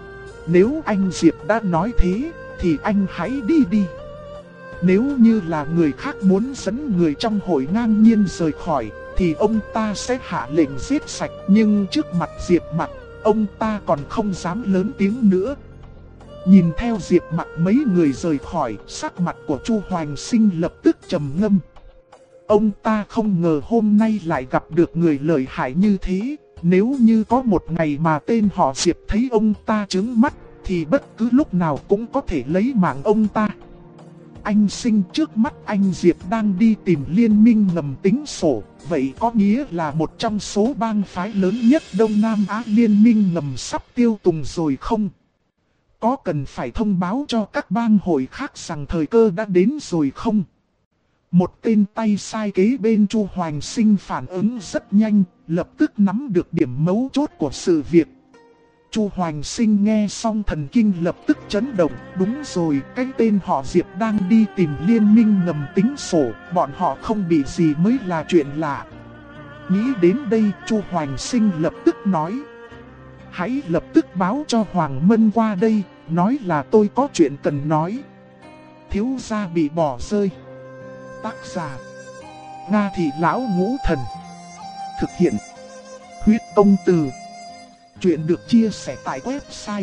Nếu anh Diệp đã nói thế, thì anh hãy đi đi. Nếu như là người khác muốn dẫn người trong hội ngang nhiên rời khỏi, thì ông ta sẽ hạ lệnh giết sạch. Nhưng trước mặt Diệp Mặc, ông ta còn không dám lớn tiếng nữa. Nhìn theo Diệp Mặc mấy người rời khỏi, sắc mặt của Chu Hoành Sinh lập tức trầm ngâm. Ông ta không ngờ hôm nay lại gặp được người lợi hại như thế. Nếu như có một ngày mà tên họ Diệp thấy ông ta trướng mắt, thì bất cứ lúc nào cũng có thể lấy mạng ông ta. Anh Sinh, trước mắt anh Diệp đang đi tìm liên minh ngầm tính sổ. Vậy có nghĩa là một trong số bang phái lớn nhất Đông Nam Á liên minh ngầm sắp tiêu tùng rồi không? Có cần phải thông báo cho các bang hội khác rằng thời cơ đã đến rồi không? Một tên tay sai kế bên Chu Hoành Sinh phản ứng rất nhanh, lập tức nắm được điểm mấu chốt của sự việc. Chu Hoành Sinh nghe xong thần kinh lập tức chấn động. Đúng rồi, cái tên họ Diệp đang đi tìm liên minh ngầm tính sổ, bọn họ không bị gì mới là chuyện lạ. Nghĩ đến đây, Chu Hoành Sinh lập tức nói. Hãy lập tức báo cho Hoàng Mân qua đây, nói là tôi có chuyện cần nói. Thiếu gia bị bỏ rơi. Tác giả Nga Thị Lão Ngũ Thần. Thực hiện Huyết Công Từ. Chuyện được chia sẻ tại website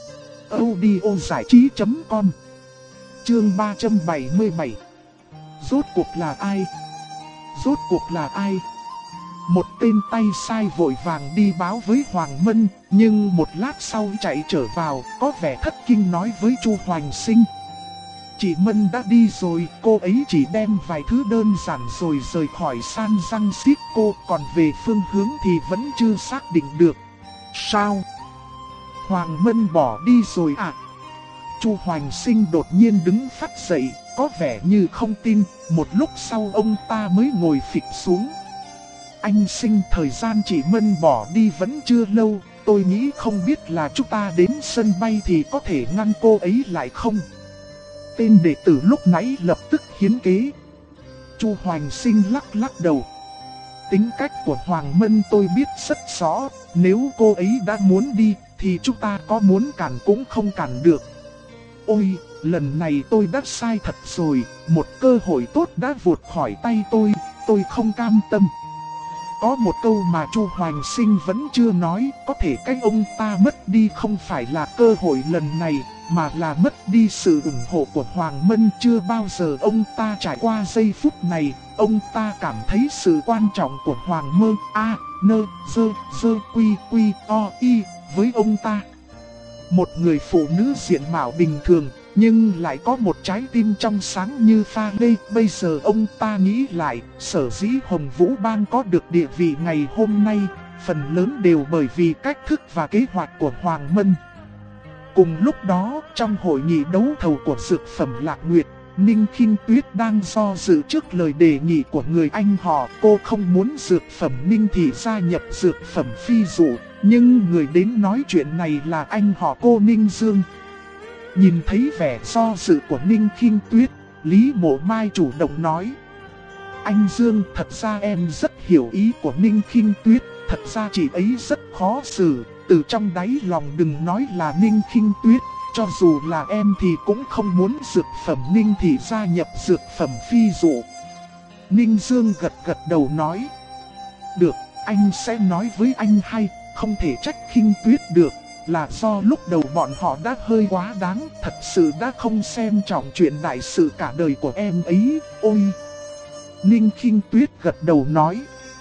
audiozảichí.com. Chương 377. Rốt cuộc là ai? Rốt cuộc là ai? Một tên tay sai vội vàng đi báo với Hoàng Mân, nhưng một lát sau chạy trở vào, có vẻ thất kinh nói với Chu Hoành Sinh. Chị Mân đã đi rồi, cô ấy chỉ đem vài thứ đơn giản rồi rời khỏi San Francisco, còn về phương hướng thì vẫn chưa xác định được. Sao? Hoàng Mân bỏ đi rồi à? Chu Hoành Sinh đột nhiên đứng phắt dậy, có vẻ như không tin, một lúc sau ông ta mới ngồi phịch xuống. Anh Sinh, thời gian chị Mân bỏ đi vẫn chưa lâu, tôi nghĩ không biết là chúng ta đến sân bay thì có thể ngăn cô ấy lại không? Tên đệ tử lúc nãy lập tức hiến kế. Chu Hoành Sinh lắc đầu. Tính cách của Hoàng Mân tôi biết rất rõ, nếu cô ấy đã muốn đi thì chúng ta có muốn cản cũng không cản được. Ôi, lần này tôi đã sai thật rồi, một cơ hội tốt đã vụt khỏi tay tôi không cam tâm. Có một câu mà Chu Hoành Sinh vẫn chưa nói, có thể cái ông ta mất đi không phải là cơ hội lần này, mà là mất đi sự ủng hộ của Hoàng Mân. Chưa bao giờ ông ta trải qua giây phút này, ông ta cảm thấy sự quan trọng của Hoàng Mơ A, Nơ, Dơ, Quy, O, Y với ông ta. Một người phụ nữ diện mạo bình thường, nhưng lại có một trái tim trong sáng như pha lê. Bây giờ ông ta nghĩ lại, sở dĩ Hồng Vũ Bang có được địa vị ngày hôm nay, phần lớn đều bởi vì cách thức và kế hoạch của Hoàng Mân. Cùng lúc đó, trong hội nghị đấu thầu của dược phẩm Lạc Nguyệt, Ninh Khinh Tuyết đang do dự trước lời đề nghị của người anh họ. Cô không muốn dược phẩm Ninh Thị gia nhập dược phẩm Phi Dụ, nhưng người đến nói chuyện này là anh họ cô Ninh Dương. Nhìn thấy vẻ do dự của Ninh Khinh Tuyết, Lý Mộ Mai chủ động nói. Anh Dương, thật ra em rất hiểu ý của Ninh Khinh Tuyết, thật ra chị ấy rất khó xử. Từ trong đáy lòng đừng nói là Ninh Khinh Tuyết, cho dù là em thì cũng không muốn dược phẩm Ninh Thị gia nhập dược phẩm Phi Dụ. Ninh Dương gật đầu nói. Được, anh sẽ nói với anh hay, không thể trách Khinh Tuyết được, là do lúc đầu bọn họ đã hơi quá đáng, thật sự đã không xem trọng chuyện đại sự cả đời của em ấy, ôi. Ninh Khinh Tuyết gật đầu nói.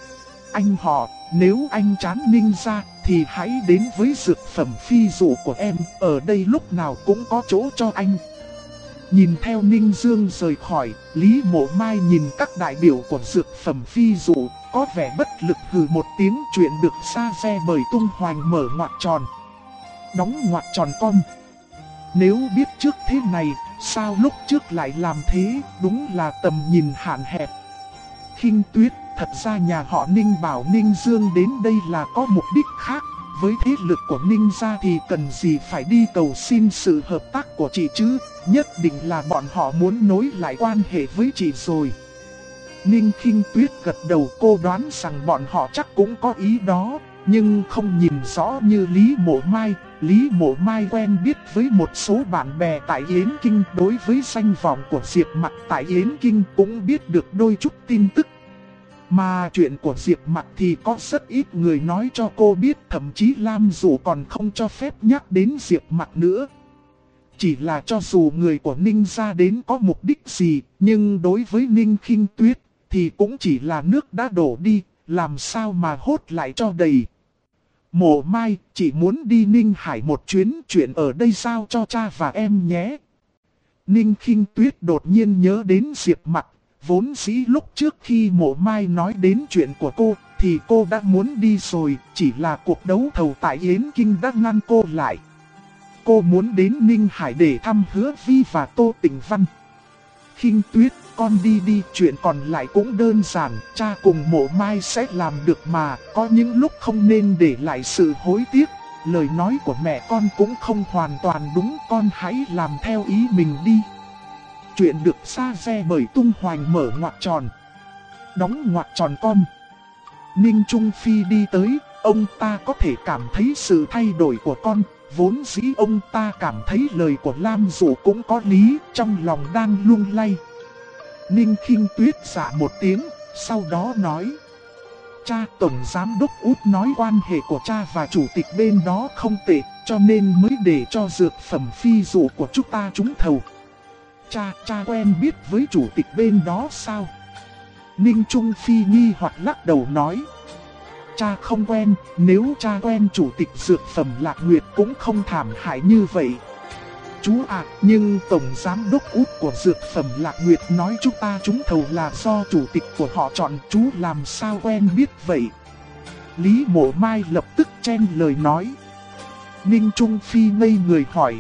Anh họ, nếu anh chán Ninh gia thì hãy đến với dược phẩm Phi Dụ của em, ở đây lúc nào cũng có chỗ cho anh. Nhìn theo Ninh Dương rời khỏi, Lý Mộ Mai nhìn các đại biểu của dược phẩm phi dụ, có vẻ bất lực hừ một tiếng. Chuyện được sa xe bởi tung hoành mở ngoặc tròn, đóng ngoặc tròn con. Nếu biết trước thế này, sao lúc trước lại làm thế, đúng là tầm nhìn hạn hẹp. Khinh Tuyết, thật ra nhà họ Ninh bảo Ninh Dương đến đây là có mục đích khác. Với thế lực của Ninh gia thì cần gì phải đi cầu xin sự hợp tác của chị chứ, nhất định là bọn họ muốn nối lại quan hệ với chị rồi. Ninh Khinh Tuyết gật đầu, cô đoán rằng bọn họ chắc cũng có ý đó, nhưng không nhìn rõ như Lý Mộ Mai. Lý Mộ Mai quen biết với một số bạn bè tại Yến Kinh, đối với danh vọng của Diệp Mặc tại Yến Kinh cũng biết được đôi chút tin tức. Mà chuyện của Diệp Mặc thì có rất ít người nói cho cô biết, thậm chí Lam Dụ còn không cho phép nhắc đến Diệp Mặc nữa. Chỉ là cho dù người của Ninh gia đến có mục đích gì, nhưng đối với Ninh Khinh Tuyết thì cũng chỉ là nước đã đổ đi, làm sao mà hốt lại cho đầy. Mộ Mai, chị muốn đi Ninh Hải một chuyến, chuyện ở đây giao cho cha và em nhé. Ninh Khinh Tuyết đột nhiên nhớ đến Diệp Mặc. Vốn dĩ lúc trước khi Mộ Mai nói đến chuyện của cô thì cô đã muốn đi rồi, chỉ là cuộc đấu thầu tại Yến Kinh đã ngăn cô lại. Cô muốn đến Ninh Hải để thăm Hứa Vi và Tô Tĩnh Văn. Khinh Tuyết, con đi đi, chuyện còn lại cũng đơn giản, cha cùng Mộ Mai sẽ làm được mà, có những lúc không nên để lại sự hối tiếc. Lời nói của mẹ con cũng không hoàn toàn đúng, con hãy làm theo ý mình đi. Chuyện được sa xe bởi tung hoành mở ngoặc tròn, đóng ngoặc tròn con. Ninh Trung Phi đi tới, ông ta có thể cảm thấy sự thay đổi của con. Vốn dĩ ông ta cảm thấy lời của Lam Dụ cũng có lý, trong lòng đang lung lay. Ninh Khinh Tuyết dạ một tiếng, sau đó nói: cha, Tổng Giám Đốc Út nói quan hệ của cha và chủ tịch bên đó không tệ, cho nên mới để cho dược phẩm phi dụ của chúng ta trúng thầu. Cha quen biết với chủ tịch bên đó sao? Ninh Trung Phi nghi hoặc lắc đầu nói: cha không quen, nếu cha quen chủ tịch dược phẩm Lạc Nguyệt cũng không thảm hại như vậy. Chú ạ, nhưng Tổng Giám Đốc Út của dược phẩm Lạc Nguyệt nói chúng ta trúng thầu là do chủ tịch của họ chọn, chú làm sao quen biết vậy? Lý Mộ Mai lập tức chen lời nói. Ninh Trung Phi ngây người hỏi: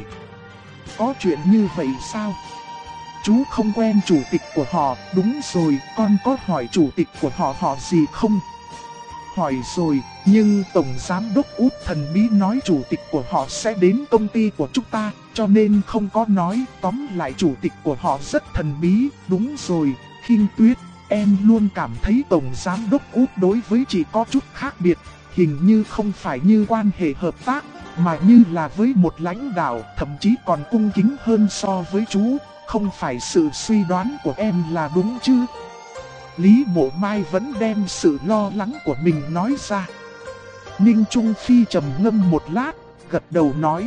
có chuyện như vậy sao? Chú không quen chủ tịch của họ, đúng rồi, con có hỏi chủ tịch của họ gì không? Hỏi rồi, nhưng Tổng Giám Đốc Út thần bí nói chủ tịch của họ sẽ đến công ty của chúng ta, cho nên không có nói. Tóm lại chủ tịch của họ rất thần bí. Đúng rồi, Khinh Tuyết, em luôn cảm thấy Tổng Giám Đốc Út đối với chị có chút khác biệt. Hình như không phải như quan hệ hợp tác, mà như là với một lãnh đạo, thậm chí còn cung kính hơn so với chú. Không phải sự suy đoán của em là đúng chứ? Lý Mộ Mai vẫn đem sự lo lắng của mình nói ra. Ninh Trung Phi trầm ngâm một lát, gật đầu nói: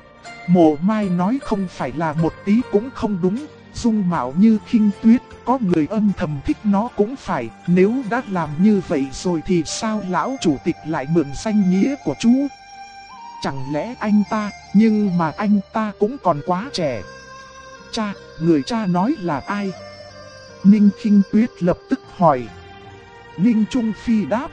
Mộ Mai nói không phải là một tí cũng không đúng. Dung mạo như Khinh Tuyết, có người âm thầm thích nó cũng phải. Nếu đã làm như vậy rồi thì sao lão chủ tịch lại mượn danh nghĩa của chú? Chẳng lẽ anh ta, nhưng mà anh ta cũng còn quá trẻ. Cha, người cha nói là ai? Ninh Khinh Tuyết lập tức hỏi. Ninh Trung Phi đáp: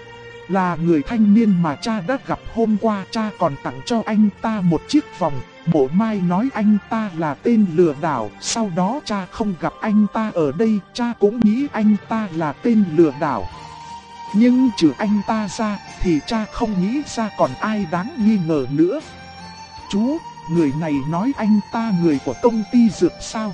là người thanh niên mà cha đã gặp hôm qua, cha còn tặng cho anh ta một chiếc vòng. Mộ Mai nói anh ta là tên lừa đảo, sau đó cha không gặp anh ta ở đây, cha cũng nghĩ anh ta là tên lừa đảo. Nhưng trừ anh ta ra, thì cha không nghĩ ra còn ai đáng nghi ngờ nữa. Chú, người này nói anh ta người của công ty dược sao?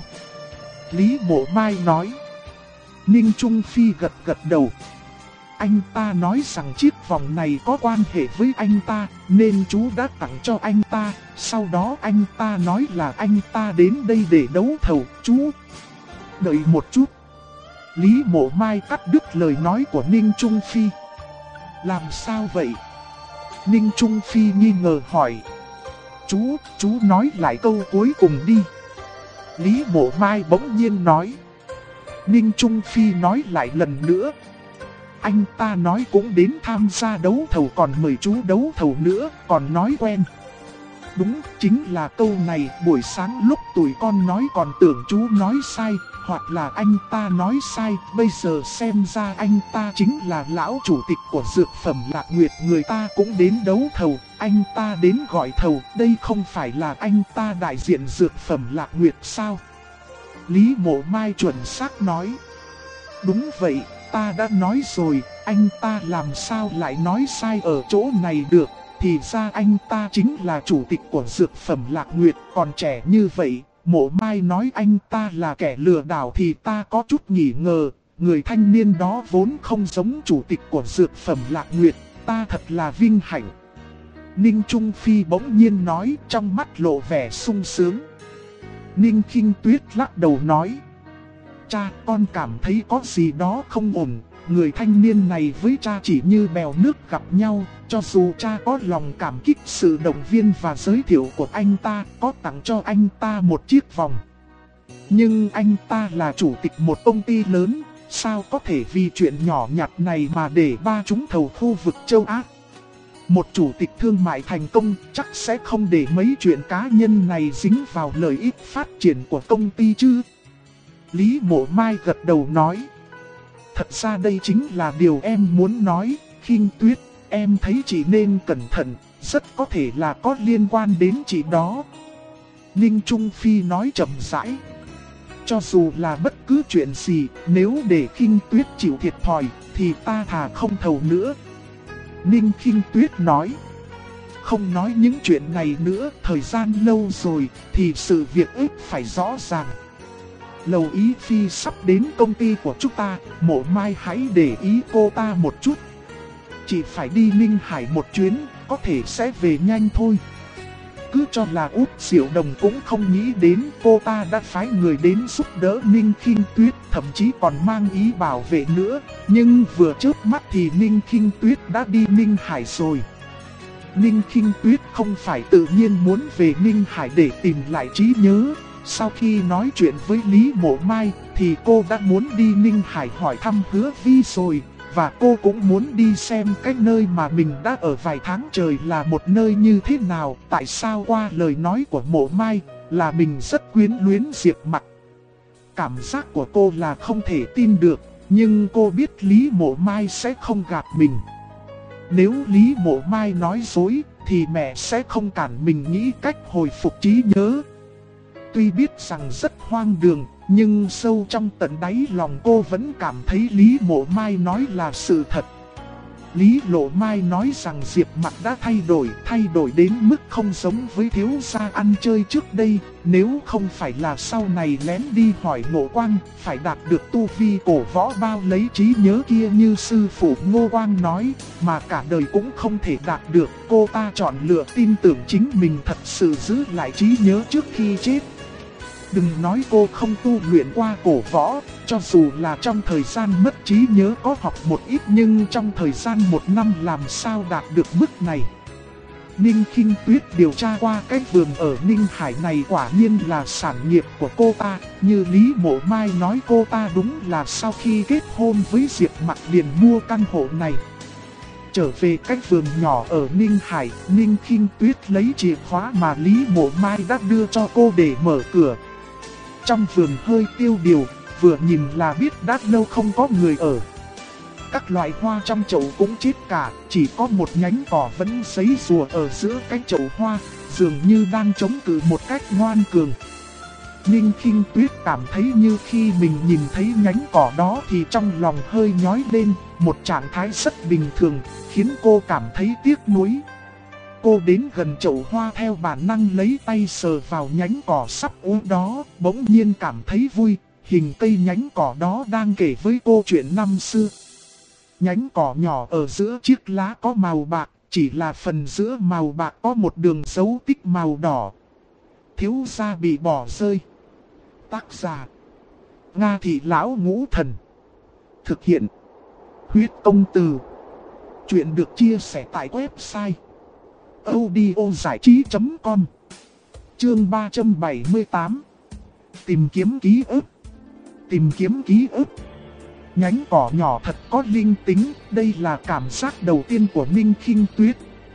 Lý Mộ Mai nói. Ninh Trung Phi gật đầu. Anh ta nói rằng chiếc vòng này có quan hệ với anh ta, nên chú đã tặng cho anh ta. Sau đó anh ta nói là anh ta đến đây để đấu thầu, chú. Đợi một chút. Lý Mộ Mai cắt đứt lời nói của Ninh Trung Phi. Làm sao vậy? Ninh Trung Phi nghi ngờ hỏi. Chú nói lại câu cuối cùng đi. Lý Mộ Mai bỗng nhiên nói. Ninh Trung Phi nói lại lần nữa. Anh ta nói cũng đến tham gia đấu thầu, còn mời chú đấu thầu nữa, còn nói quen. Đúng, chính là câu này. Buổi sáng lúc tụi con nói còn tưởng chú nói sai, hoặc là anh ta nói sai. Bây giờ xem ra anh ta chính là lão chủ tịch của Dược Phẩm Lạc Nguyệt. Người ta cũng đến đấu thầu, anh ta đến gọi thầu. Đây không phải là anh ta đại diện Dược Phẩm Lạc Nguyệt sao? Lý Mộ Mai chuẩn xác nói. Đúng vậy, ta đã nói rồi, anh ta làm sao lại nói sai ở chỗ này được. Thì ra anh ta chính là chủ tịch của Dược Phẩm Lạc Nguyệt. Còn trẻ như vậy, Mộ Mai nói anh ta là kẻ lừa đảo thì ta có chút nghi ngờ. Người thanh niên đó vốn không giống chủ tịch của Dược Phẩm Lạc Nguyệt. Ta thật là vinh hạnh. Ninh Trung Phi bỗng nhiên nói, trong mắt lộ vẻ sung sướng. Ninh Khinh Tuyết lắc đầu nói. Cha, con cảm thấy có gì đó không ổn. Người thanh niên này với cha chỉ như bèo nước gặp nhau. Cho dù cha có lòng cảm kích sự động viên và giới thiệu của anh ta, có tặng cho anh ta một chiếc vòng. Nhưng anh ta là chủ tịch một công ty lớn, sao có thể vì chuyện nhỏ nhặt này mà để ba trúng thầu khu vực châu Á. Một chủ tịch thương mại thành công chắc sẽ không để mấy chuyện cá nhân này dính vào lợi ích phát triển của công ty chứ. Lý Mộ Mai gật đầu nói. Thật ra đây chính là điều em muốn nói, Khinh Tuyết, em thấy chị nên cẩn thận, rất có thể là có liên quan đến chị đó. Ninh Trung Phi nói chậm rãi. Cho dù là bất cứ chuyện gì, nếu để Khinh Tuyết chịu thiệt thòi, thì ta thà không thầu nữa. Ninh Khinh Tuyết nói. Không nói những chuyện này nữa, thời gian lâu rồi, thì sự việc ít phải rõ ràng. Lầu Ý Phi sắp đến công ty của chúng ta, Mộ Mai hãy để ý cô ta một chút. Chỉ phải đi Ninh Hải một chuyến, có thể sẽ về nhanh thôi. Cứ cho là Út Diệu Đồng cũng không nghĩ đến, cô ta đã phái người đến giúp đỡ Ninh Khinh Tuyết, thậm chí còn mang ý bảo vệ nữa. Nhưng vừa chớp mắt thì Ninh Khinh Tuyết đã đi Ninh Hải rồi. Ninh Khinh Tuyết không phải tự nhiên muốn về Ninh Hải để tìm lại trí nhớ. Sau khi nói chuyện với Lý Mộ Mai thì cô đã muốn đi Ninh Hải hỏi thăm Hứa Vi rồi. Và cô cũng muốn đi xem cái nơi mà mình đã ở vài tháng trời là một nơi như thế nào. Tại sao qua lời nói của Mộ Mai là mình rất quyến luyến Diệp Mặc. Cảm giác của cô là không thể tin được, nhưng cô biết Lý Mộ Mai sẽ không gạt mình. Nếu Lý Mộ Mai nói dối thì mẹ sẽ không cản mình nghĩ cách hồi phục trí nhớ. Tuy biết rằng rất hoang đường, nhưng sâu trong tận đáy lòng cô vẫn cảm thấy Lý Mộ Mai nói là sự thật. Lý Lộ Mai nói rằng Diệp Mặc đã thay đổi đến mức không giống với thiếu gia ăn chơi trước đây. Nếu không phải là sau này lén đi hỏi Ngộ Quang, phải đạt được tu vi cổ võ bao lấy trí nhớ kia như sư phụ Ngô Quang nói, mà cả đời cũng không thể đạt được. Cô ta chọn lựa tin tưởng chính mình thật sự giữ lại trí nhớ trước khi chết. Đừng nói cô không tu luyện qua cổ võ, cho dù là trong thời gian mất trí nhớ có học một ít, nhưng trong thời gian một năm làm sao đạt được mức này. Ninh Khinh Tuyết điều tra qua cái vườn ở Ninh Hải này quả nhiên là sản nghiệp của cô ta. Như Lý Mộ Mai nói, cô ta đúng là sau khi kết hôn với Diệp Mặc liền mua căn hộ này. Trở về cái vườn nhỏ ở Ninh Hải, Ninh Khinh Tuyết lấy chìa khóa mà Lý Mộ Mai đã đưa cho cô để mở cửa. Trong vườn hơi tiêu điều, vừa nhìn là biết đã lâu không có người ở. Các loại hoa trong chậu cũng chết cả, chỉ có một nhánh cỏ vẫn sấy rùa ở giữa cái chậu hoa, dường như đang chống cự một cách ngoan cường. Ninh Khinh Tuyết cảm thấy như khi mình nhìn thấy nhánh cỏ đó thì trong lòng hơi nhói lên, một trạng thái rất bình thường, khiến cô cảm thấy tiếc nuối. Cô đến gần chậu hoa theo bản năng lấy tay sờ vào nhánh cỏ sắp úa đó, bỗng nhiên cảm thấy vui, hình cây nhánh cỏ đó đang kể với cô chuyện năm xưa. Nhánh cỏ nhỏ ở giữa chiếc lá có màu bạc, chỉ là phần giữa màu bạc có một đường dấu tích màu đỏ. Thiếu gia bị bỏ rơi. Tác giả: Nga Thị Lão Ngũ Thần. Thực hiện: Huyết Công Từ. Chuyện được chia sẻ tại website audiozảichí.com. Chương 378. Tìm kiếm ký ức. Tìm kiếm ký ức. Nhánh cỏ nhỏ thật có linh tính, đây là cảm giác đầu tiên của Ninh Khinh Tuyết.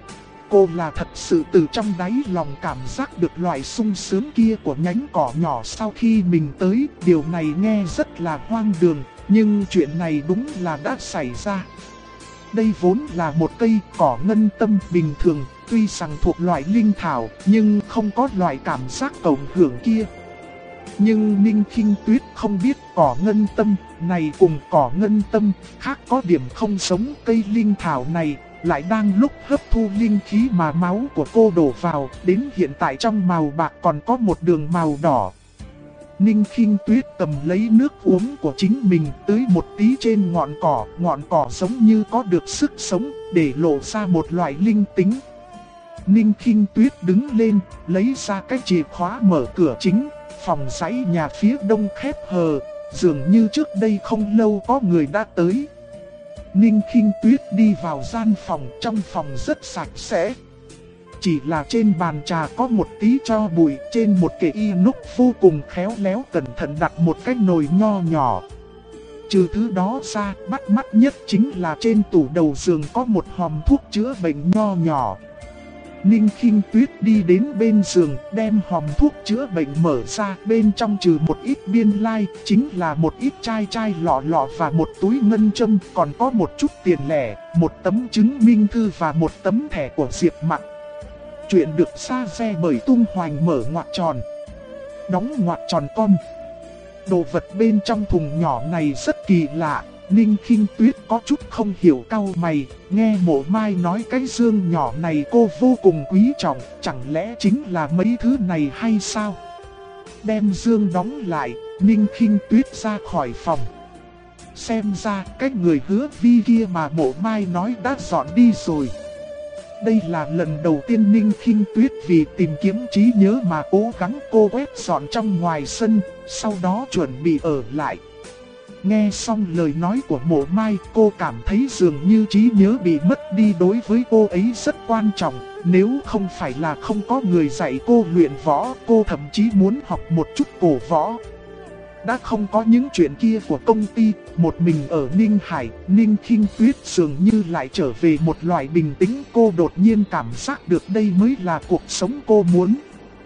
Cô là thật sự từ trong đáy lòng cảm giác được loại sung sướng kia của nhánh cỏ nhỏ sau khi mình tới. Điều này nghe rất là hoang đường, nhưng chuyện này đúng là đã xảy ra. Đây vốn là một cây cỏ ngân tâm bình thường, tuy rằng thuộc loại linh thảo, nhưng không có loại cảm giác cộng hưởng kia. Nhưng Ninh Khinh Tuyết không biết cỏ ngân tâm này cùng cỏ ngân tâm khác có điểm không giống. Cây linh thảo này lại đang lúc hấp thu linh khí mà máu của cô đổ vào, đến hiện tại trong màu bạc còn có một đường màu đỏ. Ninh Khinh Tuyết cầm lấy nước uống của chính mình tưới một tí trên ngọn cỏ giống như có được sức sống để lộ ra một loại linh tính. Ninh Khinh Tuyết đứng lên, lấy ra cái chìa khóa mở cửa chính. Phòng dãy nhà phía đông khép hờ, dường như trước đây không lâu có người đã tới. Ninh Khinh Tuyết đi vào gian phòng, trong phòng rất sạch sẽ. Chỉ là trên bàn trà có một tí tro bụi, trên một cái inox vô cùng khéo léo cẩn thận đặt một cái nồi nho nhỏ. Trừ thứ đó ra, bắt mắt nhất chính là trên tủ đầu giường có một hòm thuốc chữa bệnh nho nhỏ. Ninh Khinh Tuyết đi đến bên giường, đem hòm thuốc chữa bệnh mở ra, bên trong trừ một ít biên lai, chính là một ít chai lọ và một túi ngân châm, còn có một chút tiền lẻ, một tấm chứng minh thư và một tấm thẻ của Diệp Mặc. Chuyện được sa re bởi Tung Hoành mở ngoặc tròn, đóng ngoặc tròn con. Đồ vật bên trong thùng nhỏ này rất kỳ lạ. Ninh Khinh Tuyết có chút không hiểu, cau mày, nghe Mộ Mai nói cái dương nhỏ này cô vô cùng quý trọng, chẳng lẽ chính là mấy thứ này hay sao? Đem dương đóng lại, Ninh Khinh Tuyết ra khỏi phòng. Xem ra cái người Hứa Vi kia mà Mộ Mai nói đã dọn đi rồi. Đây là lần đầu tiên Ninh Khinh Tuyết vì tìm kiếm trí nhớ mà cố gắng cô quét dọn trong ngoài sân, sau đó chuẩn bị ở lại. Nghe xong lời nói của Mộ Mai, cô cảm thấy dường như trí nhớ bị mất đi đối với cô ấy rất quan trọng. Nếu không phải là không có người dạy cô luyện võ, cô thậm chí muốn học một chút cổ võ. Đã không có những chuyện kia của công ty, một mình ở Ninh Hải, Ninh Khinh Tuyết dường như lại trở về một loại bình tĩnh. Cô đột nhiên cảm giác được đây mới là cuộc sống cô muốn.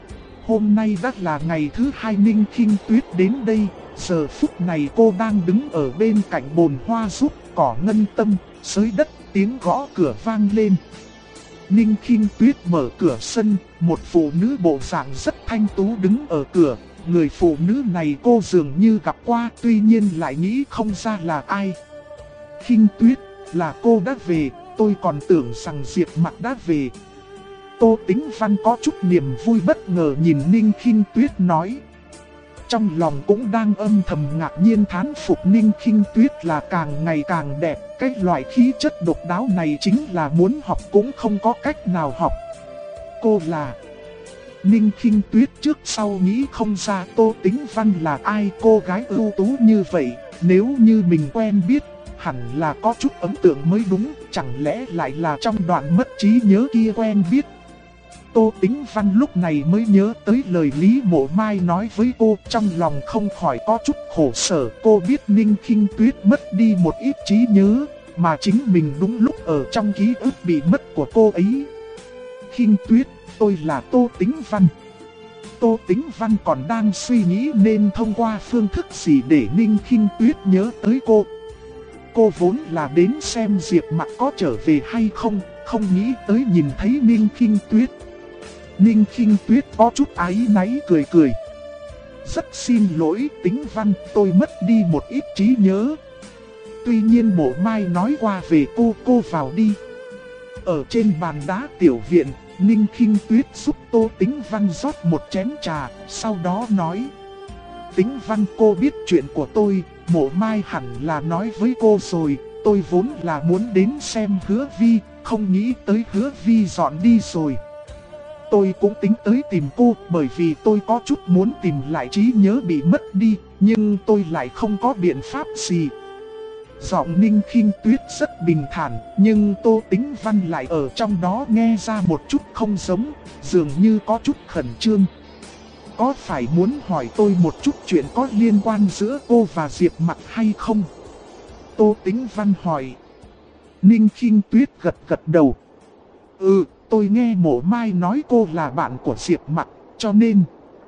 Hôm nay đã là ngày thứ 2 Ninh Khinh Tuyết đến đây. Giờ phút này cô đang đứng ở bên cạnh bồn hoa giúp cỏ ngân tâm, xới đất, tiếng gõ cửa vang lên. Ninh Khinh Tuyết mở cửa sân, một phụ nữ bộ dạng rất thanh tú đứng ở cửa. Người phụ nữ này cô dường như gặp qua, tuy nhiên lại nghĩ không ra là ai. Khinh Tuyết, là cô đã về, tôi còn tưởng rằng Diệp Mặc đã về. Tô Tĩnh Văn có chút niềm vui bất ngờ nhìn Ninh Khinh Tuyết nói. Trong lòng cũng đang âm thầm ngạc nhiên thán phục Ninh Khinh Tuyết là càng ngày càng đẹp. Cái loại khí chất độc đáo này chính là muốn học cũng không có cách nào học. Cô là... Ninh Khinh Tuyết trước sau nghĩ không ra Tô Tĩnh Văn là ai. Cô gái ưu tú như vậy, nếu như mình quen biết, hẳn là có chút ấn tượng mới đúng. Chẳng lẽ lại là trong đoạn mất trí nhớ kia quen biết. Tô Tĩnh Văn lúc này mới nhớ tới lời Lý Mộ Mai nói với cô, trong lòng không khỏi có chút khổ sở. Cô biết Ninh Khinh Tuyết mất đi một ít trí nhớ, mà chính mình đúng lúc ở trong ký ức bị mất của cô ấy. Khinh Tuyết, tôi là Tô Tĩnh Văn. Tô Tĩnh Văn còn đang suy nghĩ nên thông qua phương thức gì để Ninh Khinh Tuyết nhớ tới cô. Cô vốn là đến xem Diệp Mặc có trở về hay không, không nghĩ tới nhìn thấy Ninh Khinh Tuyết. Ninh Khinh Tuyết có chút áy náy cười cười. Rất xin lỗi Tĩnh Văn, tôi mất đi một ít trí nhớ. Tuy nhiên Mộ Mai nói qua về cô vào đi. Ở trên bàn đá tiểu viện, Ninh Khinh Tuyết giúp Tô Tĩnh Văn rót một chén trà, sau đó nói. Tĩnh Văn, cô biết chuyện của tôi, Mộ Mai hẳn là nói với cô rồi. Tôi vốn là muốn đến xem Hứa Vi, không nghĩ tới Hứa Vi dọn đi rồi. Tôi cũng tính tới tìm cô bởi vì tôi có chút muốn tìm lại trí nhớ bị mất đi, nhưng tôi lại không có biện pháp gì. Giọng Ninh Khinh Tuyết rất bình thản, nhưng Tô Tĩnh Văn lại ở trong đó nghe ra một chút không giống, dường như có chút khẩn trương. Có phải muốn hỏi tôi một chút chuyện có liên quan giữa cô và Diệp Mặc hay không? Tô Tĩnh Văn hỏi. Ninh Khinh Tuyết gật gật đầu. Tôi nghe Mộ Mai nói cô là bạn của Diệp Mặc, cho nên...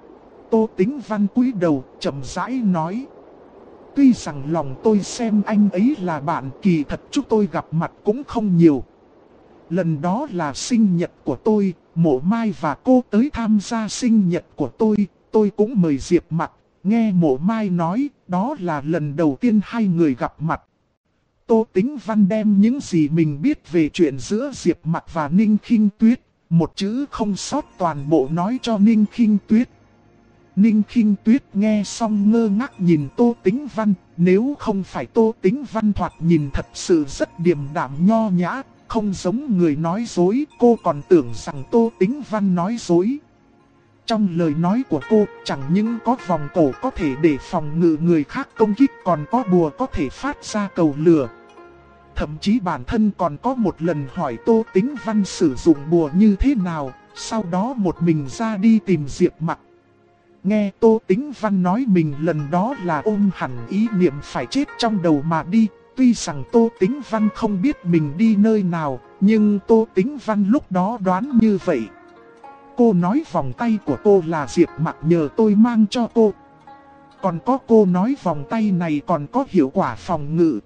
Tô Tĩnh Văn cúi đầu, chậm rãi nói. Tuy rằng lòng tôi xem anh ấy là bạn, kỳ thật chúng tôi gặp mặt cũng không nhiều. Lần đó là sinh nhật của tôi, Mộ Mai và cô tới tham gia sinh nhật của tôi cũng mời Diệp Mặc. Nghe Mộ Mai nói, đó là lần đầu tiên hai người gặp mặt. Tô Tĩnh Văn đem những gì mình biết về chuyện giữa Diệp Mặc và Ninh Khinh Tuyết, một chữ không sót toàn bộ nói cho Ninh Khinh Tuyết. Ninh Khinh Tuyết nghe xong ngơ ngác nhìn Tô Tĩnh Văn, nếu không phải Tô Tĩnh Văn thoạt nhìn thật sự rất điềm đạm nho nhã, không giống người nói dối, cô còn tưởng rằng Tô Tĩnh Văn nói dối. Trong lời nói của cô, chẳng những có vòng cổ có thể để phòng ngự người khác công kích, còn có bùa có thể phát ra cầu lửa. Thậm chí bản thân còn có một lần hỏi Tô Tĩnh Văn sử dụng bùa như thế nào, sau đó một mình ra đi tìm Diệp Mặc. Nghe Tô Tĩnh Văn nói mình lần đó là ôm hẳn ý niệm phải chết trong đầu mà đi. Tuy rằng Tô Tĩnh Văn không biết mình đi nơi nào, nhưng Tô Tĩnh Văn lúc đó đoán như vậy. Cô nói vòng tay của cô là Diệp Mặc nhờ tôi mang cho cô. Còn có cô nói vòng tay này còn có hiệu quả phòng ngự.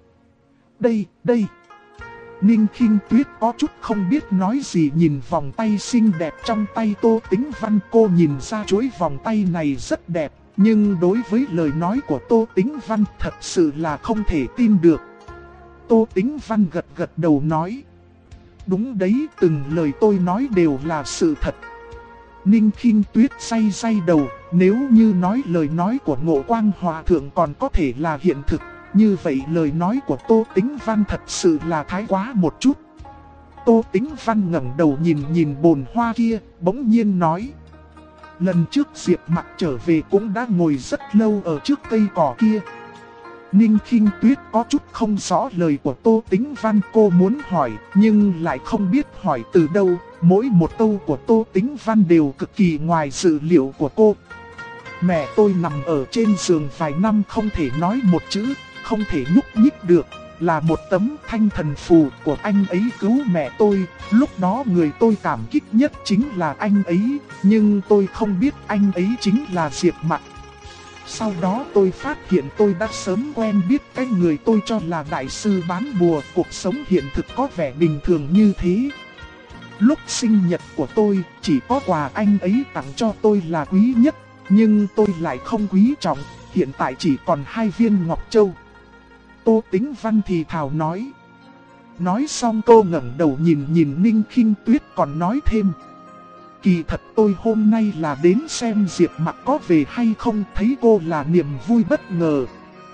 Đây. Ninh Khinh Tuyết có chút không biết nói gì nhìn vòng tay xinh đẹp trong tay Tô Tĩnh Văn. Cô nhìn ra chuỗi vòng tay này rất đẹp, nhưng đối với lời nói của Tô Tĩnh Văn thật sự là không thể tin được. Tô Tĩnh Văn gật đầu nói. Đúng đấy, từng lời tôi nói đều là sự thật. Ninh Khinh Tuyết day đầu, nếu như nói lời nói của Ngộ Quang Hòa Thượng còn có thể là hiện thực, như vậy lời nói của Tô Tĩnh Văn thật sự là thái quá một chút. Tô Tĩnh Văn ngẩng đầu nhìn bồn hoa kia, bỗng nhiên nói. Lần trước Diệp Mặc trở về cũng đã ngồi rất lâu ở trước cây cỏ kia. Ninh Khinh Tuyết có chút không rõ lời của Tô Tĩnh Văn, cô muốn hỏi nhưng lại không biết hỏi từ đâu. Mỗi một câu của Tô Tĩnh Văn đều cực kỳ ngoài dự liệu của cô. Mẹ tôi nằm ở trên giường vài năm không thể nói một chữ, không thể nhúc nhích được. Là một tấm thanh thần phù của anh ấy cứu mẹ tôi. Lúc đó người tôi cảm kích nhất chính là anh ấy, nhưng tôi không biết anh ấy chính là Diệp Mặc. Sau đó tôi phát hiện tôi đã sớm quen biết cái người tôi cho là đại sư bán bùa. Cuộc sống hiện thực có vẻ bình thường như thế. Lúc sinh nhật của tôi, chỉ có quà anh ấy tặng cho tôi là quý nhất, nhưng tôi lại không quý trọng, hiện tại chỉ còn 2 viên ngọc châu. Tô Tĩnh Văn thì thào nói. Nói xong cô ngẩng đầu nhìn Ninh Khinh Tuyết còn nói thêm. Kỳ thật tôi hôm nay là đến xem Diệp Mặc có về hay không, thấy cô là niềm vui bất ngờ.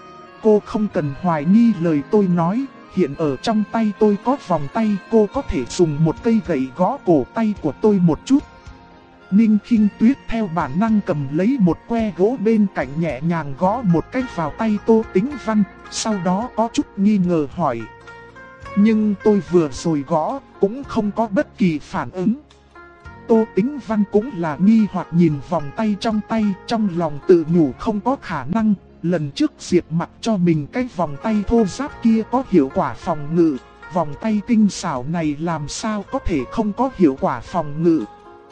Cô không cần hoài nghi lời tôi nói. Hiện ở trong tay tôi có vòng tay, cô có thể dùng một cây gậy gõ cổ tay của tôi một chút. Ninh Khinh Tuyết theo bản năng cầm lấy một que gỗ bên cạnh nhẹ nhàng gõ một cái vào tay Tô Tĩnh Văn, sau đó có chút nghi ngờ hỏi. Nhưng tôi vừa rồi gõ, cũng không có bất kỳ phản ứng. Tô Tĩnh Văn cũng là nghi hoặc nhìn vòng tay, trong lòng tự nhủ không có khả năng. Lần trước Diệp Mặc cho mình cái vòng tay thô ráp kia có hiệu quả phòng ngự, vòng tay tinh xảo này làm sao có thể không có hiệu quả phòng ngự.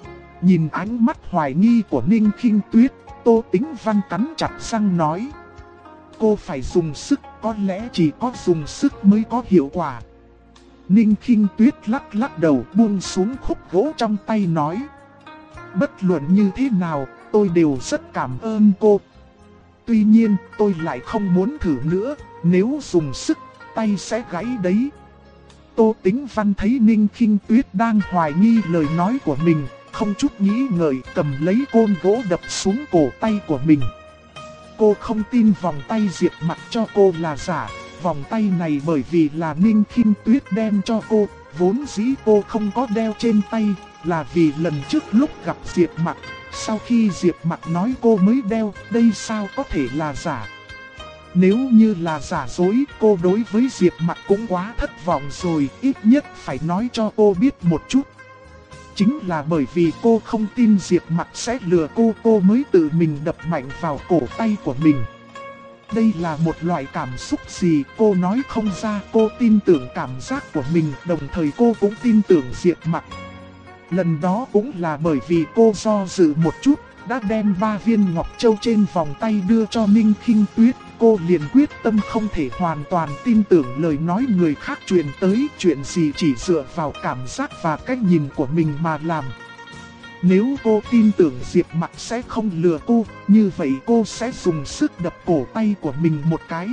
Nhìn ánh mắt hoài nghi của Ninh Khinh Tuyết, Tô Tĩnh Văn cắn chặt răng nói. Cô phải dùng sức, có lẽ chỉ có dùng sức mới có hiệu quả. Ninh Khinh Tuyết lắc đầu buông xuống khúc gỗ trong tay nói. Bất luận như thế nào, tôi đều rất cảm ơn cô. Tuy nhiên, tôi lại không muốn thử nữa, nếu dùng sức, tay sẽ gãy đấy. Tô Tĩnh Văn thấy Ninh Khinh Tuyết đang hoài nghi lời nói của mình, không chút nghĩ ngợi cầm lấy côn gỗ đập xuống cổ tay của mình. Cô không tin vòng tay Diệp Mặc cho cô là giả, vòng tay này bởi vì là Ninh Khinh Tuyết đem cho cô, vốn dĩ cô không có đeo trên tay, là vì lần trước lúc gặp Diệp Mặc. Sau khi Diệp Mặc nói cô mới đeo, đây sao có thể là giả. Nếu như là giả dối, cô đối với Diệp Mặc cũng quá thất vọng rồi, ít nhất phải nói cho cô biết một chút. Chính là bởi vì cô không tin Diệp Mặc sẽ lừa cô mới tự mình đập mạnh vào cổ tay của mình. Đây là một loại cảm xúc gì cô nói không ra, cô tin tưởng cảm giác của mình, đồng thời cô cũng tin tưởng Diệp Mặc. Lần đó cũng là bởi vì cô do dự một chút, đã đem 3 viên ngọc châu trên vòng tay đưa cho Ninh Khinh Tuyết. Cô liền quyết tâm không thể hoàn toàn tin tưởng lời nói người khác truyền tới, chuyện gì chỉ dựa vào cảm giác và cách nhìn của mình mà làm. Nếu cô tin tưởng Diệp Mặc sẽ không lừa cô, như vậy cô sẽ dùng sức đập cổ tay của mình một cái.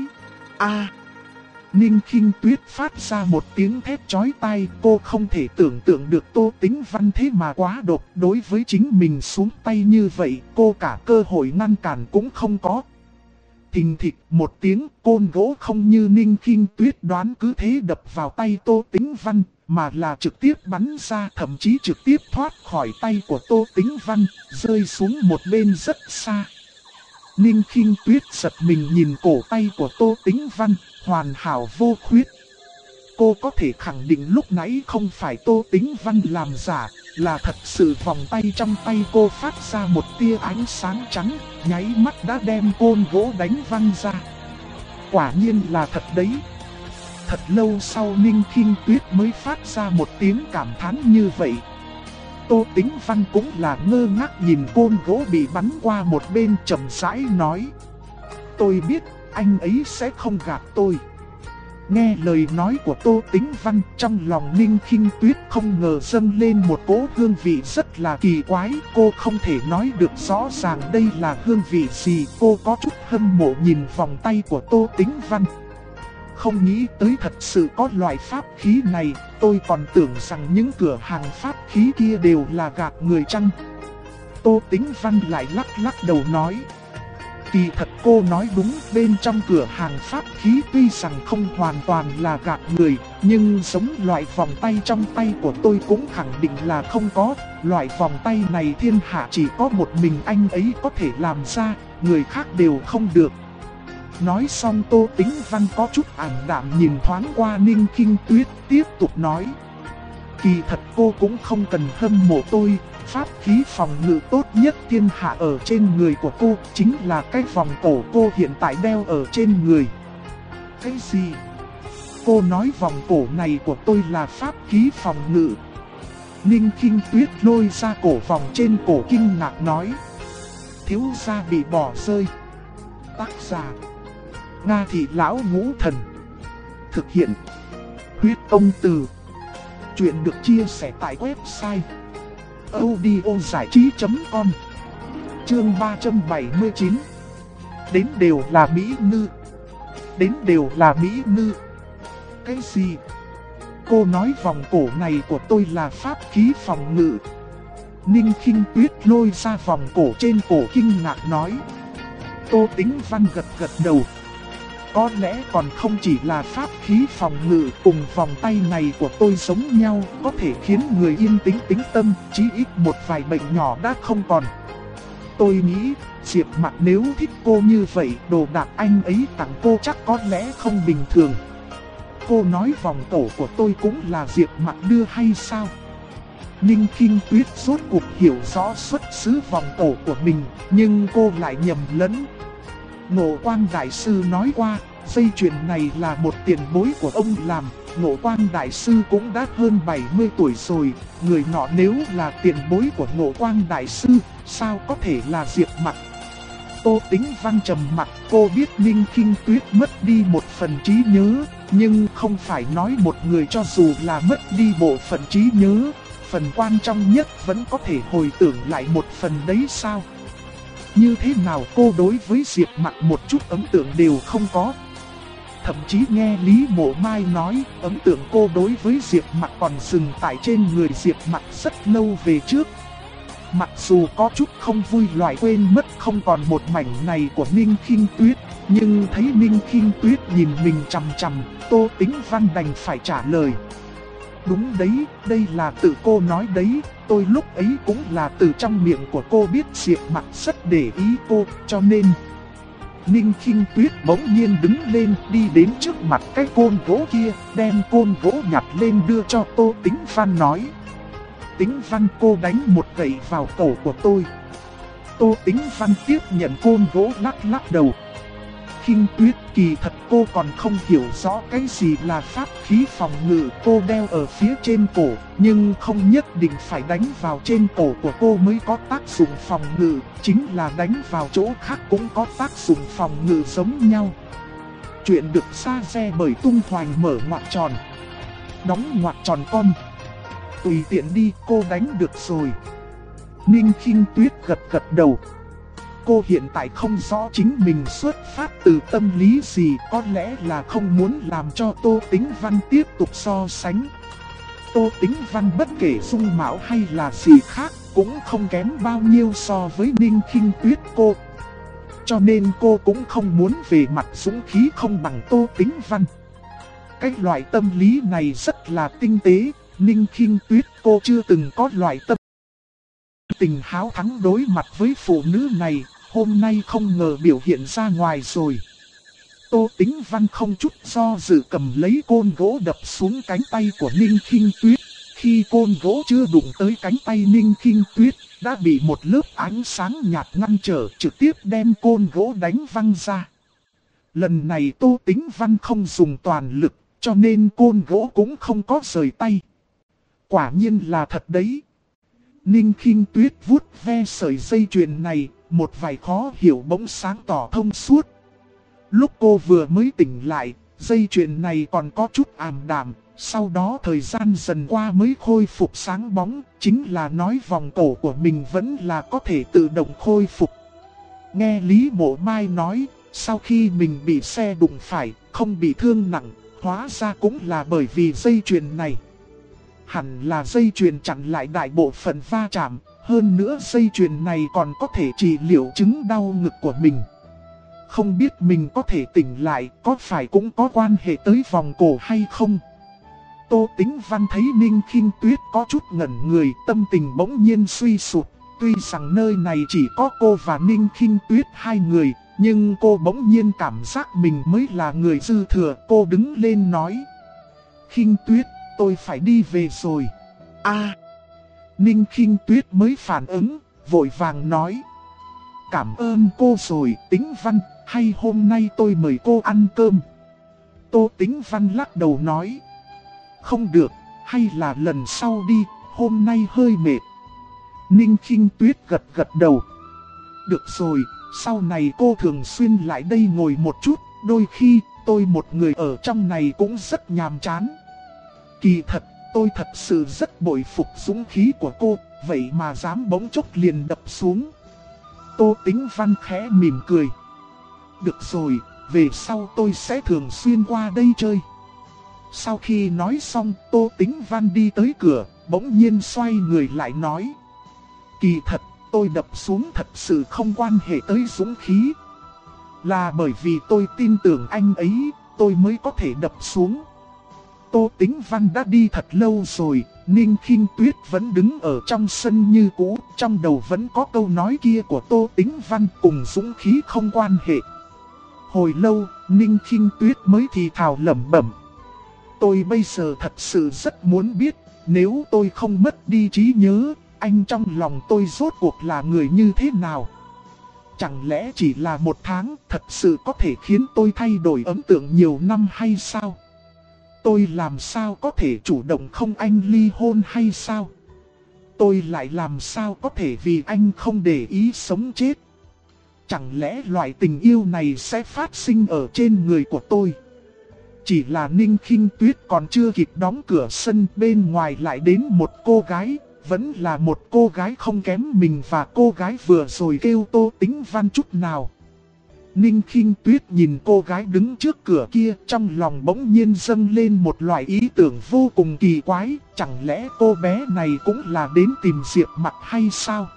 Ninh Khinh Tuyết phát ra một tiếng thét chói tai, cô không thể tưởng tượng được Tô Tĩnh Văn thế mà quá độc đối với chính mình xuống tay như vậy, cô cả cơ hội ngăn cản cũng không có. Thình thịch một tiếng, côn gỗ không như Ninh Khinh Tuyết đoán cứ thế đập vào tay Tô Tĩnh Văn, mà là trực tiếp bắn ra, thậm chí trực tiếp thoát khỏi tay của Tô Tĩnh Văn, rơi xuống một bên rất xa. Ninh Khinh Tuyết giật mình nhìn cổ tay của Tô Tĩnh Văn, hoàn hảo vô khuyết. Cô có thể khẳng định lúc nãy không phải Tô Tĩnh Văn làm giả, là thật sự vòng tay trong tay cô phát ra một tia ánh sáng trắng, nháy mắt đã đem côn gỗ đánh văng ra. Quả nhiên là thật đấy. Thật lâu sau Ninh Khinh Tuyết mới phát ra một tiếng cảm thán như vậy. Tô Tĩnh Văn cũng là ngơ ngác nhìn côn gỗ bị bắn qua một bên, chậm rãi nói: tôi biết anh ấy sẽ không gạt tôi. Nghe lời nói của Tô Tĩnh Văn, trong lòng Ninh Khinh Tuyết không ngờ dâng lên một cỗ hương vị rất là kỳ quái. Cô không thể nói được rõ ràng đây là hương vị gì. Cô có chút hâm mộ nhìn vòng tay của Tô Tĩnh Văn. Không nghĩ tới thật sự có loại pháp khí này, tôi còn tưởng rằng những cửa hàng pháp khí kia đều là gạt người chăng. Tô Tĩnh Văn lại lắc lắc đầu nói: kỳ thật cô nói đúng, bên trong cửa hàng pháp khí tuy rằng không hoàn toàn là gạt người, nhưng giống loại vòng tay trong tay của tôi cũng khẳng định là không có. Loại vòng tay này thiên hạ chỉ có một mình anh ấy có thể làm ra, người khác đều không được. Nói xong Tô Tĩnh Văn có chút ảm đạm nhìn thoáng qua Ninh Khinh Tuyết, tiếp tục nói: kỳ thật cô cũng không cần hâm mộ tôi. Pháp khí phòng ngự tốt nhất thiên hạ ở trên người của cô chính là cái vòng cổ cô hiện tại đeo ở trên người. Cái gì? Cô nói vòng cổ này của tôi là pháp khí phòng ngự? Ninh Khinh Tuyết lôi ra cổ vòng trên cổ kinh ngạc nói: thiếu gia bị bỏ rơi. Tác giả: Nga Thị Lão Ngũ Thần. Thực hiện: Huyết Công Từ. Chuyện được chia sẻ tại website audiozảichí.com. Chương 379. Đến đều là mỹ nữ. Đến đều là mỹ nữ. Cái gì? Cô nói vòng cổ này của tôi là pháp khí phòng ngự? Ninh Khinh Tuyết lôi ra vòng cổ trên cổ kinh ngạc nói. Tô Tĩnh Văn gật gật đầu. Có lẽ còn không chỉ là pháp khí phòng ngự, cùng vòng tay này của tôi giống nhau, có thể khiến người yên tĩnh tĩnh tâm, chí ít một vài bệnh nhỏ đã không còn. Tôi nghĩ, Diệp Mặc nếu thích cô như vậy, đồ đạc anh ấy tặng cô chắc có lẽ không bình thường. Cô nói vòng cổ của tôi cũng là Diệp Mặc đưa hay sao? Ninh Khinh Tuyết rốt cuộc hiểu rõ xuất xứ vòng cổ của mình, nhưng cô lại nhầm lẫn. Ngộ Quang Đại Sư nói qua, dây chuyền này là một tiền bối của ông làm. Ngộ Quang Đại Sư cũng đã hơn 70 tuổi rồi, người nọ nếu là tiền bối của Ngộ Quang Đại Sư, sao có thể là Diệp Mặc? Tô Tĩnh Văn trầm mặt, cô biết Ninh Khinh Tuyết mất đi một phần trí nhớ, nhưng không phải nói một người cho dù là mất đi bộ phận trí nhớ, phần quan trọng nhất vẫn có thể hồi tưởng lại một phần đấy sao? Như thế nào cô đối với Diệp Mặc một chút ấn tượng đều không có. Thậm chí nghe Lý Mộ Mai nói, ấn tượng cô đối với Diệp Mặc còn dừng tại trên người Diệp Mặc rất lâu về trước. Mặc dù có chút không vui loại quên mất không còn một mảnh này của Ninh Khinh Tuyết, nhưng thấy Ninh Khinh Tuyết nhìn mình chằm chằm, Tô Tĩnh Văn đành phải trả lời. Đúng đấy, đây là tự cô nói đấy, tôi lúc ấy cũng là từ trong miệng của cô biết Diệp Mặc rất để ý cô, cho nên... Ninh Khinh Tuyết bỗng nhiên đứng lên đi đến trước mặt cái côn gỗ kia, đem côn gỗ nhặt lên đưa cho Tô Tĩnh Văn nói. Tĩnh Văn, cô đánh một gậy vào cổ của tôi. Tô Tĩnh Văn tiếp nhận côn gỗ lắc lắc đầu. Khinh Tuyết, kỳ thật cô còn không hiểu rõ cái gì là pháp khí phòng ngự cô đeo ở phía trên cổ, nhưng không nhất định phải đánh vào trên cổ của cô mới có tác dụng phòng ngự, chính là đánh vào chỗ khác cũng có tác dụng phòng ngự giống nhau. Chuyện được share bởi Tung Hoành mở ngoặc tròn, đóng ngoặc tròn con. Tùy tiện đi, cô đánh được rồi. Ninh Khinh Tuyết gật gật đầu. Cô hiện tại không rõ chính mình xuất phát từ tâm lý gì, có lẽ là không muốn làm cho Tô Tĩnh Văn tiếp tục so sánh. Tô Tĩnh Văn bất kể dung mạo hay là gì khác, cũng không kém bao nhiêu so với Ninh Khinh Tuyết cô. Cho nên cô cũng không muốn về mặt dũng khí không bằng Tô Tĩnh Văn. Cái loại tâm lý này rất là tinh tế, Ninh Khinh Tuyết cô chưa từng có loại tâm tình háo thắng đối mặt với phụ nữ này, hôm nay không ngờ biểu hiện ra ngoài rồi. Tô Tĩnh Văn không chút do dự cầm lấy côn gỗ đập xuống cánh tay của Ninh Khinh Tuyết. Khi côn gỗ chưa đụng tới cánh tay Ninh Khinh Tuyết, đã bị một lớp ánh sáng nhạt ngăn trở, trực tiếp đem côn gỗ đánh văng ra. Lần này Tô Tĩnh Văn không dùng toàn lực, cho nên côn gỗ cũng không có rời tay. Quả nhiên là thật đấy. Ninh Khinh Tuyết vuốt ve sợi dây chuyền này, một vài khó hiểu bỗng sáng tỏ thông suốt. Lúc cô vừa mới tỉnh lại, dây chuyền này còn có chút ảm đạm, sau đó thời gian dần qua mới khôi phục sáng bóng, chính là nói vòng cổ của mình vẫn là có thể tự động khôi phục. Nghe Lý Mộ Mai nói, sau khi mình bị xe đụng phải, không bị thương nặng, hóa ra cũng là bởi vì dây chuyền này. Hẳn là dây chuyền chặn lại đại bộ phận va chạm, hơn nữa dây chuyền này còn có thể trị liệu chứng đau ngực của mình. Không biết mình có thể tỉnh lại, có phải cũng có quan hệ tới vòng cổ hay không? Tô Tĩnh Văn thấy Ninh Khinh Tuyết có chút ngẩn người, tâm tình bỗng nhiên suy sụp. Tuy rằng nơi này chỉ có cô và Ninh Khinh Tuyết hai người, nhưng cô bỗng nhiên cảm giác mình mới là người dư thừa. Cô đứng lên nói: Khinh Tuyết, tôi phải đi về rồi. Ninh Khinh Tuyết mới phản ứng, vội vàng nói: Cảm ơn cô rồi, Tĩnh Văn, hay hôm nay tôi mời cô ăn cơm. Tô Tĩnh Văn lắc đầu nói: Không được, hay là lần sau đi, hôm nay hơi mệt. Ninh Khinh Tuyết gật gật đầu. Được rồi, sau này cô thường xuyên lại đây ngồi một chút, đôi khi tôi một người ở trong này cũng rất nhàm chán. Kỳ thật, tôi thật sự rất bội phục dũng khí của cô, vậy mà dám bỗng chốc liền đập xuống. Tô Tĩnh Văn khẽ mỉm cười. Được rồi, về sau tôi sẽ thường xuyên qua đây chơi. Sau khi nói xong, Tô Tĩnh Văn đi tới cửa, bỗng nhiên xoay người lại nói: Kỳ thật, tôi đập xuống thật sự không quan hệ tới dũng khí. Là bởi vì tôi tin tưởng anh ấy, tôi mới có thể đập xuống. Tô Tĩnh Văn đã đi thật lâu rồi, Ninh Khinh Tuyết vẫn đứng ở trong sân như cũ, trong đầu vẫn có câu nói kia của Tô Tĩnh Văn cùng dũng khí không quan hệ. Hồi lâu, Ninh Khinh Tuyết mới thì thào lẩm bẩm: Tôi bây giờ thật sự rất muốn biết, nếu tôi không mất đi trí nhớ, anh trong lòng tôi rốt cuộc là người như thế nào? Chẳng lẽ chỉ là một tháng thật sự có thể khiến tôi thay đổi ấn tượng nhiều năm hay sao? Tôi làm sao có thể chủ động không anh ly hôn hay sao? Tôi lại làm sao có thể vì anh không để ý sống chết? Chẳng lẽ loại tình yêu này sẽ phát sinh ở trên người của tôi? Chỉ là Ninh Khinh Tuyết còn chưa kịp đóng cửa sân, bên ngoài lại đến một cô gái, vẫn là một cô gái không kém mình và cô gái vừa rồi kêu Tô Tĩnh Văn chút nào. Ninh Khinh Tuyết nhìn cô gái đứng trước cửa kia, trong lòng bỗng nhiên dâng lên một loại ý tưởng vô cùng kỳ quái, chẳng lẽ cô bé này cũng là đến tìm Diệp Mặc hay sao?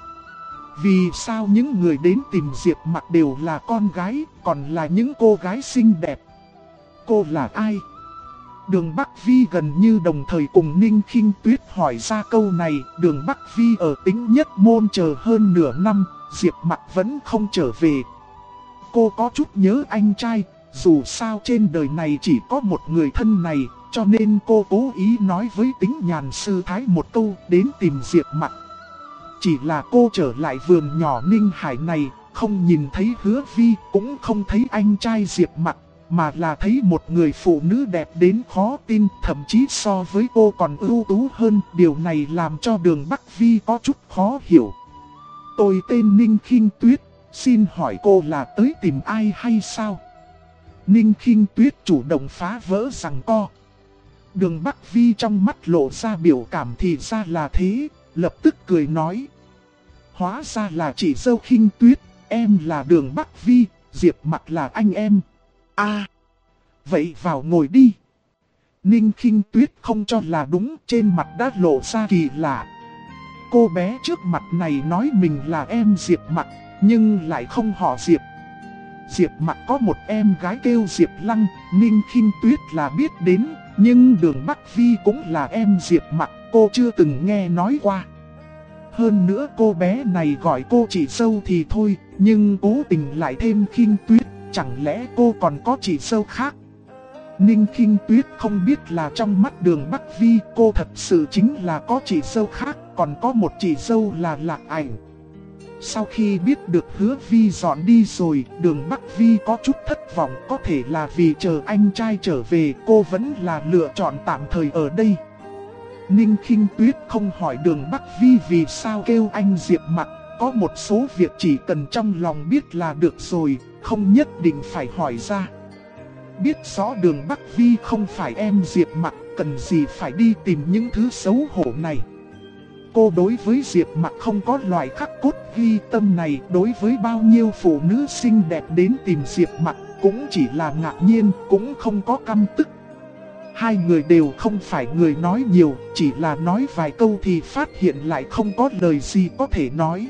Vì sao những người đến tìm Diệp Mặc đều là con gái, còn là những cô gái xinh đẹp? Cô là ai? Đường Bắc Vi gần như đồng thời cùng Ninh Khinh Tuyết hỏi ra câu này. Đường Bắc Vi ở Tĩnh Nhất Môn chờ hơn nửa năm, Diệp Mặc vẫn không trở về. Cô có chút nhớ anh trai, dù sao trên đời này chỉ có một người thân này, cho nên cô cố ý nói với Tĩnh Nhàn sư thái một câu đến tìm Diệp Mặc. Chỉ là cô trở lại vườn nhỏ Ninh Hải này, không nhìn thấy Hứa Vi, cũng không thấy anh trai Diệp Mặc, mà là thấy một người phụ nữ đẹp đến khó tin, thậm chí so với cô còn ưu tú hơn. Điều này làm cho Đường Bắc Vi có chút khó hiểu. Tôi tên Ninh Khinh Tuyết, xin hỏi cô là tới tìm ai hay sao? Ninh Khinh Tuyết chủ động phá vỡ giằng co. Đường Bắc Vi trong mắt lộ ra biểu cảm thì ra là thế, lập tức cười nói. Hóa ra là chị dâu Khinh Tuyết, em là Đường Bắc Vi, Diệp Mặc là anh em. Vậy vào ngồi đi. Ninh Khinh Tuyết không cho là đúng, trên mặt đã lộ ra kỳ lạ. Cô bé trước mặt này nói mình là em Diệp Mặc, nhưng lại không họ Diệp. Diệp Mặc có một em gái kêu Diệp Lăng, Ninh Khinh Tuyết là biết đến, nhưng Đường Bắc Vi cũng là em Diệp Mặc, cô chưa từng nghe nói qua. Hơn nữa cô bé này gọi cô chị dâu thì thôi, nhưng cố tình lại thêm Khinh Tuyết, chẳng lẽ cô còn có chị dâu khác? Ninh Khinh Tuyết không biết là trong mắt Đường Bắc Vi cô thật sự chính là có chị dâu khác, còn có một chị dâu là Lạc Ảnh. Sau khi biết được Hứa Vi dọn đi rồi, Đường Bắc Vi có chút thất vọng, có thể là vì chờ anh trai trở về, cô vẫn là lựa chọn tạm thời ở đây. Ninh Khinh Tuyết không hỏi Đường Bắc Vi vì sao kêu anh Diệp Mặc, có một số việc chỉ cần trong lòng biết là được rồi, không nhất định phải hỏi ra. Biết rõ Đường Bắc Vi không phải em Diệp Mặc, cần gì phải đi tìm những thứ xấu hổ này. Cô đối với Diệp Mặc không có loại khắc cốt ghi tâm này, đối với bao nhiêu phụ nữ xinh đẹp đến tìm Diệp Mặc cũng chỉ là ngạc nhiên, cũng không có căm tức. Hai người đều không phải người nói nhiều, chỉ là nói vài câu thì phát hiện lại không có lời gì có thể nói.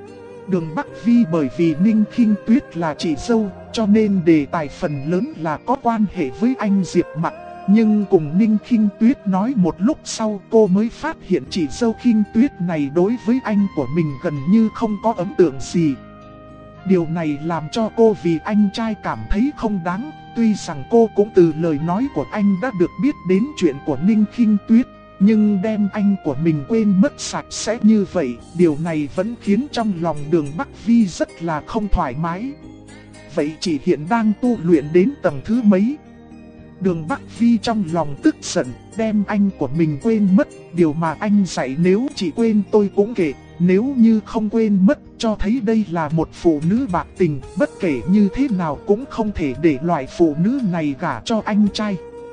Đường Bắc Vi bởi vì Ninh Khinh Tuyết là chị dâu, cho nên đề tài phần lớn là có quan hệ với anh Diệp Mặc. Nhưng cùng Ninh Khinh Tuyết nói một lúc sau, cô mới phát hiện chị dâu Khinh Tuyết này đối với anh của mình gần như không có ấn tượng gì. Điều này làm cho cô vì anh trai cảm thấy không đáng, tuy rằng cô cũng từ lời nói của anh đã được biết đến chuyện của Ninh Khinh Tuyết. Nhưng đem anh của mình quên mất sạch sẽ như vậy, điều này vẫn khiến trong lòng Đường Bắc Vi rất là không thoải mái. Vậy chị hiện đang tu luyện đến tầng thứ mấy? Đường Bắc Vi trong lòng tức giận, đem anh của mình quên mất, điều mà anh dạy nếu chị quên tôi cũng kệ, nếu như không quên mất, cho thấy đây là một phụ nữ bạc tình, bất kể như thế nào cũng không thể để loại phụ nữ này gả cho anh trai.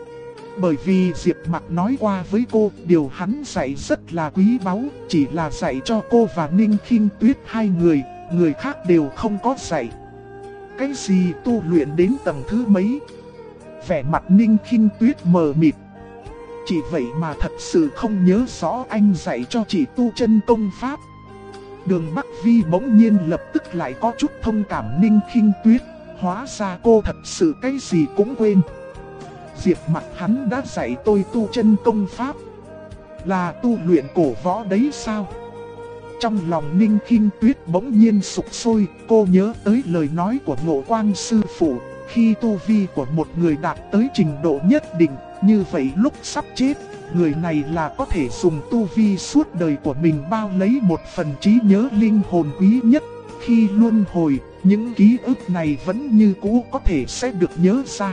Bởi vì Diệp Mặc nói qua với cô, điều hắn dạy rất là quý báu, chỉ là dạy cho cô và Ninh Khinh Tuyết hai người, người khác đều không có dạy. Cái gì tu luyện đến tầng thứ mấy? Vẻ mặt Ninh Khinh Tuyết mờ mịt. Chỉ vậy mà thật sự không nhớ rõ anh dạy cho chị tu chân công pháp. Đường Bắc Vi bỗng nhiên lập tức lại có chút thông cảm Ninh Khinh Tuyết, hóa ra cô thật sự cái gì cũng quên. Diệp Mặc hắn đã dạy tôi tu chân công pháp, là tu luyện cổ võ đấy sao? Trong lòng Ninh Khinh Tuyết bỗng nhiên sục sôi, cô nhớ tới lời nói của Ngộ Quang sư phụ, khi tu vi của một người đạt tới trình độ nhất định, như vậy lúc sắp chết, người này là có thể dùng tu vi suốt đời của mình bao lấy một phần trí nhớ linh hồn quý nhất. Khi luân hồi, những ký ức này vẫn như cũ có thể sẽ được nhớ ra.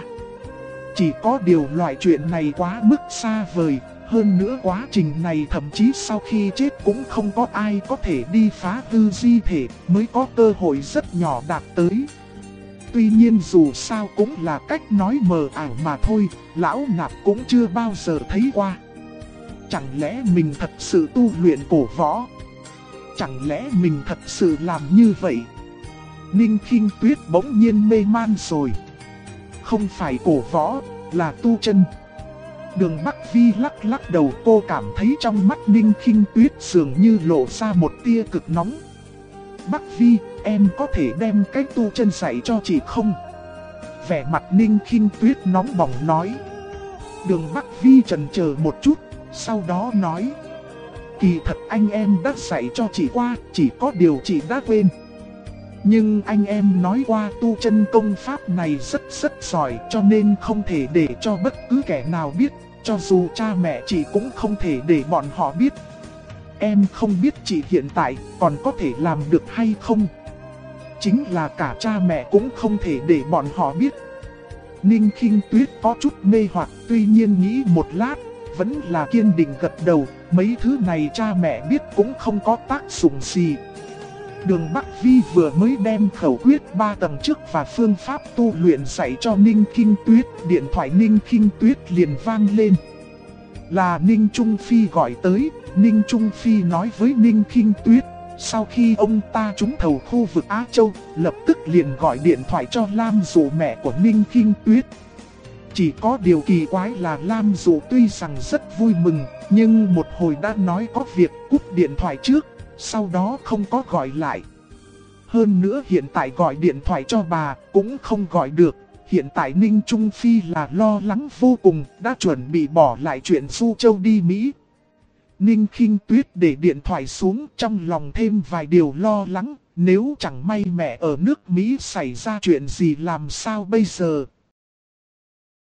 Chỉ có điều loại chuyện này quá mức xa vời, hơn nữa quá trình này thậm chí sau khi chết cũng không có ai có thể đi phá hư di thể, mới có cơ hội rất nhỏ đạt tới. Tuy nhiên dù sao cũng là cách nói mờ ảo mà thôi, lão nạp cũng chưa bao giờ thấy qua. Chẳng lẽ mình thật sự tu luyện cổ võ? Chẳng lẽ mình thật sự làm như vậy? Ninh Khinh Tuyết bỗng nhiên mê man rồi. Không phải cổ võ, là tu chân. Đường Bắc Vi lắc lắc đầu, cô cảm thấy trong mắt Ninh Khinh Tuyết dường như lộ ra một tia cực nóng. Bắc Vi, em có thể đem cách tu chân dạy cho chị không? Vẻ mặt Ninh Khinh Tuyết nóng bỏng nói. Đường Bắc Vi chần chờ một chút, sau đó nói. Kỳ thật anh em đã dạy cho chị qua, chỉ có điều chị đã quên. Nhưng anh em nói qua tu chân công pháp này rất giỏi, cho nên không thể để cho bất cứ kẻ nào biết, cho dù cha mẹ chị cũng không thể để bọn họ biết. Em không biết chị hiện tại còn có thể làm được hay không. chính là cả cha mẹ cũng không thể để bọn họ biết. Ninh Khinh Tuyết có chút mê hoặc, tuy nhiên nghĩ một lát, vẫn là kiên định gật đầu, mấy thứ này cha mẹ biết cũng không có tác dụng gì. Đường Bắc Vi vừa mới đem khẩu quyết 3 tầng trước và phương pháp tu luyện dạy cho Ninh Khinh Tuyết, điện thoại Ninh Khinh Tuyết liền vang lên. Là Ninh Trung Phi gọi tới. Ninh Trung Phi nói với Ninh Khinh Tuyết, sau khi ông ta trúng thầu khu vực Á Châu, lập tức liền gọi điện thoại cho Lam Dụ, mẹ của Ninh Khinh Tuyết. Chỉ có điều kỳ quái là Lam Dụ tuy rằng rất vui mừng, nhưng một hồi đã nói có việc cúp điện thoại trước, sau đó không có gọi lại. Hơn nữa hiện tại gọi điện thoại cho bà cũng không gọi được. Hiện tại Ninh Trung Phi là lo lắng vô cùng, đã chuẩn bị bỏ lại chuyện Du Châu đi Mỹ. Ninh Khinh Tuyết để điện thoại xuống, trong lòng thêm vài điều lo lắng, nếu chẳng may mẹ ở nước Mỹ xảy ra chuyện gì làm sao bây giờ.